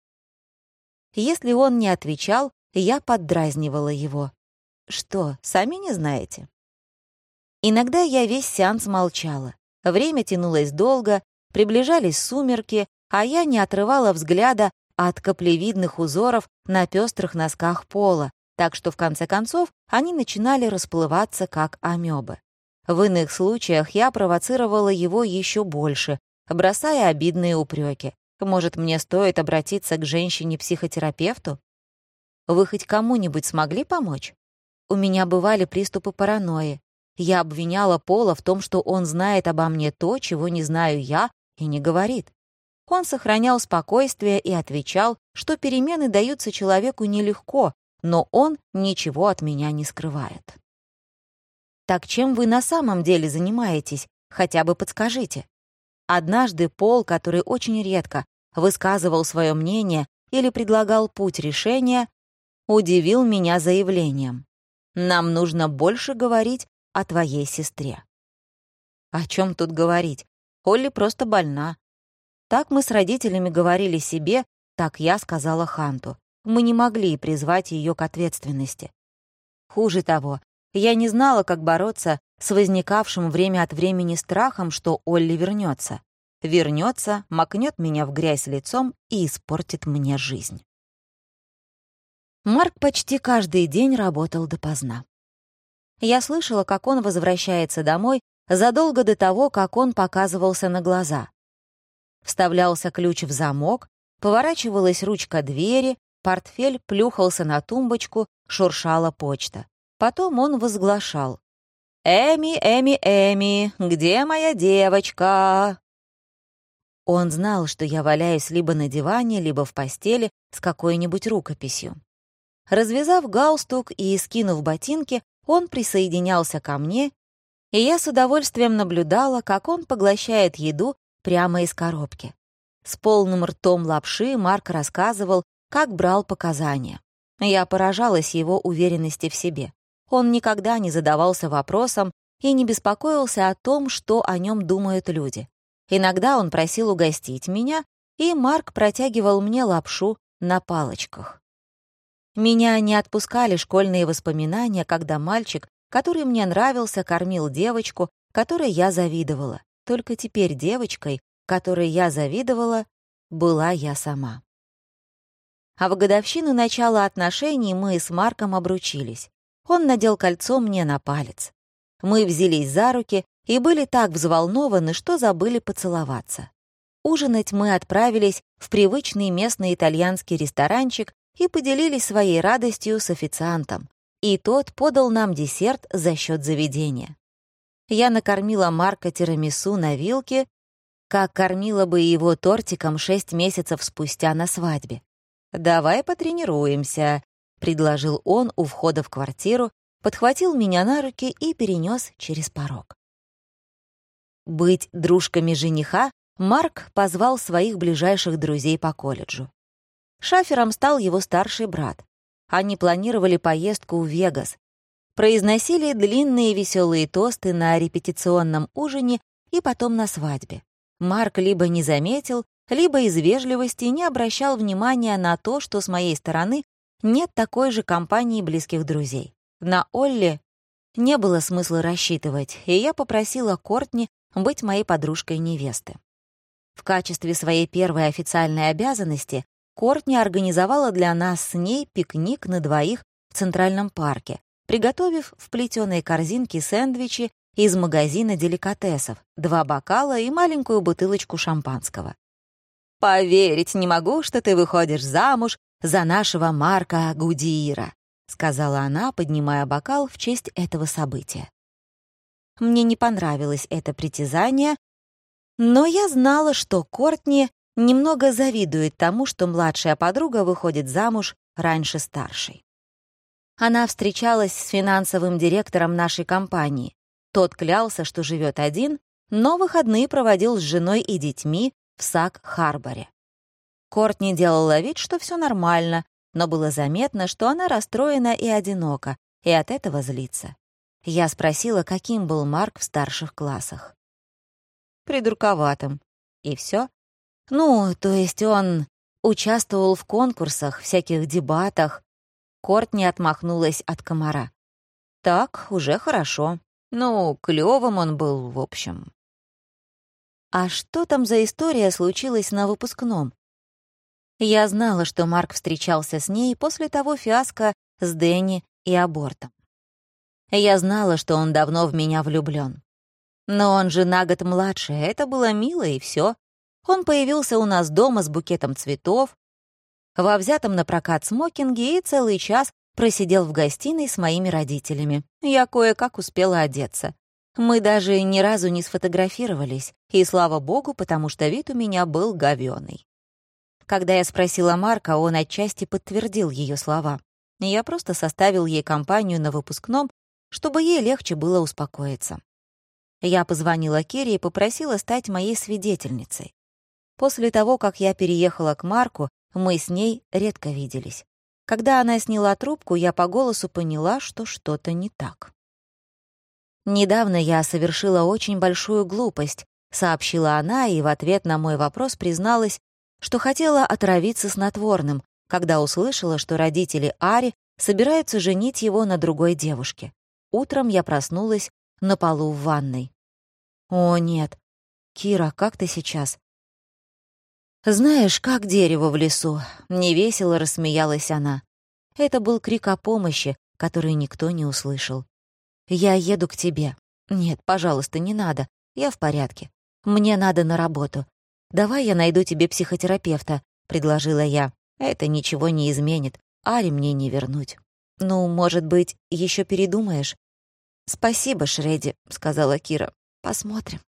Если он не отвечал, я поддразнивала его. Что, сами не знаете? Иногда я весь сеанс молчала. Время тянулось долго, приближались сумерки, а я не отрывала взгляда от каплевидных узоров на пестрых носках Пола, так что в конце концов они начинали расплываться, как амебы. В иных случаях я провоцировала его еще больше, бросая обидные упреки. Может, мне стоит обратиться к женщине-психотерапевту? Вы хоть кому-нибудь смогли помочь? У меня бывали приступы паранойи. Я обвиняла Пола в том, что он знает обо мне то, чего не знаю я, и не говорит. Он сохранял спокойствие и отвечал, что перемены даются человеку нелегко, но он ничего от меня не скрывает. Так чем вы на самом деле занимаетесь? Хотя бы подскажите. Однажды Пол, который очень редко высказывал свое мнение или предлагал путь решения, удивил меня заявлением: «Нам нужно больше говорить о твоей сестре». О чем тут говорить? Олли просто больна. Так мы с родителями говорили себе, так я сказала Ханту. Мы не могли призвать ее к ответственности. Хуже того, я не знала, как бороться с возникавшим время от времени страхом, что Олли вернется. Вернется, макнет меня в грязь лицом и испортит мне жизнь. Марк почти каждый день работал допоздна. Я слышала, как он возвращается домой задолго до того, как он показывался на глаза. Вставлялся ключ в замок, поворачивалась ручка двери, портфель плюхался на тумбочку, шуршала почта. Потом он возглашал: «Эми, Эми, Эми, где моя девочка?» Он знал, что я валяюсь либо на диване, либо в постели с какой-нибудь рукописью. Развязав галстук и скинув ботинки, он присоединялся ко мне, и я с удовольствием наблюдала, как он поглощает еду прямо из коробки. С полным ртом лапши Марк рассказывал, как брал показания. Я поражалась его уверенности в себе. Он никогда не задавался вопросом и не беспокоился о том, что о нем думают люди. Иногда он просил угостить меня, и Марк протягивал мне лапшу на палочках. Меня не отпускали школьные воспоминания, когда мальчик, который мне нравился, кормил девочку, которой я завидовала. Только теперь девочкой, которой я завидовала, была я сама. А в годовщину начала отношений мы с Марком обручились. Он надел кольцо мне на палец. Мы взялись за руки и были так взволнованы, что забыли поцеловаться. Ужинать мы отправились в привычный местный итальянский ресторанчик и поделились своей радостью с официантом, и тот подал нам десерт за счет заведения. Я накормила Марка тирамису на вилке, как кормила бы его тортиком 6 месяцев спустя на свадьбе. «Давай потренируемся», — предложил он у входа в квартиру, подхватил меня на руки и перенес через порог. Быть дружками жениха Марк позвал своих ближайших друзей по колледжу. Шафером стал его старший брат. Они планировали поездку в Вегас, произносили длинные веселые тосты на репетиционном ужине и потом на свадьбе. Марк либо не заметил, либо из вежливости не обращал внимания на то, что с моей стороны нет такой же компании близких друзей. На Олли не было смысла рассчитывать, и я попросила Кортни быть моей подружкой невесты. В качестве своей первой официальной обязанности Кортни организовала для нас с ней пикник на двоих в Центральном парке, приготовив в плетеной корзинке сэндвичи из магазина деликатесов, 2 бокала и маленькую бутылочку шампанского. «Поверить не могу, что ты выходишь замуж за нашего Марка Гудиира», сказала она, поднимая бокал в честь этого события. Мне не понравилось это притязание, но я знала, что Кортни немного завидует тому, что младшая подруга выходит замуж раньше старшей. Она встречалась с финансовым директором нашей компании. Тот клялся, что живет один, но выходные проводил с женой и детьми в Саг-Харборе. Кортни делала вид, что все нормально, но было заметно, что она расстроена и одинока, и от этого злится. Я спросила, каким был Марк в старших классах. Придурковатым. И все. Ну, то есть он участвовал в конкурсах, всяких дебатах. Кортни отмахнулась от комара. Так, уже хорошо. Ну, клёвым он был, в общем. А что там за история случилась на выпускном? Я знала, что Марк встречался с ней после того фиаско с Дэнни и абортом. Я знала, что он давно в меня влюблён. Но он же на год младше, это было мило и всё. Он появился у нас дома с букетом цветов, во взятом на прокат смокинге и целый час просидел в гостиной с моими родителями. Я кое-как успела одеться. Мы даже ни разу не сфотографировались, и слава богу, потому что вид у меня был говёный. Когда я спросила Марка, он отчасти подтвердил её слова. Я просто составил ей компанию на выпускном, чтобы ей легче было успокоиться. Я позвонила Кире и попросила стать моей свидетельницей. После того, как я переехала к Марку, мы с ней редко виделись. Когда она сняла трубку, я по голосу поняла, что что-то не так. «Недавно я совершила очень большую глупость», — сообщила она, и в ответ на мой вопрос призналась, что хотела отравиться снотворным, когда услышала, что родители Ари собираются женить его на другой девушке. Утром я проснулась на полу в ванной. «О, нет. Кира, как ты сейчас?» «Знаешь, как дерево в лесу», — невесело рассмеялась она. Это был крик о помощи, который никто не услышал. «Я еду к тебе». «Нет, пожалуйста, не надо. Я в порядке. Мне надо на работу. Давай я найду тебе психотерапевта», — предложила я. «Это ничего не изменит. Ари мне не вернуть». «Ну, может быть, еще передумаешь?» «Спасибо, Шредди», — сказала Кира. «Посмотрим».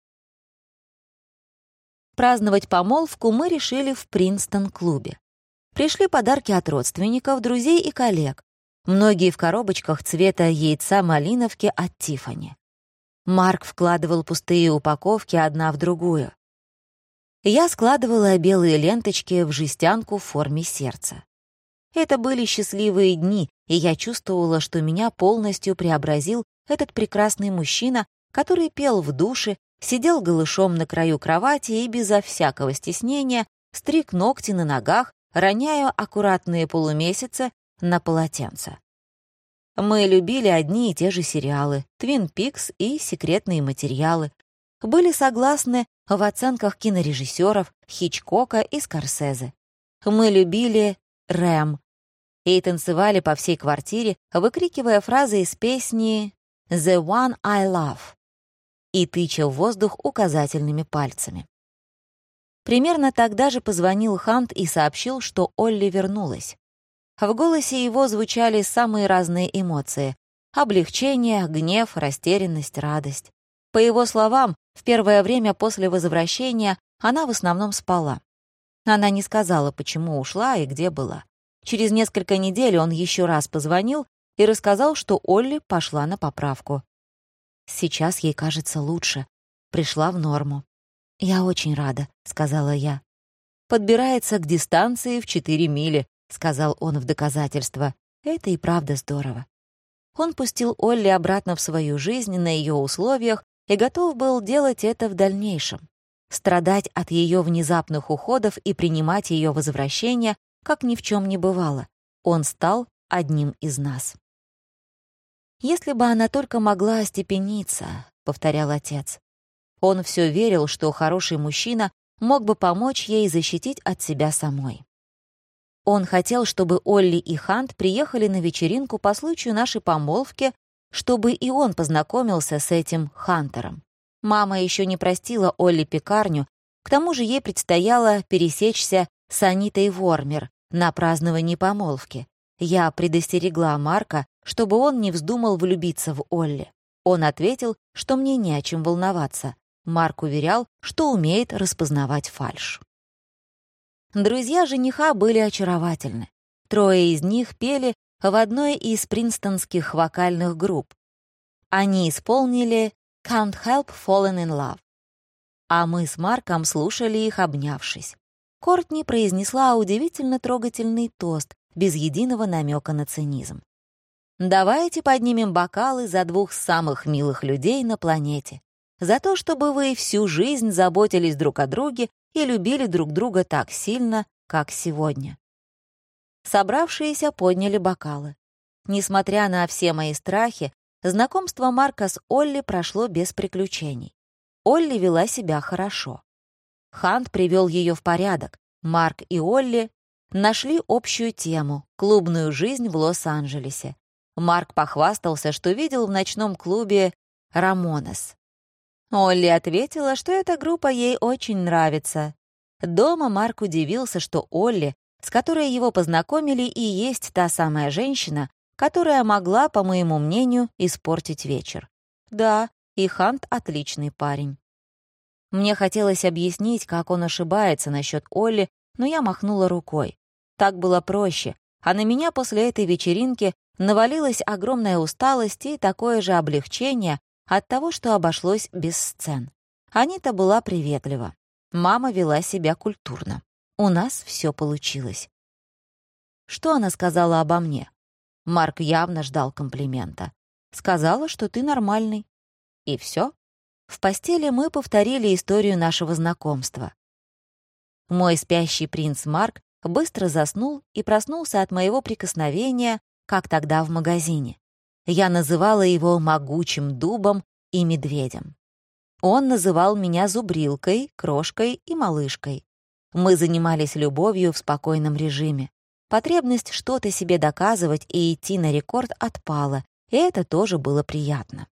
Праздновать помолвку мы решили в Принстон-клубе. Пришли подарки от родственников, друзей и коллег. Многие в коробочках цвета яйца малиновки от Тиффани. Марк вкладывал пустые упаковки одна в другую. Я складывала белые ленточки в жестянку в форме сердца. Это были счастливые дни, и я чувствовала, что меня полностью преобразил этот прекрасный мужчина, который пел в душе, сидел голышом на краю кровати и безо всякого стеснения стриг ногти на ногах, роняя аккуратные полумесяцы на полотенце. Мы любили одни и те же сериалы «Твин Пикс» и «Секретные материалы». Были согласны в оценках кинорежиссеров Хичкока и Скорсезе. Мы любили «Рэм» и танцевали по всей квартире, выкрикивая фразы из песни «The One I Love» и тыча в воздух указательными пальцами. Примерно тогда же позвонил Хант и сообщил, что Олли вернулась. В голосе его звучали самые разные эмоции: облегчение, гнев, растерянность, радость. По его словам, в первое время после возвращения она в основном спала. Она не сказала, почему ушла и где была. Через несколько недель он еще раз позвонил и рассказал, что Олли пошла на поправку. Сейчас ей кажется лучше, пришла в норму. «Я очень рада», — сказала я. «Подбирается к дистанции в 4 мили», — сказал он в доказательство. Это и правда здорово. Он пустил Олли обратно в свою жизнь на ее условиях и готов был делать это в дальнейшем. Страдать от ее внезапных уходов и принимать ее возвращение, как ни в чем не бывало. Он стал одним из нас. «Если бы она только могла остепениться», — повторял отец. Он все верил, что хороший мужчина мог бы помочь ей защитить от себя самой. Он хотел, чтобы Олли и Хант приехали на вечеринку по случаю нашей помолвки, чтобы и он познакомился с этим Хантером. Мама еще не простила Олли пекарню, к тому же ей предстояло пересечься с Анитой Вормер на праздновании помолвки. Я предостерегла Марка, чтобы он не вздумал влюбиться в Олли. Он ответил, что мне не о чем волноваться. Марк уверял, что умеет распознавать фальшь. Друзья жениха были очаровательны. 3 из них пели в одной из принстонских вокальных групп. Они исполнили «Can't Help Falling in Love», а мы с Марком слушали их, обнявшись. Кортни произнесла удивительно трогательный тост, без единого намека на цинизм. «Давайте поднимем бокалы за 2 самых милых людей на планете. За то, чтобы вы всю жизнь заботились друг о друге и любили друг друга так сильно, как сегодня». Собравшиеся подняли бокалы. Несмотря на все мои страхи, знакомство Марка с Олли прошло без приключений. Олли вела себя хорошо. Хант привел ее в порядок. Марк и Олли нашли общую тему — клубную жизнь в Лос-Анджелесе. Марк похвастался, что видел в ночном клубе «Рамонес». Олли ответила, что эта группа ей очень нравится. Дома Марк удивился, что Олли, с которой его познакомили, и есть та самая женщина, которая могла, по моему мнению, испортить вечер. Да, и Хант отличный парень. Мне хотелось объяснить, как он ошибается насчет Олли, но я махнула рукой. Так было проще, а на меня после этой вечеринки навалилась огромная усталость и такое же облегчение от того, что обошлось без сцен. Анита была приветлива. Мама вела себя культурно. У нас все получилось. Что она сказала обо мне? Марк явно ждал комплимента. Сказала, что ты нормальный. И все. В постели мы повторили историю нашего знакомства. Мой спящий принц Марк быстро заснул и проснулся от моего прикосновения, как тогда в магазине. Я называла его могучим дубом и медведем. Он называл меня зубрилкой, крошкой и малышкой. Мы занимались любовью в спокойном режиме. Потребность что-то себе доказывать и идти на рекорд отпала, и это тоже было приятно.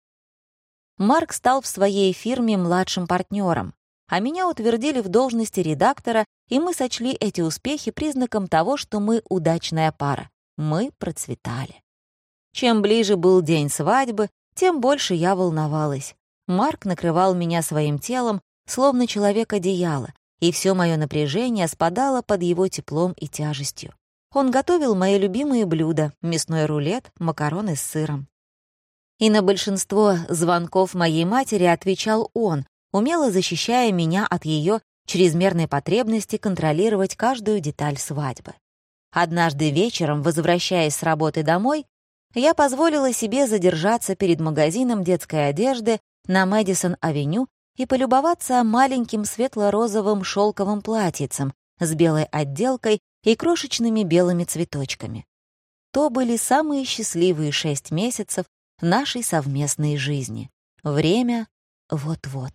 Марк стал в своей фирме младшим партнером, а меня утвердили в должности редактора, и мы сочли эти успехи признаком того, что мы удачная пара. Мы процветали. Чем ближе был день свадьбы, тем больше я волновалась. Марк накрывал меня своим телом, словно человек-одеяло, и все мое напряжение спадало под его теплом и тяжестью. Он готовил мои любимые блюда — мясной рулет, макароны с сыром. И на большинство звонков моей матери отвечал он, умело защищая меня от ее чрезмерной потребности контролировать каждую деталь свадьбы. Однажды вечером, возвращаясь с работы домой, я позволила себе задержаться перед магазином детской одежды на Мэдисон-авеню и полюбоваться маленьким светло-розовым шелковым платьицем с белой отделкой и крошечными белыми цветочками. То были самые счастливые 6 месяцев нашей совместной жизни. Время вот-вот.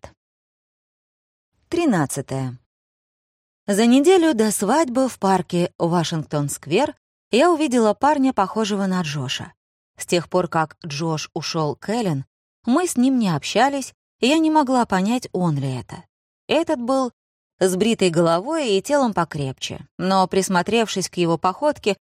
13. За неделю до свадьбы в парке Вашингтон-сквер я увидела парня, похожего на Джоша. С тех пор, как Джош ушел к Эллен, мы с ним не общались, и я не могла понять, он ли это. Этот был с бритой головой и телом покрепче, но, присмотревшись к его походке,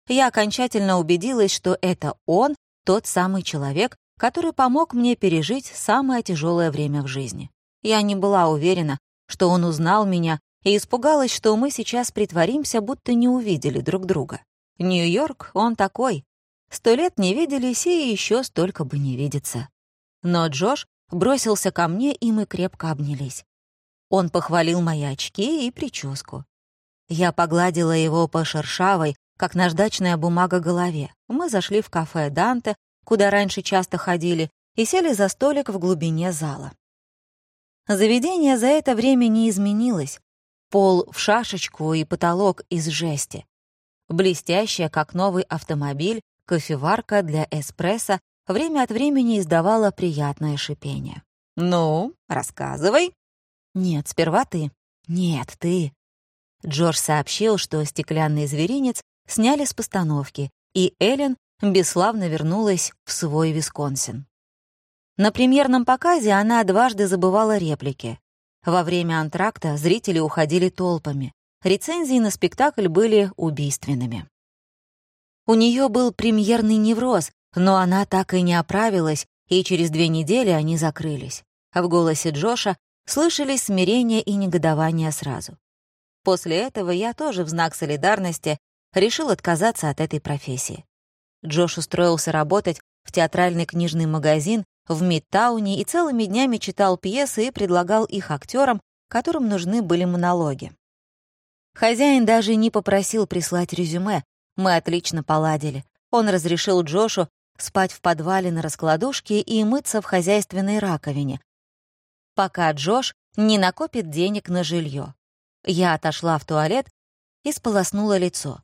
я окончательно убедилась, что это он тот самый человек, который помог мне пережить самое тяжелое время в жизни. Я не была уверена, что он узнал меня, и испугалась, что мы сейчас притворимся, будто не увидели друг друга. Нью-Йорк, он такой. 100 лет не виделись, и еще столько бы не видеться. Но Джош бросился ко мне, и мы крепко обнялись. Он похвалил мои очки и прическу. Я погладила его по шершавой, как наждачная бумага, голове. Мы зашли в кафе «Данте», куда раньше часто ходили, и сели за столик в глубине зала. Заведение за это время не изменилось. Пол в шашечку и потолок из жести. Блестящая, как новый автомобиль, кофеварка для эспрессо время от времени издавала приятное шипение. «Ну, рассказывай». «Нет, сперва ты». «Нет, ты». Джордж сообщил, что «Стеклянный зверинец» сняли с постановки, и Эллен бесславно вернулась в свой Висконсин. На премьерном показе она дважды забывала реплики. Во время антракта зрители уходили толпами. Рецензии на спектакль были убийственными. У нее был премьерный невроз, но она так и не оправилась, и через 2 недели они закрылись. В голосе Джоша слышались смирение и негодование сразу. После этого я тоже в знак солидарности решил отказаться от этой профессии. Джош устроился работать в театральный книжный магазин в Мидтауне и целыми днями читал пьесы и предлагал их актерам, которым нужны были монологи. Хозяин даже не попросил прислать резюме, мы отлично поладили. Он разрешил Джошу спать в подвале на раскладушке и мыться в хозяйственной раковине, пока Джош не накопит денег на жилье. Я отошла в туалет и сполоснула лицо.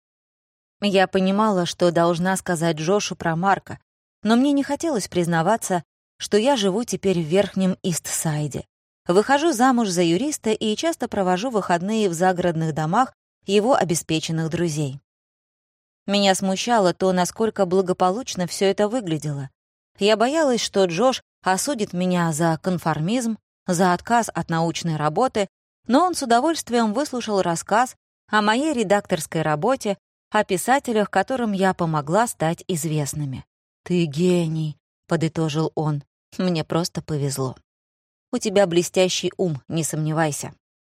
Я понимала, что должна сказать Джошу про Марка, но мне не хотелось признаваться, что я живу теперь в Верхнем Ист-Сайде. Выхожу замуж за юриста и часто провожу выходные в загородных домах его обеспеченных друзей. Меня смущало то, насколько благополучно все это выглядело. Я боялась, что Джош осудит меня за конформизм, за отказ от научной работы, но он с удовольствием выслушал рассказ о моей редакторской работе, о писателях, которым я помогла стать известными. «Ты гений», — подытожил он. «Мне просто повезло. У тебя блестящий ум, не сомневайся».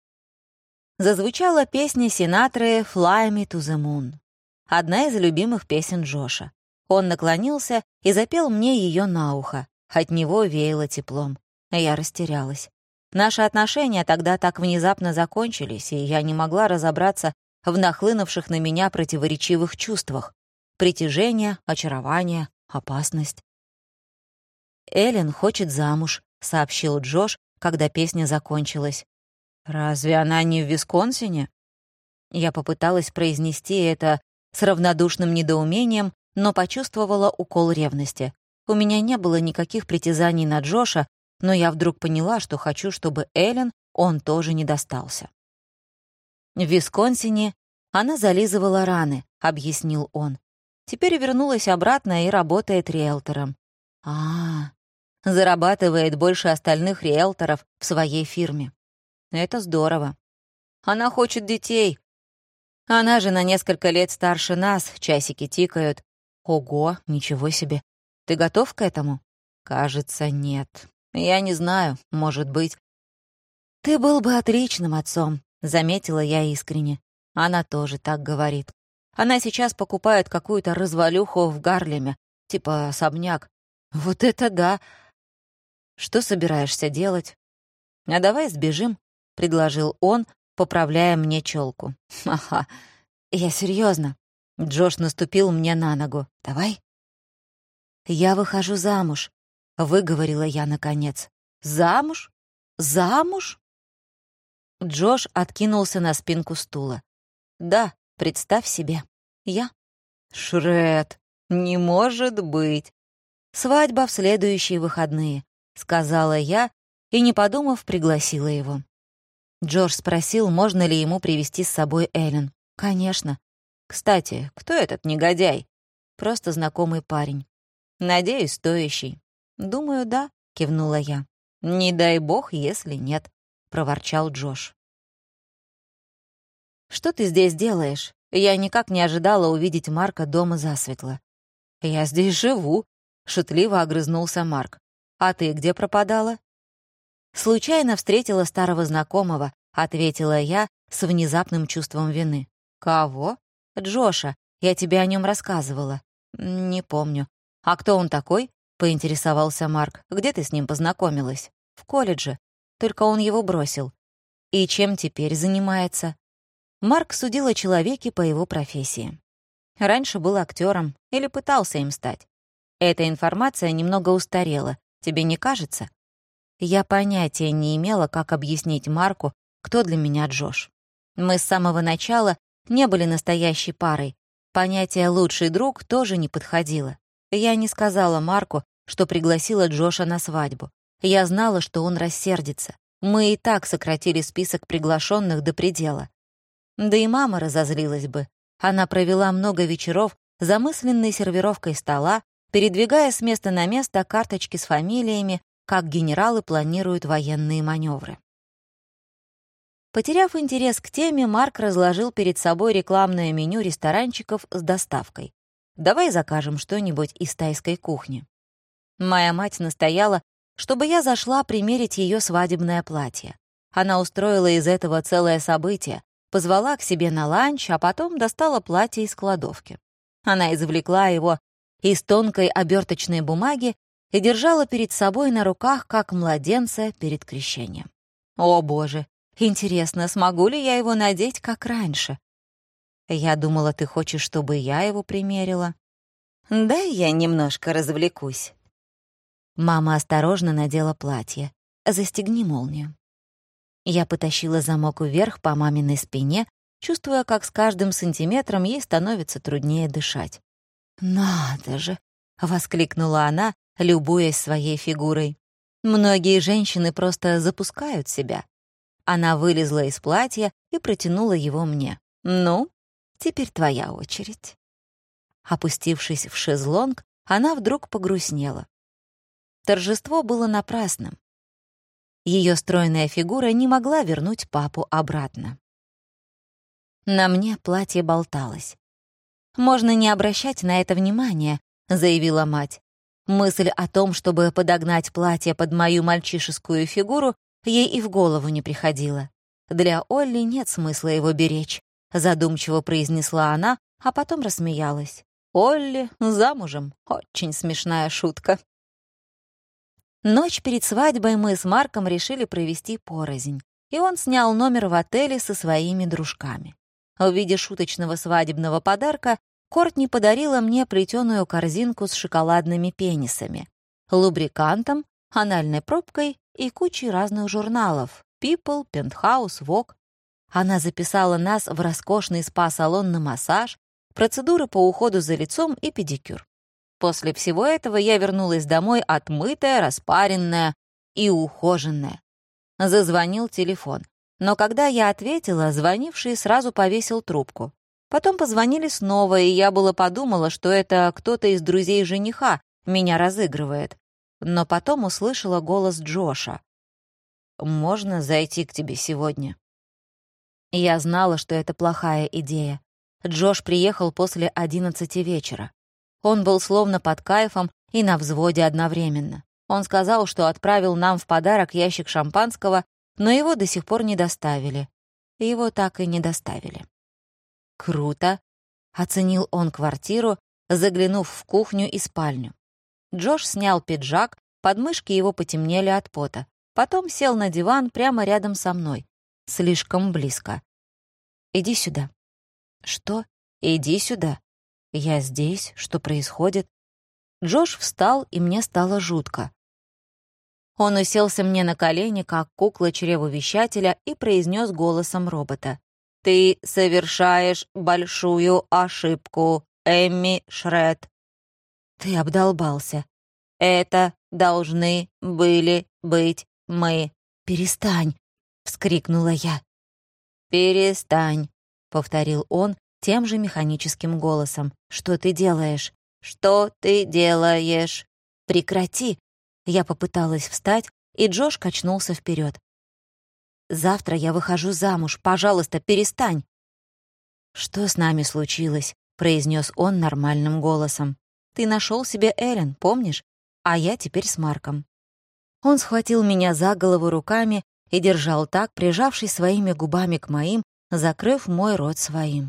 Зазвучала песня Синатры «Fly me to the moon», одна из любимых песен Джоша. Он наклонился и запел мне ее на ухо. От него веяло теплом. Я растерялась. Наши отношения тогда так внезапно закончились, и я не могла разобраться в нахлынувших на меня противоречивых чувствах. Притяжение, очарование, опасность. «Эллен хочет замуж», — сообщил Джош, когда песня закончилась. «Разве она не в Висконсине?» Я попыталась произнести это с равнодушным недоумением, но почувствовала укол ревности. У меня не было никаких притязаний на Джоша, но я вдруг поняла, что хочу, чтобы Эллен он тоже не достался. «В Висконсине она зализывала раны», — объяснил он. «Теперь вернулась обратно и работает риэлтором». Зарабатывает больше остальных риэлторов в своей фирме. Это здорово. Она хочет детей. Она же на несколько лет старше нас, часики тикают. Ого, ничего себе. Ты готов к этому? Кажется, нет. Я не знаю, может быть. Ты был бы отличным отцом, заметила я искренне. Она тоже так говорит. Она сейчас покупает какую-то развалюху в Гарлеме, типа особняк. Вот это да! Что собираешься делать? А давай сбежим, предложил он, поправляя мне челку. Ага, я серьезно. Джош наступил мне на ногу. Давай. Я выхожу замуж, выговорила я наконец. Замуж? Замуж? Джош откинулся на спинку стула. Да, представь себе. Я. Шред, не может быть. Свадьба в следующие выходные, сказала я и, не подумав, пригласила его. Джордж спросил, можно ли ему привезти с собой Эллен. Конечно. Кстати, кто этот негодяй? Просто знакомый парень. Надеюсь, стоящий. Думаю, да, кивнула я. Не дай бог, если нет, проворчал Джош. Что ты здесь делаешь? Я никак не ожидала увидеть Марка дома засветло. «Я здесь живу», — шутливо огрызнулся Марк. «А ты где пропадала?» «Случайно встретила старого знакомого», — ответила я с внезапным чувством вины. «Кого?» «Джоша. Я тебе о нем рассказывала». «Не помню». «А кто он такой?» — поинтересовался Марк. «Где ты с ним познакомилась?» «В колледже. Только он его бросил». «И чем теперь занимается?» Марк судил о человеке по его профессии. Раньше был актером или пытался им стать. Эта информация немного устарела, тебе не кажется? Я понятия не имела, как объяснить Марку, кто для меня Джош. Мы с самого начала не были настоящей парой. Понятие «лучший друг» тоже не подходило. Я не сказала Марку, что пригласила Джоша на свадьбу. Я знала, что он рассердится. Мы и так сократили список приглашенных до предела. Да и мама разозлилась бы. Она провела много вечеров за мысленной сервировкой стола, передвигая с места на место карточки с фамилиями, как генералы планируют военные маневры. Потеряв интерес к теме, Марк разложил перед собой рекламное меню ресторанчиков с доставкой. «Давай закажем что-нибудь из тайской кухни». Моя мать настояла, чтобы я зашла примерить ее свадебное платье. Она устроила из этого целое событие, позвала к себе на ланч, а потом достала платье из кладовки. Она извлекла его из тонкой оберточной бумаги и держала перед собой на руках, как младенца перед крещением. «О, Боже! Интересно, смогу ли я его надеть, как раньше?» «Я думала, ты хочешь, чтобы я его примерила». «Дай я немножко развлекусь». Мама осторожно надела платье. «Застегни молнию». Я потащила замок вверх по маминой спине, чувствуя, как с каждым сантиметром ей становится труднее дышать. «Надо же!» — воскликнула она, любуясь своей фигурой. «Многие женщины просто запускают себя». Она вылезла из платья и протянула его мне. «Ну, теперь твоя очередь». Опустившись в шезлонг, она вдруг погрустнела. Торжество было напрасным. Ее стройная фигура не могла вернуть папу обратно. На мне платье болталось. «Можно не обращать на это внимания», — заявила мать. Мысль о том, чтобы подогнать платье под мою мальчишескую фигуру, ей и в голову не приходила. «Для Олли нет смысла его беречь», — задумчиво произнесла она, а потом рассмеялась. «Олли замужем. Очень смешная шутка». Ночь перед свадьбой мы с Марком решили провести порознь, и он снял номер в отеле со своими дружками. В виде шуточного свадебного подарка Кортни подарила мне плетеную корзинку с шоколадными пенисами, лубрикантом, анальной пробкой и кучей разных журналов People, Penthouse, Vogue. Она записала нас в роскошный спа-салон на массаж, процедуры по уходу за лицом и педикюр. После всего этого я вернулась домой отмытая, распаренная и ухоженная. Зазвонил телефон. Но когда я ответила, звонивший сразу повесил трубку. Потом позвонили снова, и я было подумала, что это кто-то из друзей жениха меня разыгрывает. Но потом услышала голос Джоша. «Можно зайти к тебе сегодня?» Я знала, что это плохая идея. Джош приехал после 11 вечера. Он был словно под кайфом и на взводе одновременно. Он сказал, что отправил нам в подарок ящик шампанского, но его до сих пор не доставили. Его так и не доставили. «Круто», — оценил он квартиру, заглянув в кухню и спальню. Джош снял пиджак, подмышки его потемнели от пота. Потом сел на диван прямо рядом со мной. Слишком близко. «Иди сюда». «Что? Иди сюда». «Я здесь. Что происходит?» Джош встал, и мне стало жутко. Он уселся мне на колени, как кукла чревовещателя, и произнес голосом робота. «Ты совершаешь большую ошибку, Эмми Шред». «Ты обдолбался». «Это должны были быть мы». «Перестань», — вскрикнула я. «Перестань», — повторил он тем же механическим голосом. «Что ты делаешь?» «Что ты делаешь?» «Прекрати!» Я попыталась встать, и Джош качнулся вперед. «Завтра я выхожу замуж. Пожалуйста, перестань!» «Что с нами случилось?» — произнес он нормальным голосом. «Ты нашел себе Эллен, помнишь? А я теперь с Марком». Он схватил меня за голову руками и держал так, прижавшись своими губами к моим, закрыв мой рот своим.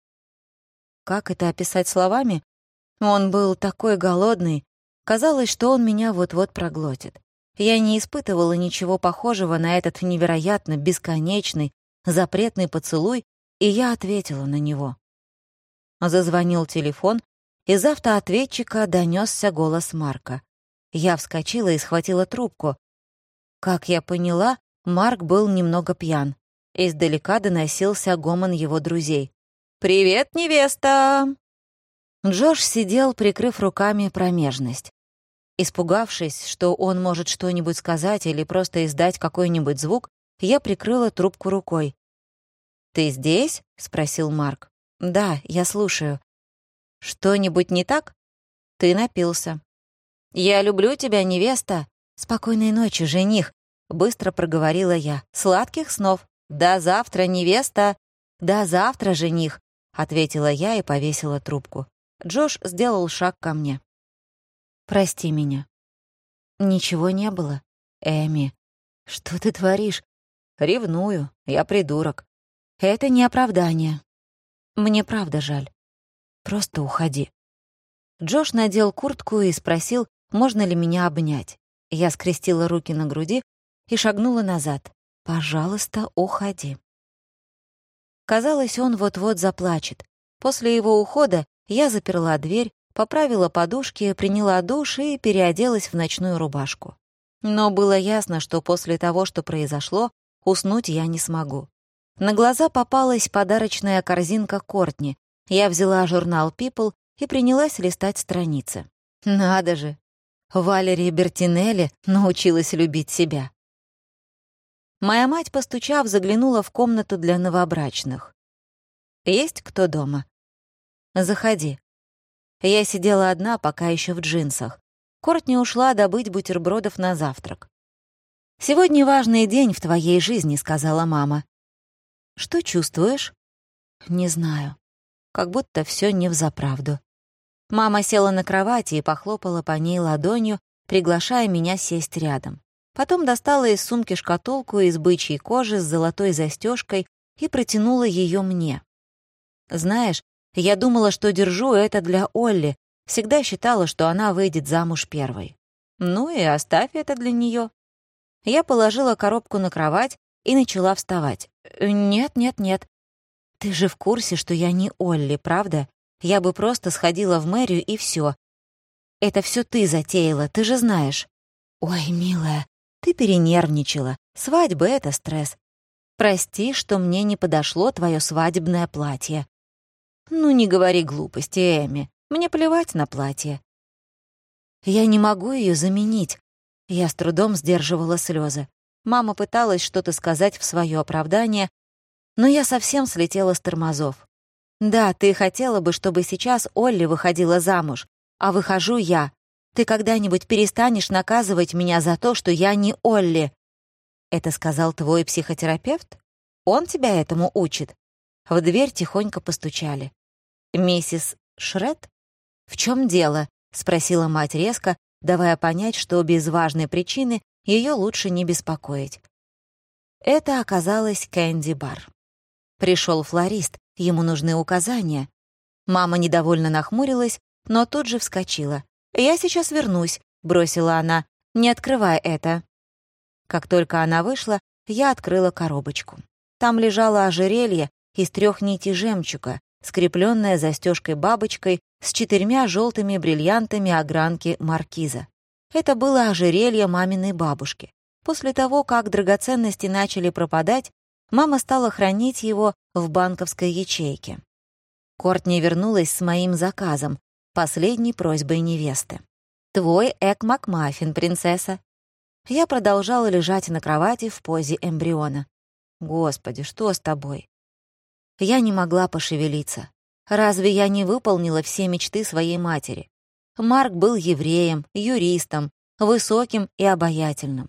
Как это описать словами? Он был такой голодный. Казалось, что он меня вот-вот проглотит. Я не испытывала ничего похожего на этот невероятно бесконечный, запретный поцелуй, и я ответила на него. Зазвонил телефон, из автоответчика донесся голос Марка. Я вскочила и схватила трубку. Как я поняла, Марк был немного пьян. Издалека доносился гомон его друзей. «Привет, невеста!» Джош сидел, прикрыв руками промежность. Испугавшись, что он может что-нибудь сказать или просто издать какой-нибудь звук, я прикрыла трубку рукой. «Ты здесь?» — спросил Марк. «Да, я слушаю». «Что-нибудь не так?» «Ты напился». «Я люблю тебя, невеста». «Спокойной ночи, жених», — быстро проговорила я. «Сладких снов». «До завтра, невеста». «До завтра, жених», — ответила я и повесила трубку. Джош сделал шаг ко мне. «Прости меня». «Ничего не было». «Эми, что ты творишь?» «Ревную, я придурок». «Это не оправдание. Мне правда жаль. Просто уходи». Джош надел куртку и спросил, можно ли меня обнять. Я скрестила руки на груди и шагнула назад. «Пожалуйста, уходи». Казалось, он вот-вот заплачет. После его ухода я заперла дверь, поправила подушки, приняла душ и переоделась в ночную рубашку. Но было ясно, что после того, что произошло, уснуть я не смогу. На глаза попалась подарочная корзинка Кортни. Я взяла журнал People и принялась листать страницы. Надо же! Валери Бертинелли научилась любить себя. Моя мать, постучав, заглянула в комнату для новобрачных. «Есть кто дома?» «Заходи». Я сидела одна, пока еще в джинсах. Кортни ушла добыть бутербродов на завтрак. «Сегодня важный день в твоей жизни», — сказала мама. «Что чувствуешь?» «Не знаю. Как будто все не взаправду». Мама села на кровати и похлопала по ней ладонью, приглашая меня сесть рядом. Потом достала из сумки шкатулку из бычьей кожи с золотой застежкой и протянула ее мне. «Знаешь, я думала, что держу это для Олли, всегда считала, что она выйдет замуж первой. Ну и оставь это для нее». Я положила коробку на кровать и начала вставать. «Нет, нет, нет. Ты же в курсе, что я не Олли, правда? Я бы просто сходила в мэрию и все. Это все ты затеяла, ты же знаешь». «Ой, милая, ты перенервничала. Свадьба — это стресс. Прости, что мне не подошло твое свадебное платье». «Ну, не говори глупости, Эми. Мне плевать на платье». «Я не могу ее заменить». Я с трудом сдерживала слезы. Мама пыталась что-то сказать в свое оправдание, но я совсем слетела с тормозов. «Да, ты хотела бы, чтобы сейчас Олли выходила замуж, а выхожу я. Ты когда-нибудь перестанешь наказывать меня за то, что я не Олли?» «Это сказал твой психотерапевт? Он тебя этому учит?» В дверь тихонько постучали. «Миссис Шред?» «В чем дело?» — спросила мать резко, давая понять, что без важной причины ее лучше не беспокоить. Это оказалась Кэнди Бар. Пришел флорист, ему нужны указания. Мама недовольно нахмурилась, но тут же вскочила. «Я сейчас вернусь», — бросила она. «Не открывай это». Как только она вышла, я открыла коробочку. Там лежало ожерелье из 3 нитей жемчуга, скрепленное застежкой-бабочкой с 4 желтыми бриллиантами огранки маркиза. Это было ожерелье маминой бабушки. После того, как драгоценности начали пропадать, мама стала хранить его в банковской ячейке. Кортни вернулась с моим заказом, последней просьбой невесты. «Твой Эк-Макмаффин, принцесса». Я продолжала лежать на кровати в позе эмбриона. «Господи, что с тобой?» Я не могла пошевелиться. Разве я не выполнила все мечты своей матери? Марк был евреем, юристом, высоким и обаятельным.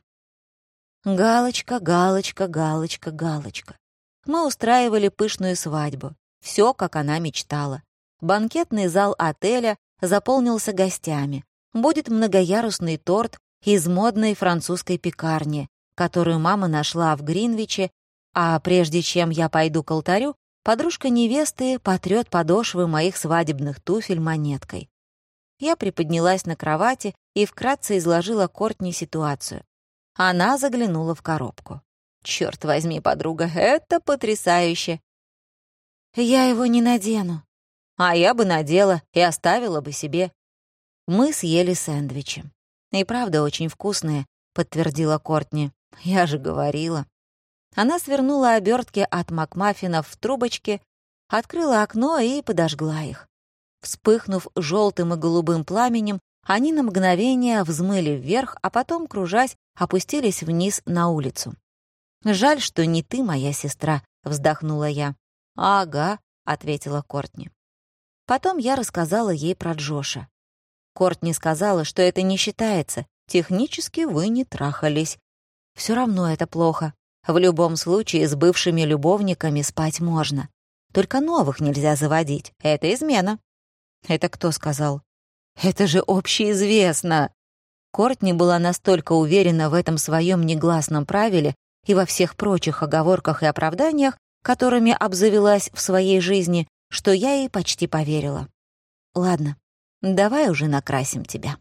Галочка, галочка, галочка, галочка. Мы устраивали пышную свадьбу. Все, как она мечтала. Банкетный зал отеля заполнился гостями. Будет многоярусный торт из модной французской пекарни, которую мама нашла в Гринвиче, а прежде чем я пойду к алтарю, подружка невесты потрёт подошвы моих свадебных туфель монеткой. Я приподнялась на кровати и вкратце изложила Кортни ситуацию. Она заглянула в коробку. «Чёрт возьми, подруга, это потрясающе!» «Я его не надену». «А я бы надела и оставила бы себе». Мы съели сэндвичи. «И правда очень вкусные», — подтвердила Кортни. «Я же говорила». Она свернула обертки от макмаффинов в трубочки, открыла окно и подожгла их. Вспыхнув желтым и голубым пламенем, они на мгновение взмыли вверх, а потом, кружась, опустились вниз на улицу. «Жаль, что не ты моя сестра», — вздохнула я. «Ага», — ответила Кортни. Потом я рассказала ей про Джоша. Кортни сказала, что это не считается, технически вы не трахались. Все равно это плохо. В любом случае с бывшими любовниками спать можно. Только новых нельзя заводить. Это измена. Это кто сказал? Это же общеизвестно. Кортни была настолько уверена в этом своем негласном правиле и во всех прочих оговорках и оправданиях, которыми обзавелась в своей жизни, что я ей почти поверила. Ладно, давай уже накрасим тебя.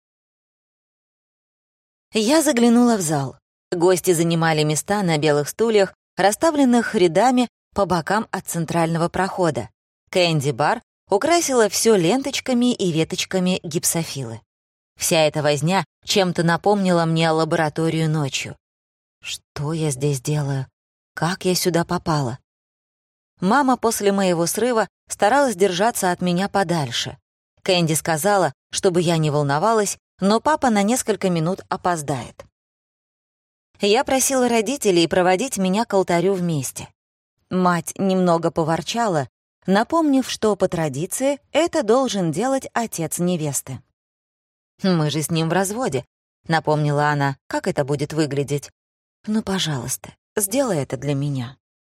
Я заглянула в зал. Гости занимали места на белых стульях, расставленных рядами по бокам от центрального прохода. Кэнди-бар украсила все ленточками и веточками гипсофилы. Вся эта возня чем-то напомнила мне лабораторию ночью. Что я здесь делаю? Как я сюда попала? Мама после моего срыва старалась держаться от меня подальше. Кэнди сказала, чтобы я не волновалась, но папа на несколько минут опоздает. Я просила родителей проводить меня к алтарю вместе. Мать немного поворчала, напомнив, что по традиции это должен делать отец невесты. «Мы же с ним в разводе», — напомнила она, — «как это будет выглядеть?» «Ну, пожалуйста, сделай это для меня».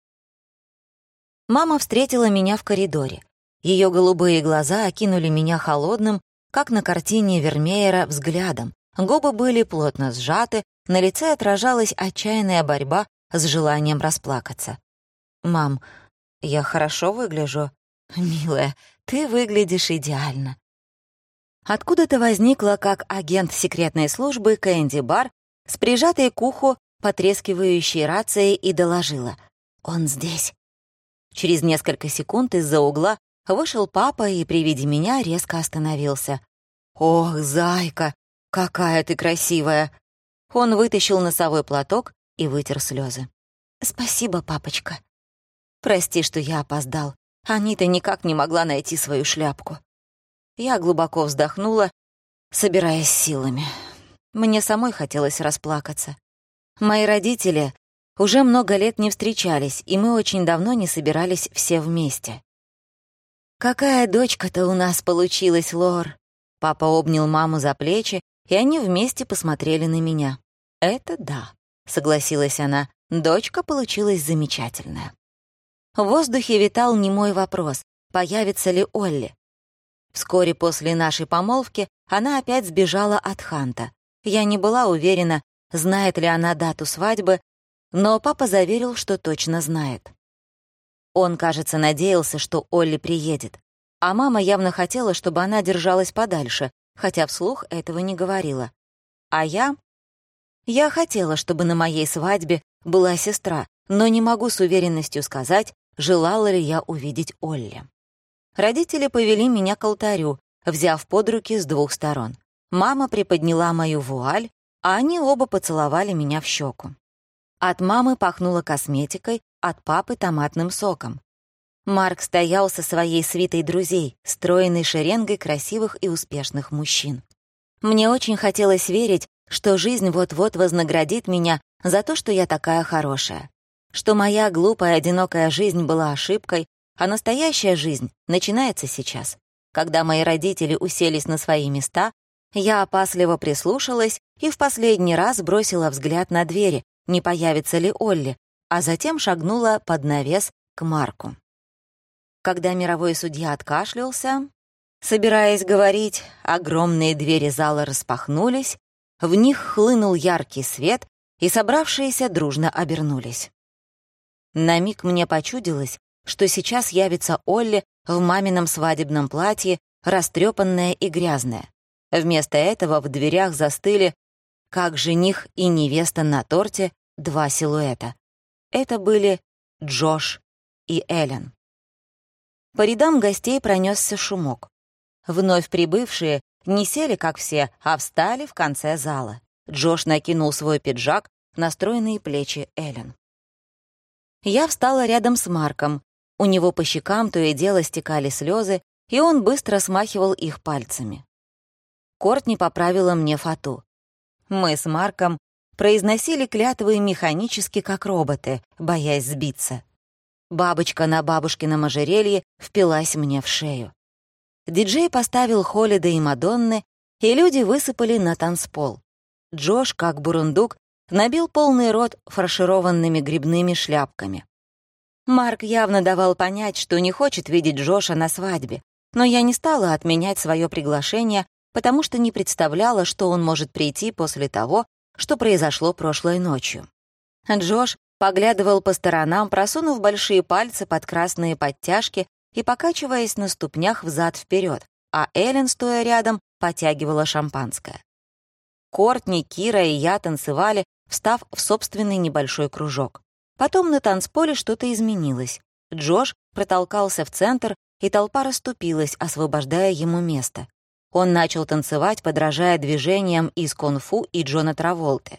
Мама встретила меня в коридоре. Ее голубые глаза окинули меня холодным, как на картине Вермеера, взглядом. Губы были плотно сжаты, на лице отражалась отчаянная борьба с желанием расплакаться. «Мам, я хорошо выгляжу?» «Милая, ты выглядишь идеально». Откуда-то возникла, как агент секретной службы, Кэнди-бар с прижатой к уху потрескивающей рацией и доложила: «Он здесь». Через несколько секунд из-за угла вышел папа и при виде меня резко остановился. «Ох, зайка, какая ты красивая!» Он вытащил носовой платок и вытер слезы. «Спасибо, папочка. Прости, что я опоздал. Анита никак не могла найти свою шляпку». Я глубоко вздохнула, собираясь силами. Мне самой хотелось расплакаться. Мои родители уже много лет не встречались, и мы очень давно не собирались все вместе. «Какая дочка-то у нас получилась, Лор!» Папа обнял маму за плечи, и они вместе посмотрели на меня. «Это да», — согласилась она, — «дочка получилась замечательная». В воздухе витал немой вопрос, появится ли Олли. Вскоре после нашей помолвки она опять сбежала от Ханта. Я не была уверена, знает ли она дату свадьбы, но папа заверил, что точно знает. Он, кажется, надеялся, что Олли приедет, а мама явно хотела, чтобы она держалась подальше, хотя вслух этого не говорила. А я хотела, чтобы на моей свадьбе была сестра, но не могу с уверенностью сказать, желала ли я увидеть Олли. Родители повели меня к алтарю, взяв под руки с двух сторон. Мама приподняла мою вуаль, а они оба поцеловали меня в щеку. От мамы пахнуло косметикой, от папы — томатным соком. Марк стоял со своей свитой друзей, стройной шеренгой красивых и успешных мужчин. Мне очень хотелось верить, что жизнь вот-вот вознаградит меня за то, что я такая хорошая, что моя глупая, одинокая жизнь была ошибкой, а настоящая жизнь начинается сейчас. Когда мои родители уселись на свои места, я опасливо прислушалась и в последний раз бросила взгляд на двери, не появится ли Олли, а затем шагнула под навес к Марку. Когда мировой судья откашлялся, собираясь говорить, огромные двери зала распахнулись, в них хлынул яркий свет, и собравшиеся дружно обернулись. На миг мне почудилось, что сейчас явится Олли в мамином свадебном платье, растрепанная и грязная. Вместо этого в дверях застыли, как жених и невеста на торте, два силуэта. Это были Джош и Эллен. По рядам гостей пронесся шумок. Вновь прибывшие не сели, как все, а встали в конце зала. Джош накинул свой пиджак на стройные плечи Эллен. Я встала рядом с Марком. У него по щекам то и дело стекали слезы, и он быстро смахивал их пальцами. Кортни поправила мне фату. Мы с Марком произносили клятвы механически, как роботы, боясь сбиться. Бабочка на бабушкином ожерелье впилась мне в шею. Диджей поставил Холидей и Мадонны, и люди высыпали на танцпол. Джош, как бурундук, набил полный рот фаршированными грибными шляпками. Марк явно давал понять, что не хочет видеть Джоша на свадьбе, но я не стала отменять свое приглашение, потому что не представляла, что он может прийти после того, что произошло прошлой ночью. Джош поглядывал по сторонам, просунув большие пальцы под красные подтяжки и покачиваясь на ступнях взад-вперед, а Эллен, стоя рядом, потягивала шампанское. Кортни, Кира и я танцевали, встав в собственный небольшой кружок. Потом на танцполе что-то изменилось. Джош протолкался в центр, и толпа расступилась, освобождая ему место. Он начал танцевать, подражая движениям из кунг-фу и Джона Траволты.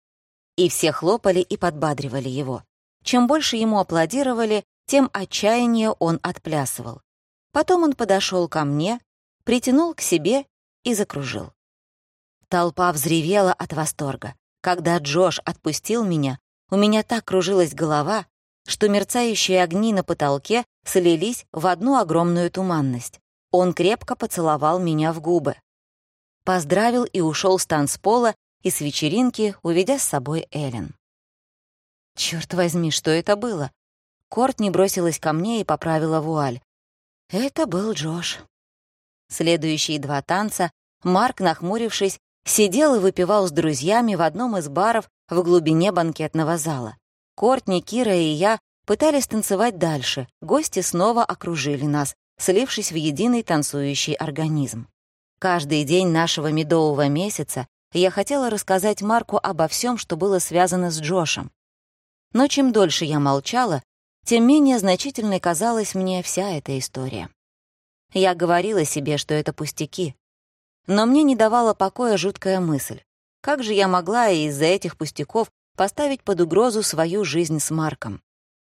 И все хлопали и подбадривали его. Чем больше ему аплодировали, тем отчаяннее он отплясывал. Потом он подошел ко мне, притянул к себе и закружил. Толпа взревела от восторга. Когда Джош отпустил меня, у меня так кружилась голова, что мерцающие огни на потолке слились в одну огромную туманность. Он крепко поцеловал меня в губы. Поздравил и ушел с танцпола и с вечеринки, уведя с собой Эллен. Черт возьми, что это было? Кортни бросилась ко мне и поправила вуаль. Это был Джош. Следующие два танца Марк, нахмурившись, сидел и выпивал с друзьями в одном из баров в глубине банкетного зала. Кортни, Кира и я пытались танцевать дальше. Гости снова окружили нас, слившись в единый танцующий организм. Каждый день нашего медового месяца я хотела рассказать Марку обо всем, что было связано с Джошем. Но чем дольше я молчала, тем менее значительной казалась мне вся эта история. Я говорила себе, что это пустяки. Но мне не давала покоя жуткая мысль. Как же я могла из-за этих пустяков поставить под угрозу свою жизнь с Марком?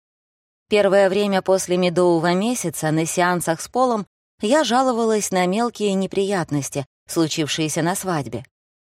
Первое время после медового месяца на сеансах с Полом я жаловалась на мелкие неприятности, случившиеся на свадьбе.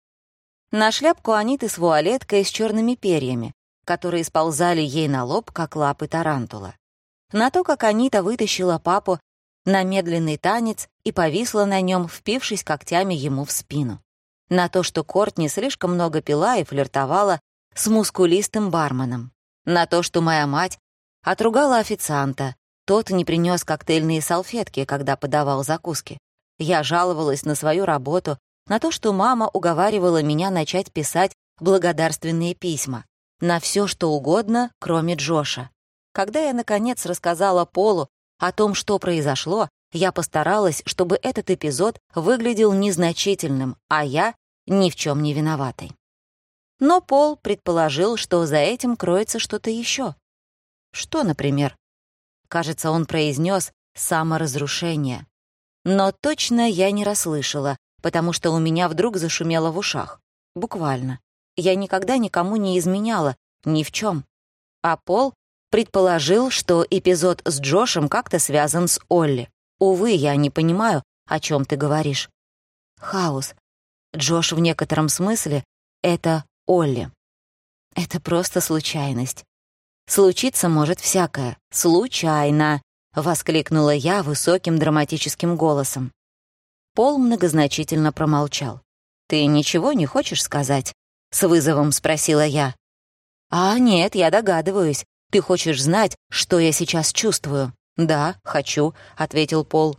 На шляпку Аниты с вуалеткой с черными перьями, которые сползали ей на лоб, как лапы тарантула. На то, как Анита вытащила папу на медленный танец и повисла на нем, впившись когтями ему в спину. На то, что Кортни слишком много пила и флиртовала с мускулистым барменом. На то, что моя мать отругала официанта. Тот не принес коктейльные салфетки, когда подавал закуски. Я жаловалась на свою работу, на то, что мама уговаривала меня начать писать благодарственные письма. На все, что угодно, кроме Джоша. Когда я, наконец, рассказала Полу о том, что произошло, я постаралась, чтобы этот эпизод выглядел незначительным, а я ни в чем не виноватой. Но Пол предположил, что за этим кроется что-то еще. Что, например? Кажется, он произнес «саморазрушение». Но точно я не расслышала, потому что у меня вдруг зашумело в ушах. Буквально. Я никогда никому не изменяла, ни в чем. А Пол предположил, что эпизод с Джошем как-то связан с Олли. Увы, я не понимаю, о чем ты говоришь. Хаос. Джош в некотором смысле — это Олли. Это просто случайность. Случиться может всякое. Случайно, воскликнула я высоким драматическим голосом. Пол многозначительно промолчал. Ты ничего не хочешь сказать? С вызовом спросила я. А нет, я догадываюсь. Ты хочешь знать, что я сейчас чувствую. «Да, хочу», — ответил Пол.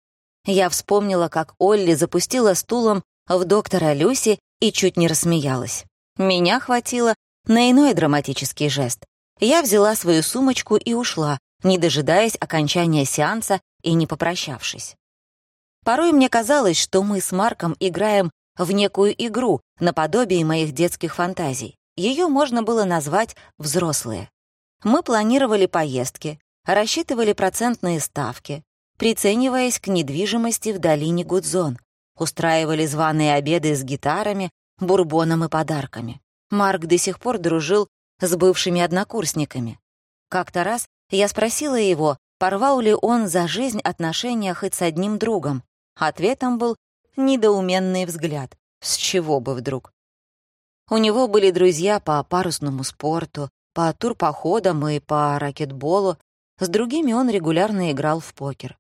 Я вспомнила, как Олли запустила стулом в доктора Люси и чуть не рассмеялась. Меня хватило на иной драматический жест. Я взяла свою сумочку и ушла, не дожидаясь окончания сеанса и не попрощавшись. Порой мне казалось, что мы с Марком играем в некую игру наподобие моих детских фантазий. Ее можно было назвать «взрослые». Мы планировали поездки, рассчитывали процентные ставки, прицениваясь к недвижимости в долине Гудзон, устраивали званые обеды с гитарами, бурбоном и подарками. Марк до сих пор дружил с бывшими однокурсниками. Как-то раз я спросила его, порвал ли он за жизнь отношения хоть с одним другом. Ответом был недоуменный взгляд. С чего бы вдруг? У него были друзья по парусному спорту, по турпоходам и по ракетболу. С другими он регулярно играл в покер.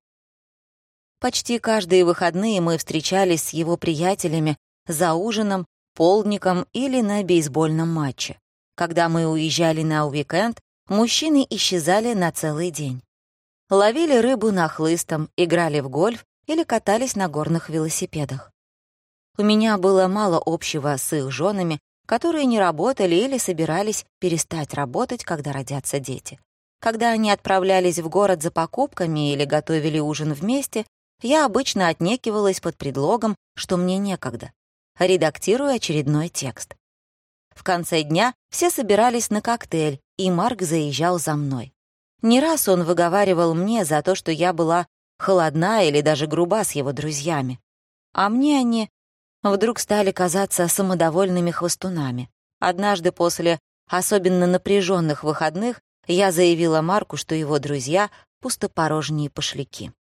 Почти каждые выходные мы встречались с его приятелями за ужином, полдником или на бейсбольном матче. Когда мы уезжали на уикенд, мужчины исчезали на целый день. Ловили рыбу нахлыстом, играли в гольф или катались на горных велосипедах. У меня было мало общего с их женами, которые не работали или собирались перестать работать, когда родятся дети. Когда они отправлялись в город за покупками или готовили ужин вместе, я обычно отнекивалась под предлогом, что мне некогда, редактируя очередной текст. В конце дня все собирались на коктейль, и Марк заезжал за мной. Не раз он выговаривал мне за то, что я была холодна или даже груба с его друзьями. А мне они вдруг стали казаться самодовольными хвостунами. Однажды после особенно напряженных выходных я заявила Марку, что его друзья — пустопорожние пошляки.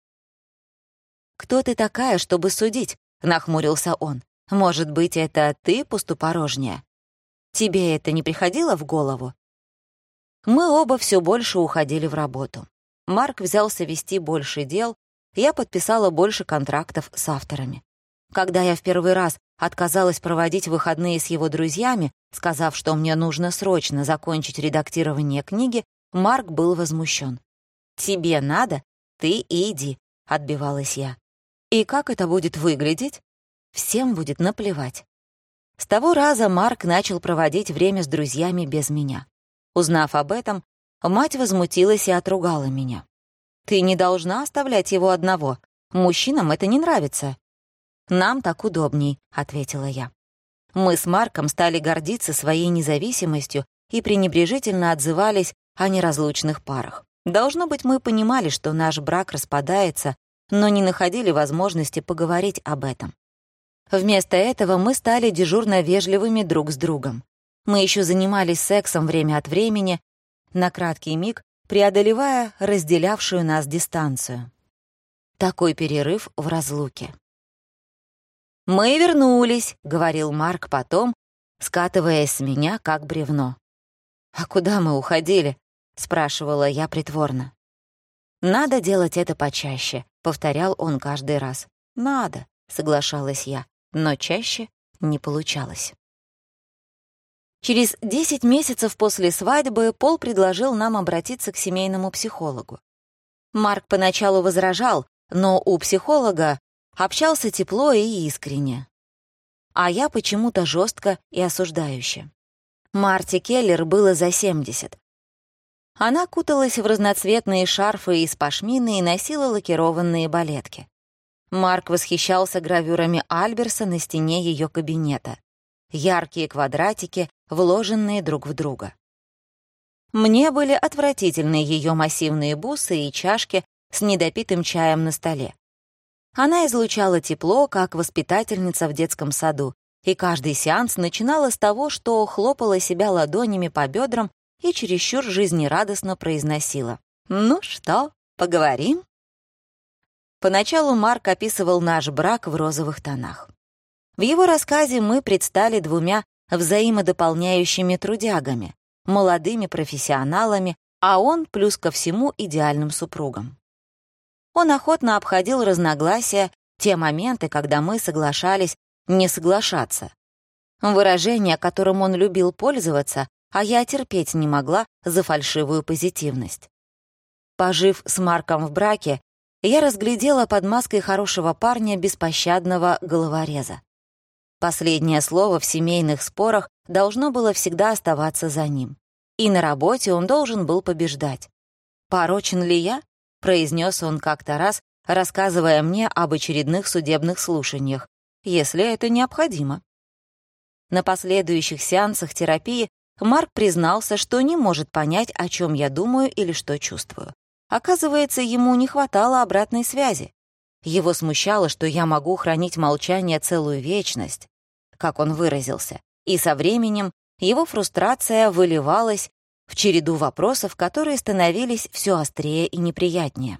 «Кто ты такая, чтобы судить?» — нахмурился он. «Может быть, это ты пустопорожняя? Тебе это не приходило в голову?» Мы оба все больше уходили в работу. Марк взялся вести больше дел, я подписала больше контрактов с авторами. Когда я в первый раз отказалась проводить выходные с его друзьями, сказав, что мне нужно срочно закончить редактирование книги, Марк был возмущен. «Тебе надо? Ты и иди», — отбивалась я. «И как это будет выглядеть?» «Всем будет наплевать». С того раза Марк начал проводить время с друзьями без меня. Узнав об этом, мать возмутилась и отругала меня. «Ты не должна оставлять его одного. Мужчинам это не нравится». «Нам так удобней», — ответила я. Мы с Марком стали гордиться своей независимостью и пренебрежительно отзывались о неразлучных парах. Должно быть, мы понимали, что наш брак распадается, но не находили возможности поговорить об этом. Вместо этого мы стали дежурно вежливыми друг с другом. Мы еще занимались сексом время от времени, на краткий миг преодолевая разделявшую нас дистанцию. Такой перерыв в разлуке. «Мы вернулись», — говорил Марк потом, скатываясь с меня, как бревно. «А куда мы уходили?» — спрашивала я притворно. «Надо делать это почаще», — повторял он каждый раз. «Надо», — соглашалась я, но чаще не получалось. Через 10 месяцев после свадьбы Пол предложил нам обратиться к семейному психологу. Марк поначалу возражал, но у психолога общался тепло и искренне. А я почему-то жестко и осуждающе. Марти Келлер было за 70. Она куталась в разноцветные шарфы из пашмины и носила лакированные балетки. Марк восхищался гравюрами Альберса на стене ее кабинета. Яркие квадратики, вложенные друг в друга. Мне были отвратительны ее массивные бусы и чашки с недопитым чаем на столе. Она излучала тепло, как воспитательница в детском саду, и каждый сеанс начинала с того, что хлопала себя ладонями по бедрам и чересчур жизнерадостно произносила: «Ну что, поговорим?» Поначалу Марк описывал наш брак в розовых тонах. В его рассказе мы предстали двумя взаимодополняющими трудягами, молодыми профессионалами, а он, плюс ко всему, идеальным супругом. Он охотно обходил разногласия, те моменты, когда мы соглашались не соглашаться. Выражение, которым он любил пользоваться, а я терпеть не могла за фальшивую позитивность. Пожив с Марком в браке, я разглядела под маской хорошего парня беспощадного головореза. Последнее слово в семейных спорах должно было всегда оставаться за ним. И на работе он должен был побеждать. «Порочен ли я?» — произнес он как-то раз, рассказывая мне об очередных судебных слушаниях, если это необходимо. На последующих сеансах терапии Марк признался, что не может понять, о чем я думаю или что чувствую. Оказывается, ему не хватало обратной связи. Его смущало, что я могу хранить молчание целую вечность, как он выразился, и со временем его фрустрация выливалась в череду вопросов, которые становились все острее и неприятнее.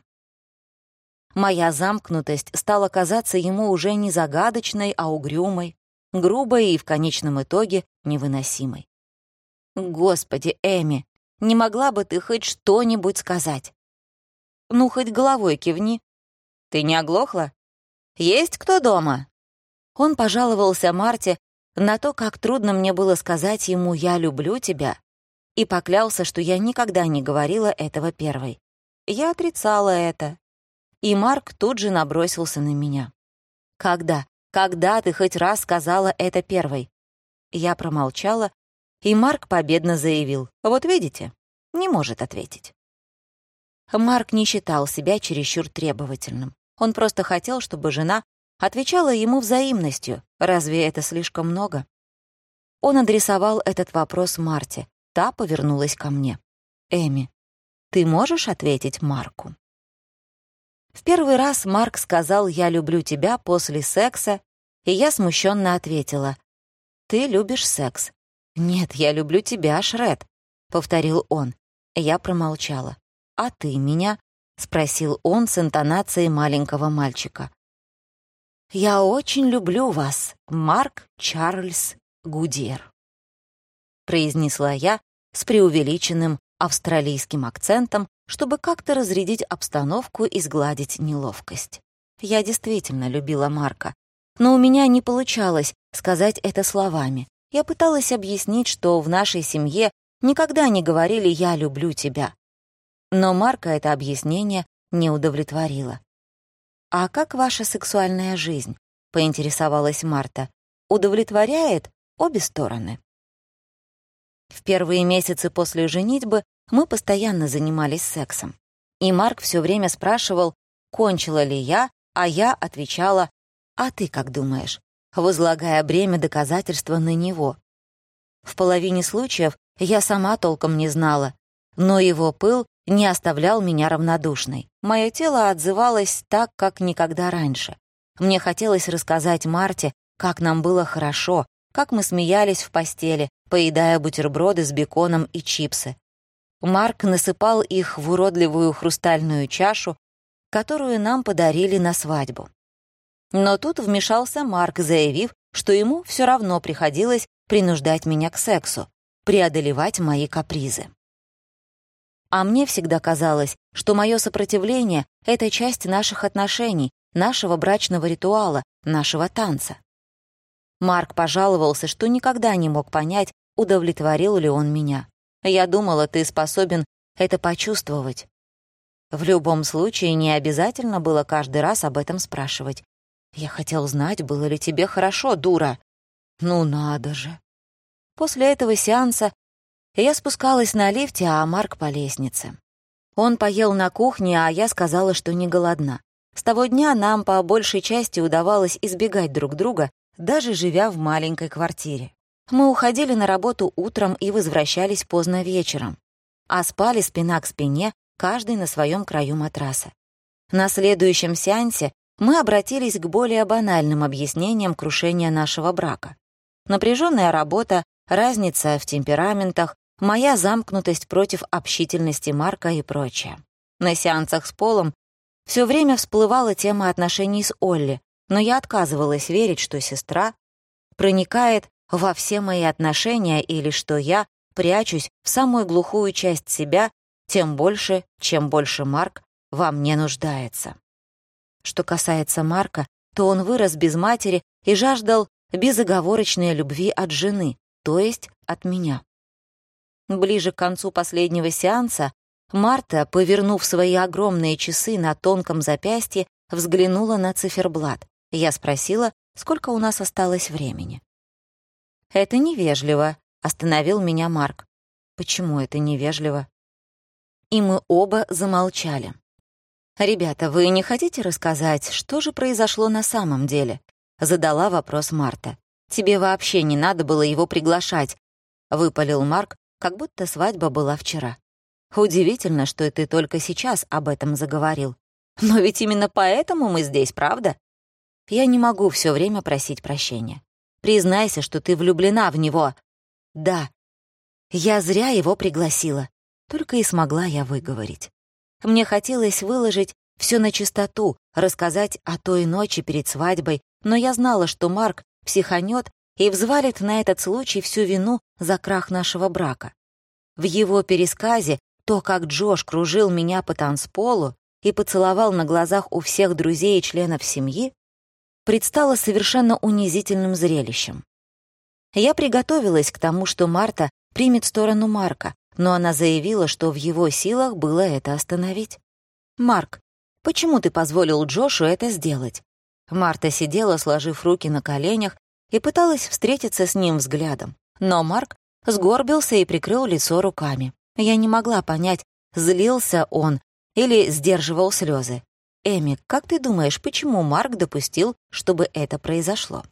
Моя замкнутость стала казаться ему уже не загадочной, а угрюмой, грубой и, в конечном итоге, невыносимой. «Господи, Эми, не могла бы ты хоть что-нибудь сказать?» «Ну, хоть головой кивни. Ты не оглохла? Есть кто дома?» Он пожаловался Марте на то, как трудно мне было сказать ему «я люблю тебя», и поклялся, что я никогда не говорила этого первой. Я отрицала это. И Марк тут же набросился на меня. «Когда ты хоть раз сказала это первой?» Я промолчала, и Марк победно заявил: «Вот видите, не может ответить». Марк не считал себя чересчур требовательным. Он просто хотел, чтобы жена отвечала ему взаимностью. Разве это слишком много? Он адресовал этот вопрос Марте. Та повернулась ко мне. «Эми, ты можешь ответить Марку?» В первый раз Марк сказал «я люблю тебя» после секса, и я смущенно ответила: «Ты любишь секс». «Нет, я люблю тебя, Шред», — повторил он. Я промолчала. «А ты меня?» — спросил он с интонацией маленького мальчика. «Я очень люблю вас, Марк Чарльз Гудьер», — произнесла я с преувеличенным австралийским акцентом, чтобы как-то разрядить обстановку и сгладить неловкость. Я действительно любила Марка, но у меня не получалось сказать это словами. Я пыталась объяснить, что в нашей семье никогда не говорили «я люблю тебя». Но Марка это объяснение не удовлетворило. «А как ваша сексуальная жизнь?» — поинтересовалась Марта. «Удовлетворяет обе стороны?» В первые месяцы после женитьбы мы постоянно занимались сексом. И Марк все время спрашивал, кончила ли я, а я отвечала: «А ты как думаешь?», возлагая бремя доказательства на него. В половине случаев я сама толком не знала, но его пыл не оставлял меня равнодушной. Мое тело отзывалось так, как никогда раньше. Мне хотелось рассказать Марте, как нам было хорошо, как мы смеялись в постели, поедая бутерброды с беконом и чипсы. Марк насыпал их в уродливую хрустальную чашу, которую нам подарили на свадьбу. Но тут вмешался Марк, заявив, что ему все равно приходилось принуждать меня к сексу, преодолевать мои капризы. А мне всегда казалось, что мое сопротивление — это часть наших отношений, нашего брачного ритуала, нашего танца. Марк пожаловался, что никогда не мог понять, удовлетворил ли он меня. Я думала, ты способен это почувствовать. В любом случае, не обязательно было каждый раз об этом спрашивать. Я хотел знать, было ли тебе хорошо, дура. Ну надо же. После этого сеанса я спускалась на лифте, а Марк по лестнице. Он поел на кухне, а я сказала, что не голодна. С того дня нам по большей части удавалось избегать друг друга, даже живя в маленькой квартире. Мы уходили на работу утром и возвращались поздно вечером, а спали спина к спине, каждый на своем краю матраса. На следующем сеансе мы обратились к более банальным объяснениям крушения нашего брака. Напряженная работа, разница в темпераментах, моя замкнутость против общительности Марка и прочее. На сеансах с Полом все время всплывала тема отношений с Олли, но я отказывалась верить, что сестра проникает во все мои отношения или что я прячусь в самую глухую часть себя, тем больше, чем больше Марк во мне нуждается. Что касается Марка, то он вырос без матери и жаждал безоговорочной любви от жены, то есть от меня. Ближе к концу последнего сеанса Марта, повернув свои огромные часы на тонком запястье, взглянула на циферблат. Я спросила, сколько у нас осталось времени. «Это невежливо», — остановил меня Марк. «Почему это невежливо?» И мы оба замолчали. «Ребята, вы не хотите рассказать, что же произошло на самом деле?» — задала вопрос Марта. «Тебе вообще не надо было его приглашать», — выпалил Марк, как будто свадьба была вчера. «Удивительно, что ты только сейчас об этом заговорил. Но ведь именно поэтому мы здесь, правда? Я не могу все время просить прощения. Признайся, что ты влюблена в него». «Да, я зря его пригласила», — только и смогла я выговорить. Мне хотелось выложить все на чистоту, рассказать о той ночи перед свадьбой, но я знала, что Марк психанет и взвалит на этот случай всю вину за крах нашего брака. В его пересказе то, как Джош кружил меня по танцполу и поцеловал на глазах у всех друзей и членов семьи, предстало совершенно унизительным зрелищем. Я приготовилась к тому, что Марта примет сторону Марка, но она заявила, что в его силах было это остановить. «Марк, почему ты позволил Джошу это сделать?» Марта сидела, сложив руки на коленях, и пыталась встретиться с ним взглядом. Но Марк сгорбился и прикрыл лицо руками. Я не могла понять, злился он или сдерживал слезы. «Эми, как ты думаешь, почему Марк допустил, чтобы это произошло?»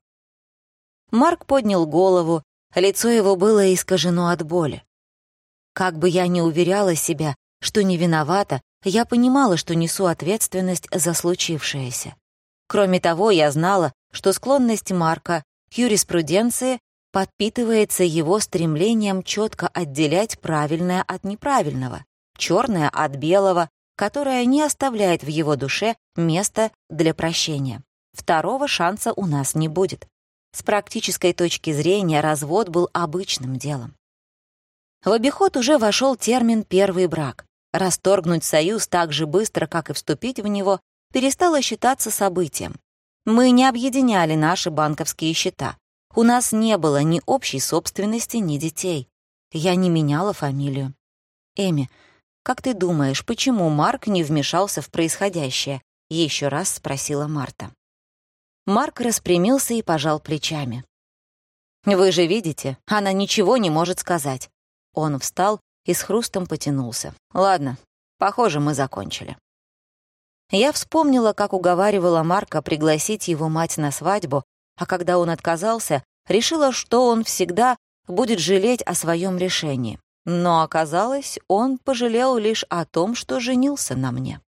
Марк поднял голову, лицо его было искажено от боли. Как бы я ни уверяла себя, что не виновата, я понимала, что несу ответственность за случившееся. Кроме того, я знала, что склонность Марка к юриспруденции подпитывается его стремлением четко отделять правильное от неправильного, черное от белого, которое не оставляет в его душе места для прощения. Второго шанса у нас не будет. С практической точки зрения развод был обычным делом. В обиход уже вошел термин «первый брак». Расторгнуть союз так же быстро, как и вступить в него, перестало считаться событием. Мы не объединяли наши банковские счета. У нас не было ни общей собственности, ни детей. Я не меняла фамилию. «Эми, как ты думаешь, почему Марк не вмешался в происходящее?» — еще раз спросила Марта. Марк распрямился и пожал плечами. «Вы же видите, она ничего не может сказать». Он встал и с хрустом потянулся. «Ладно, похоже, мы закончили». Я вспомнила, как уговаривала Марка пригласить его мать на свадьбу, а когда он отказался, решила, что он всегда будет жалеть о своем решении. Но оказалось, он пожалел лишь о том, что женился на мне.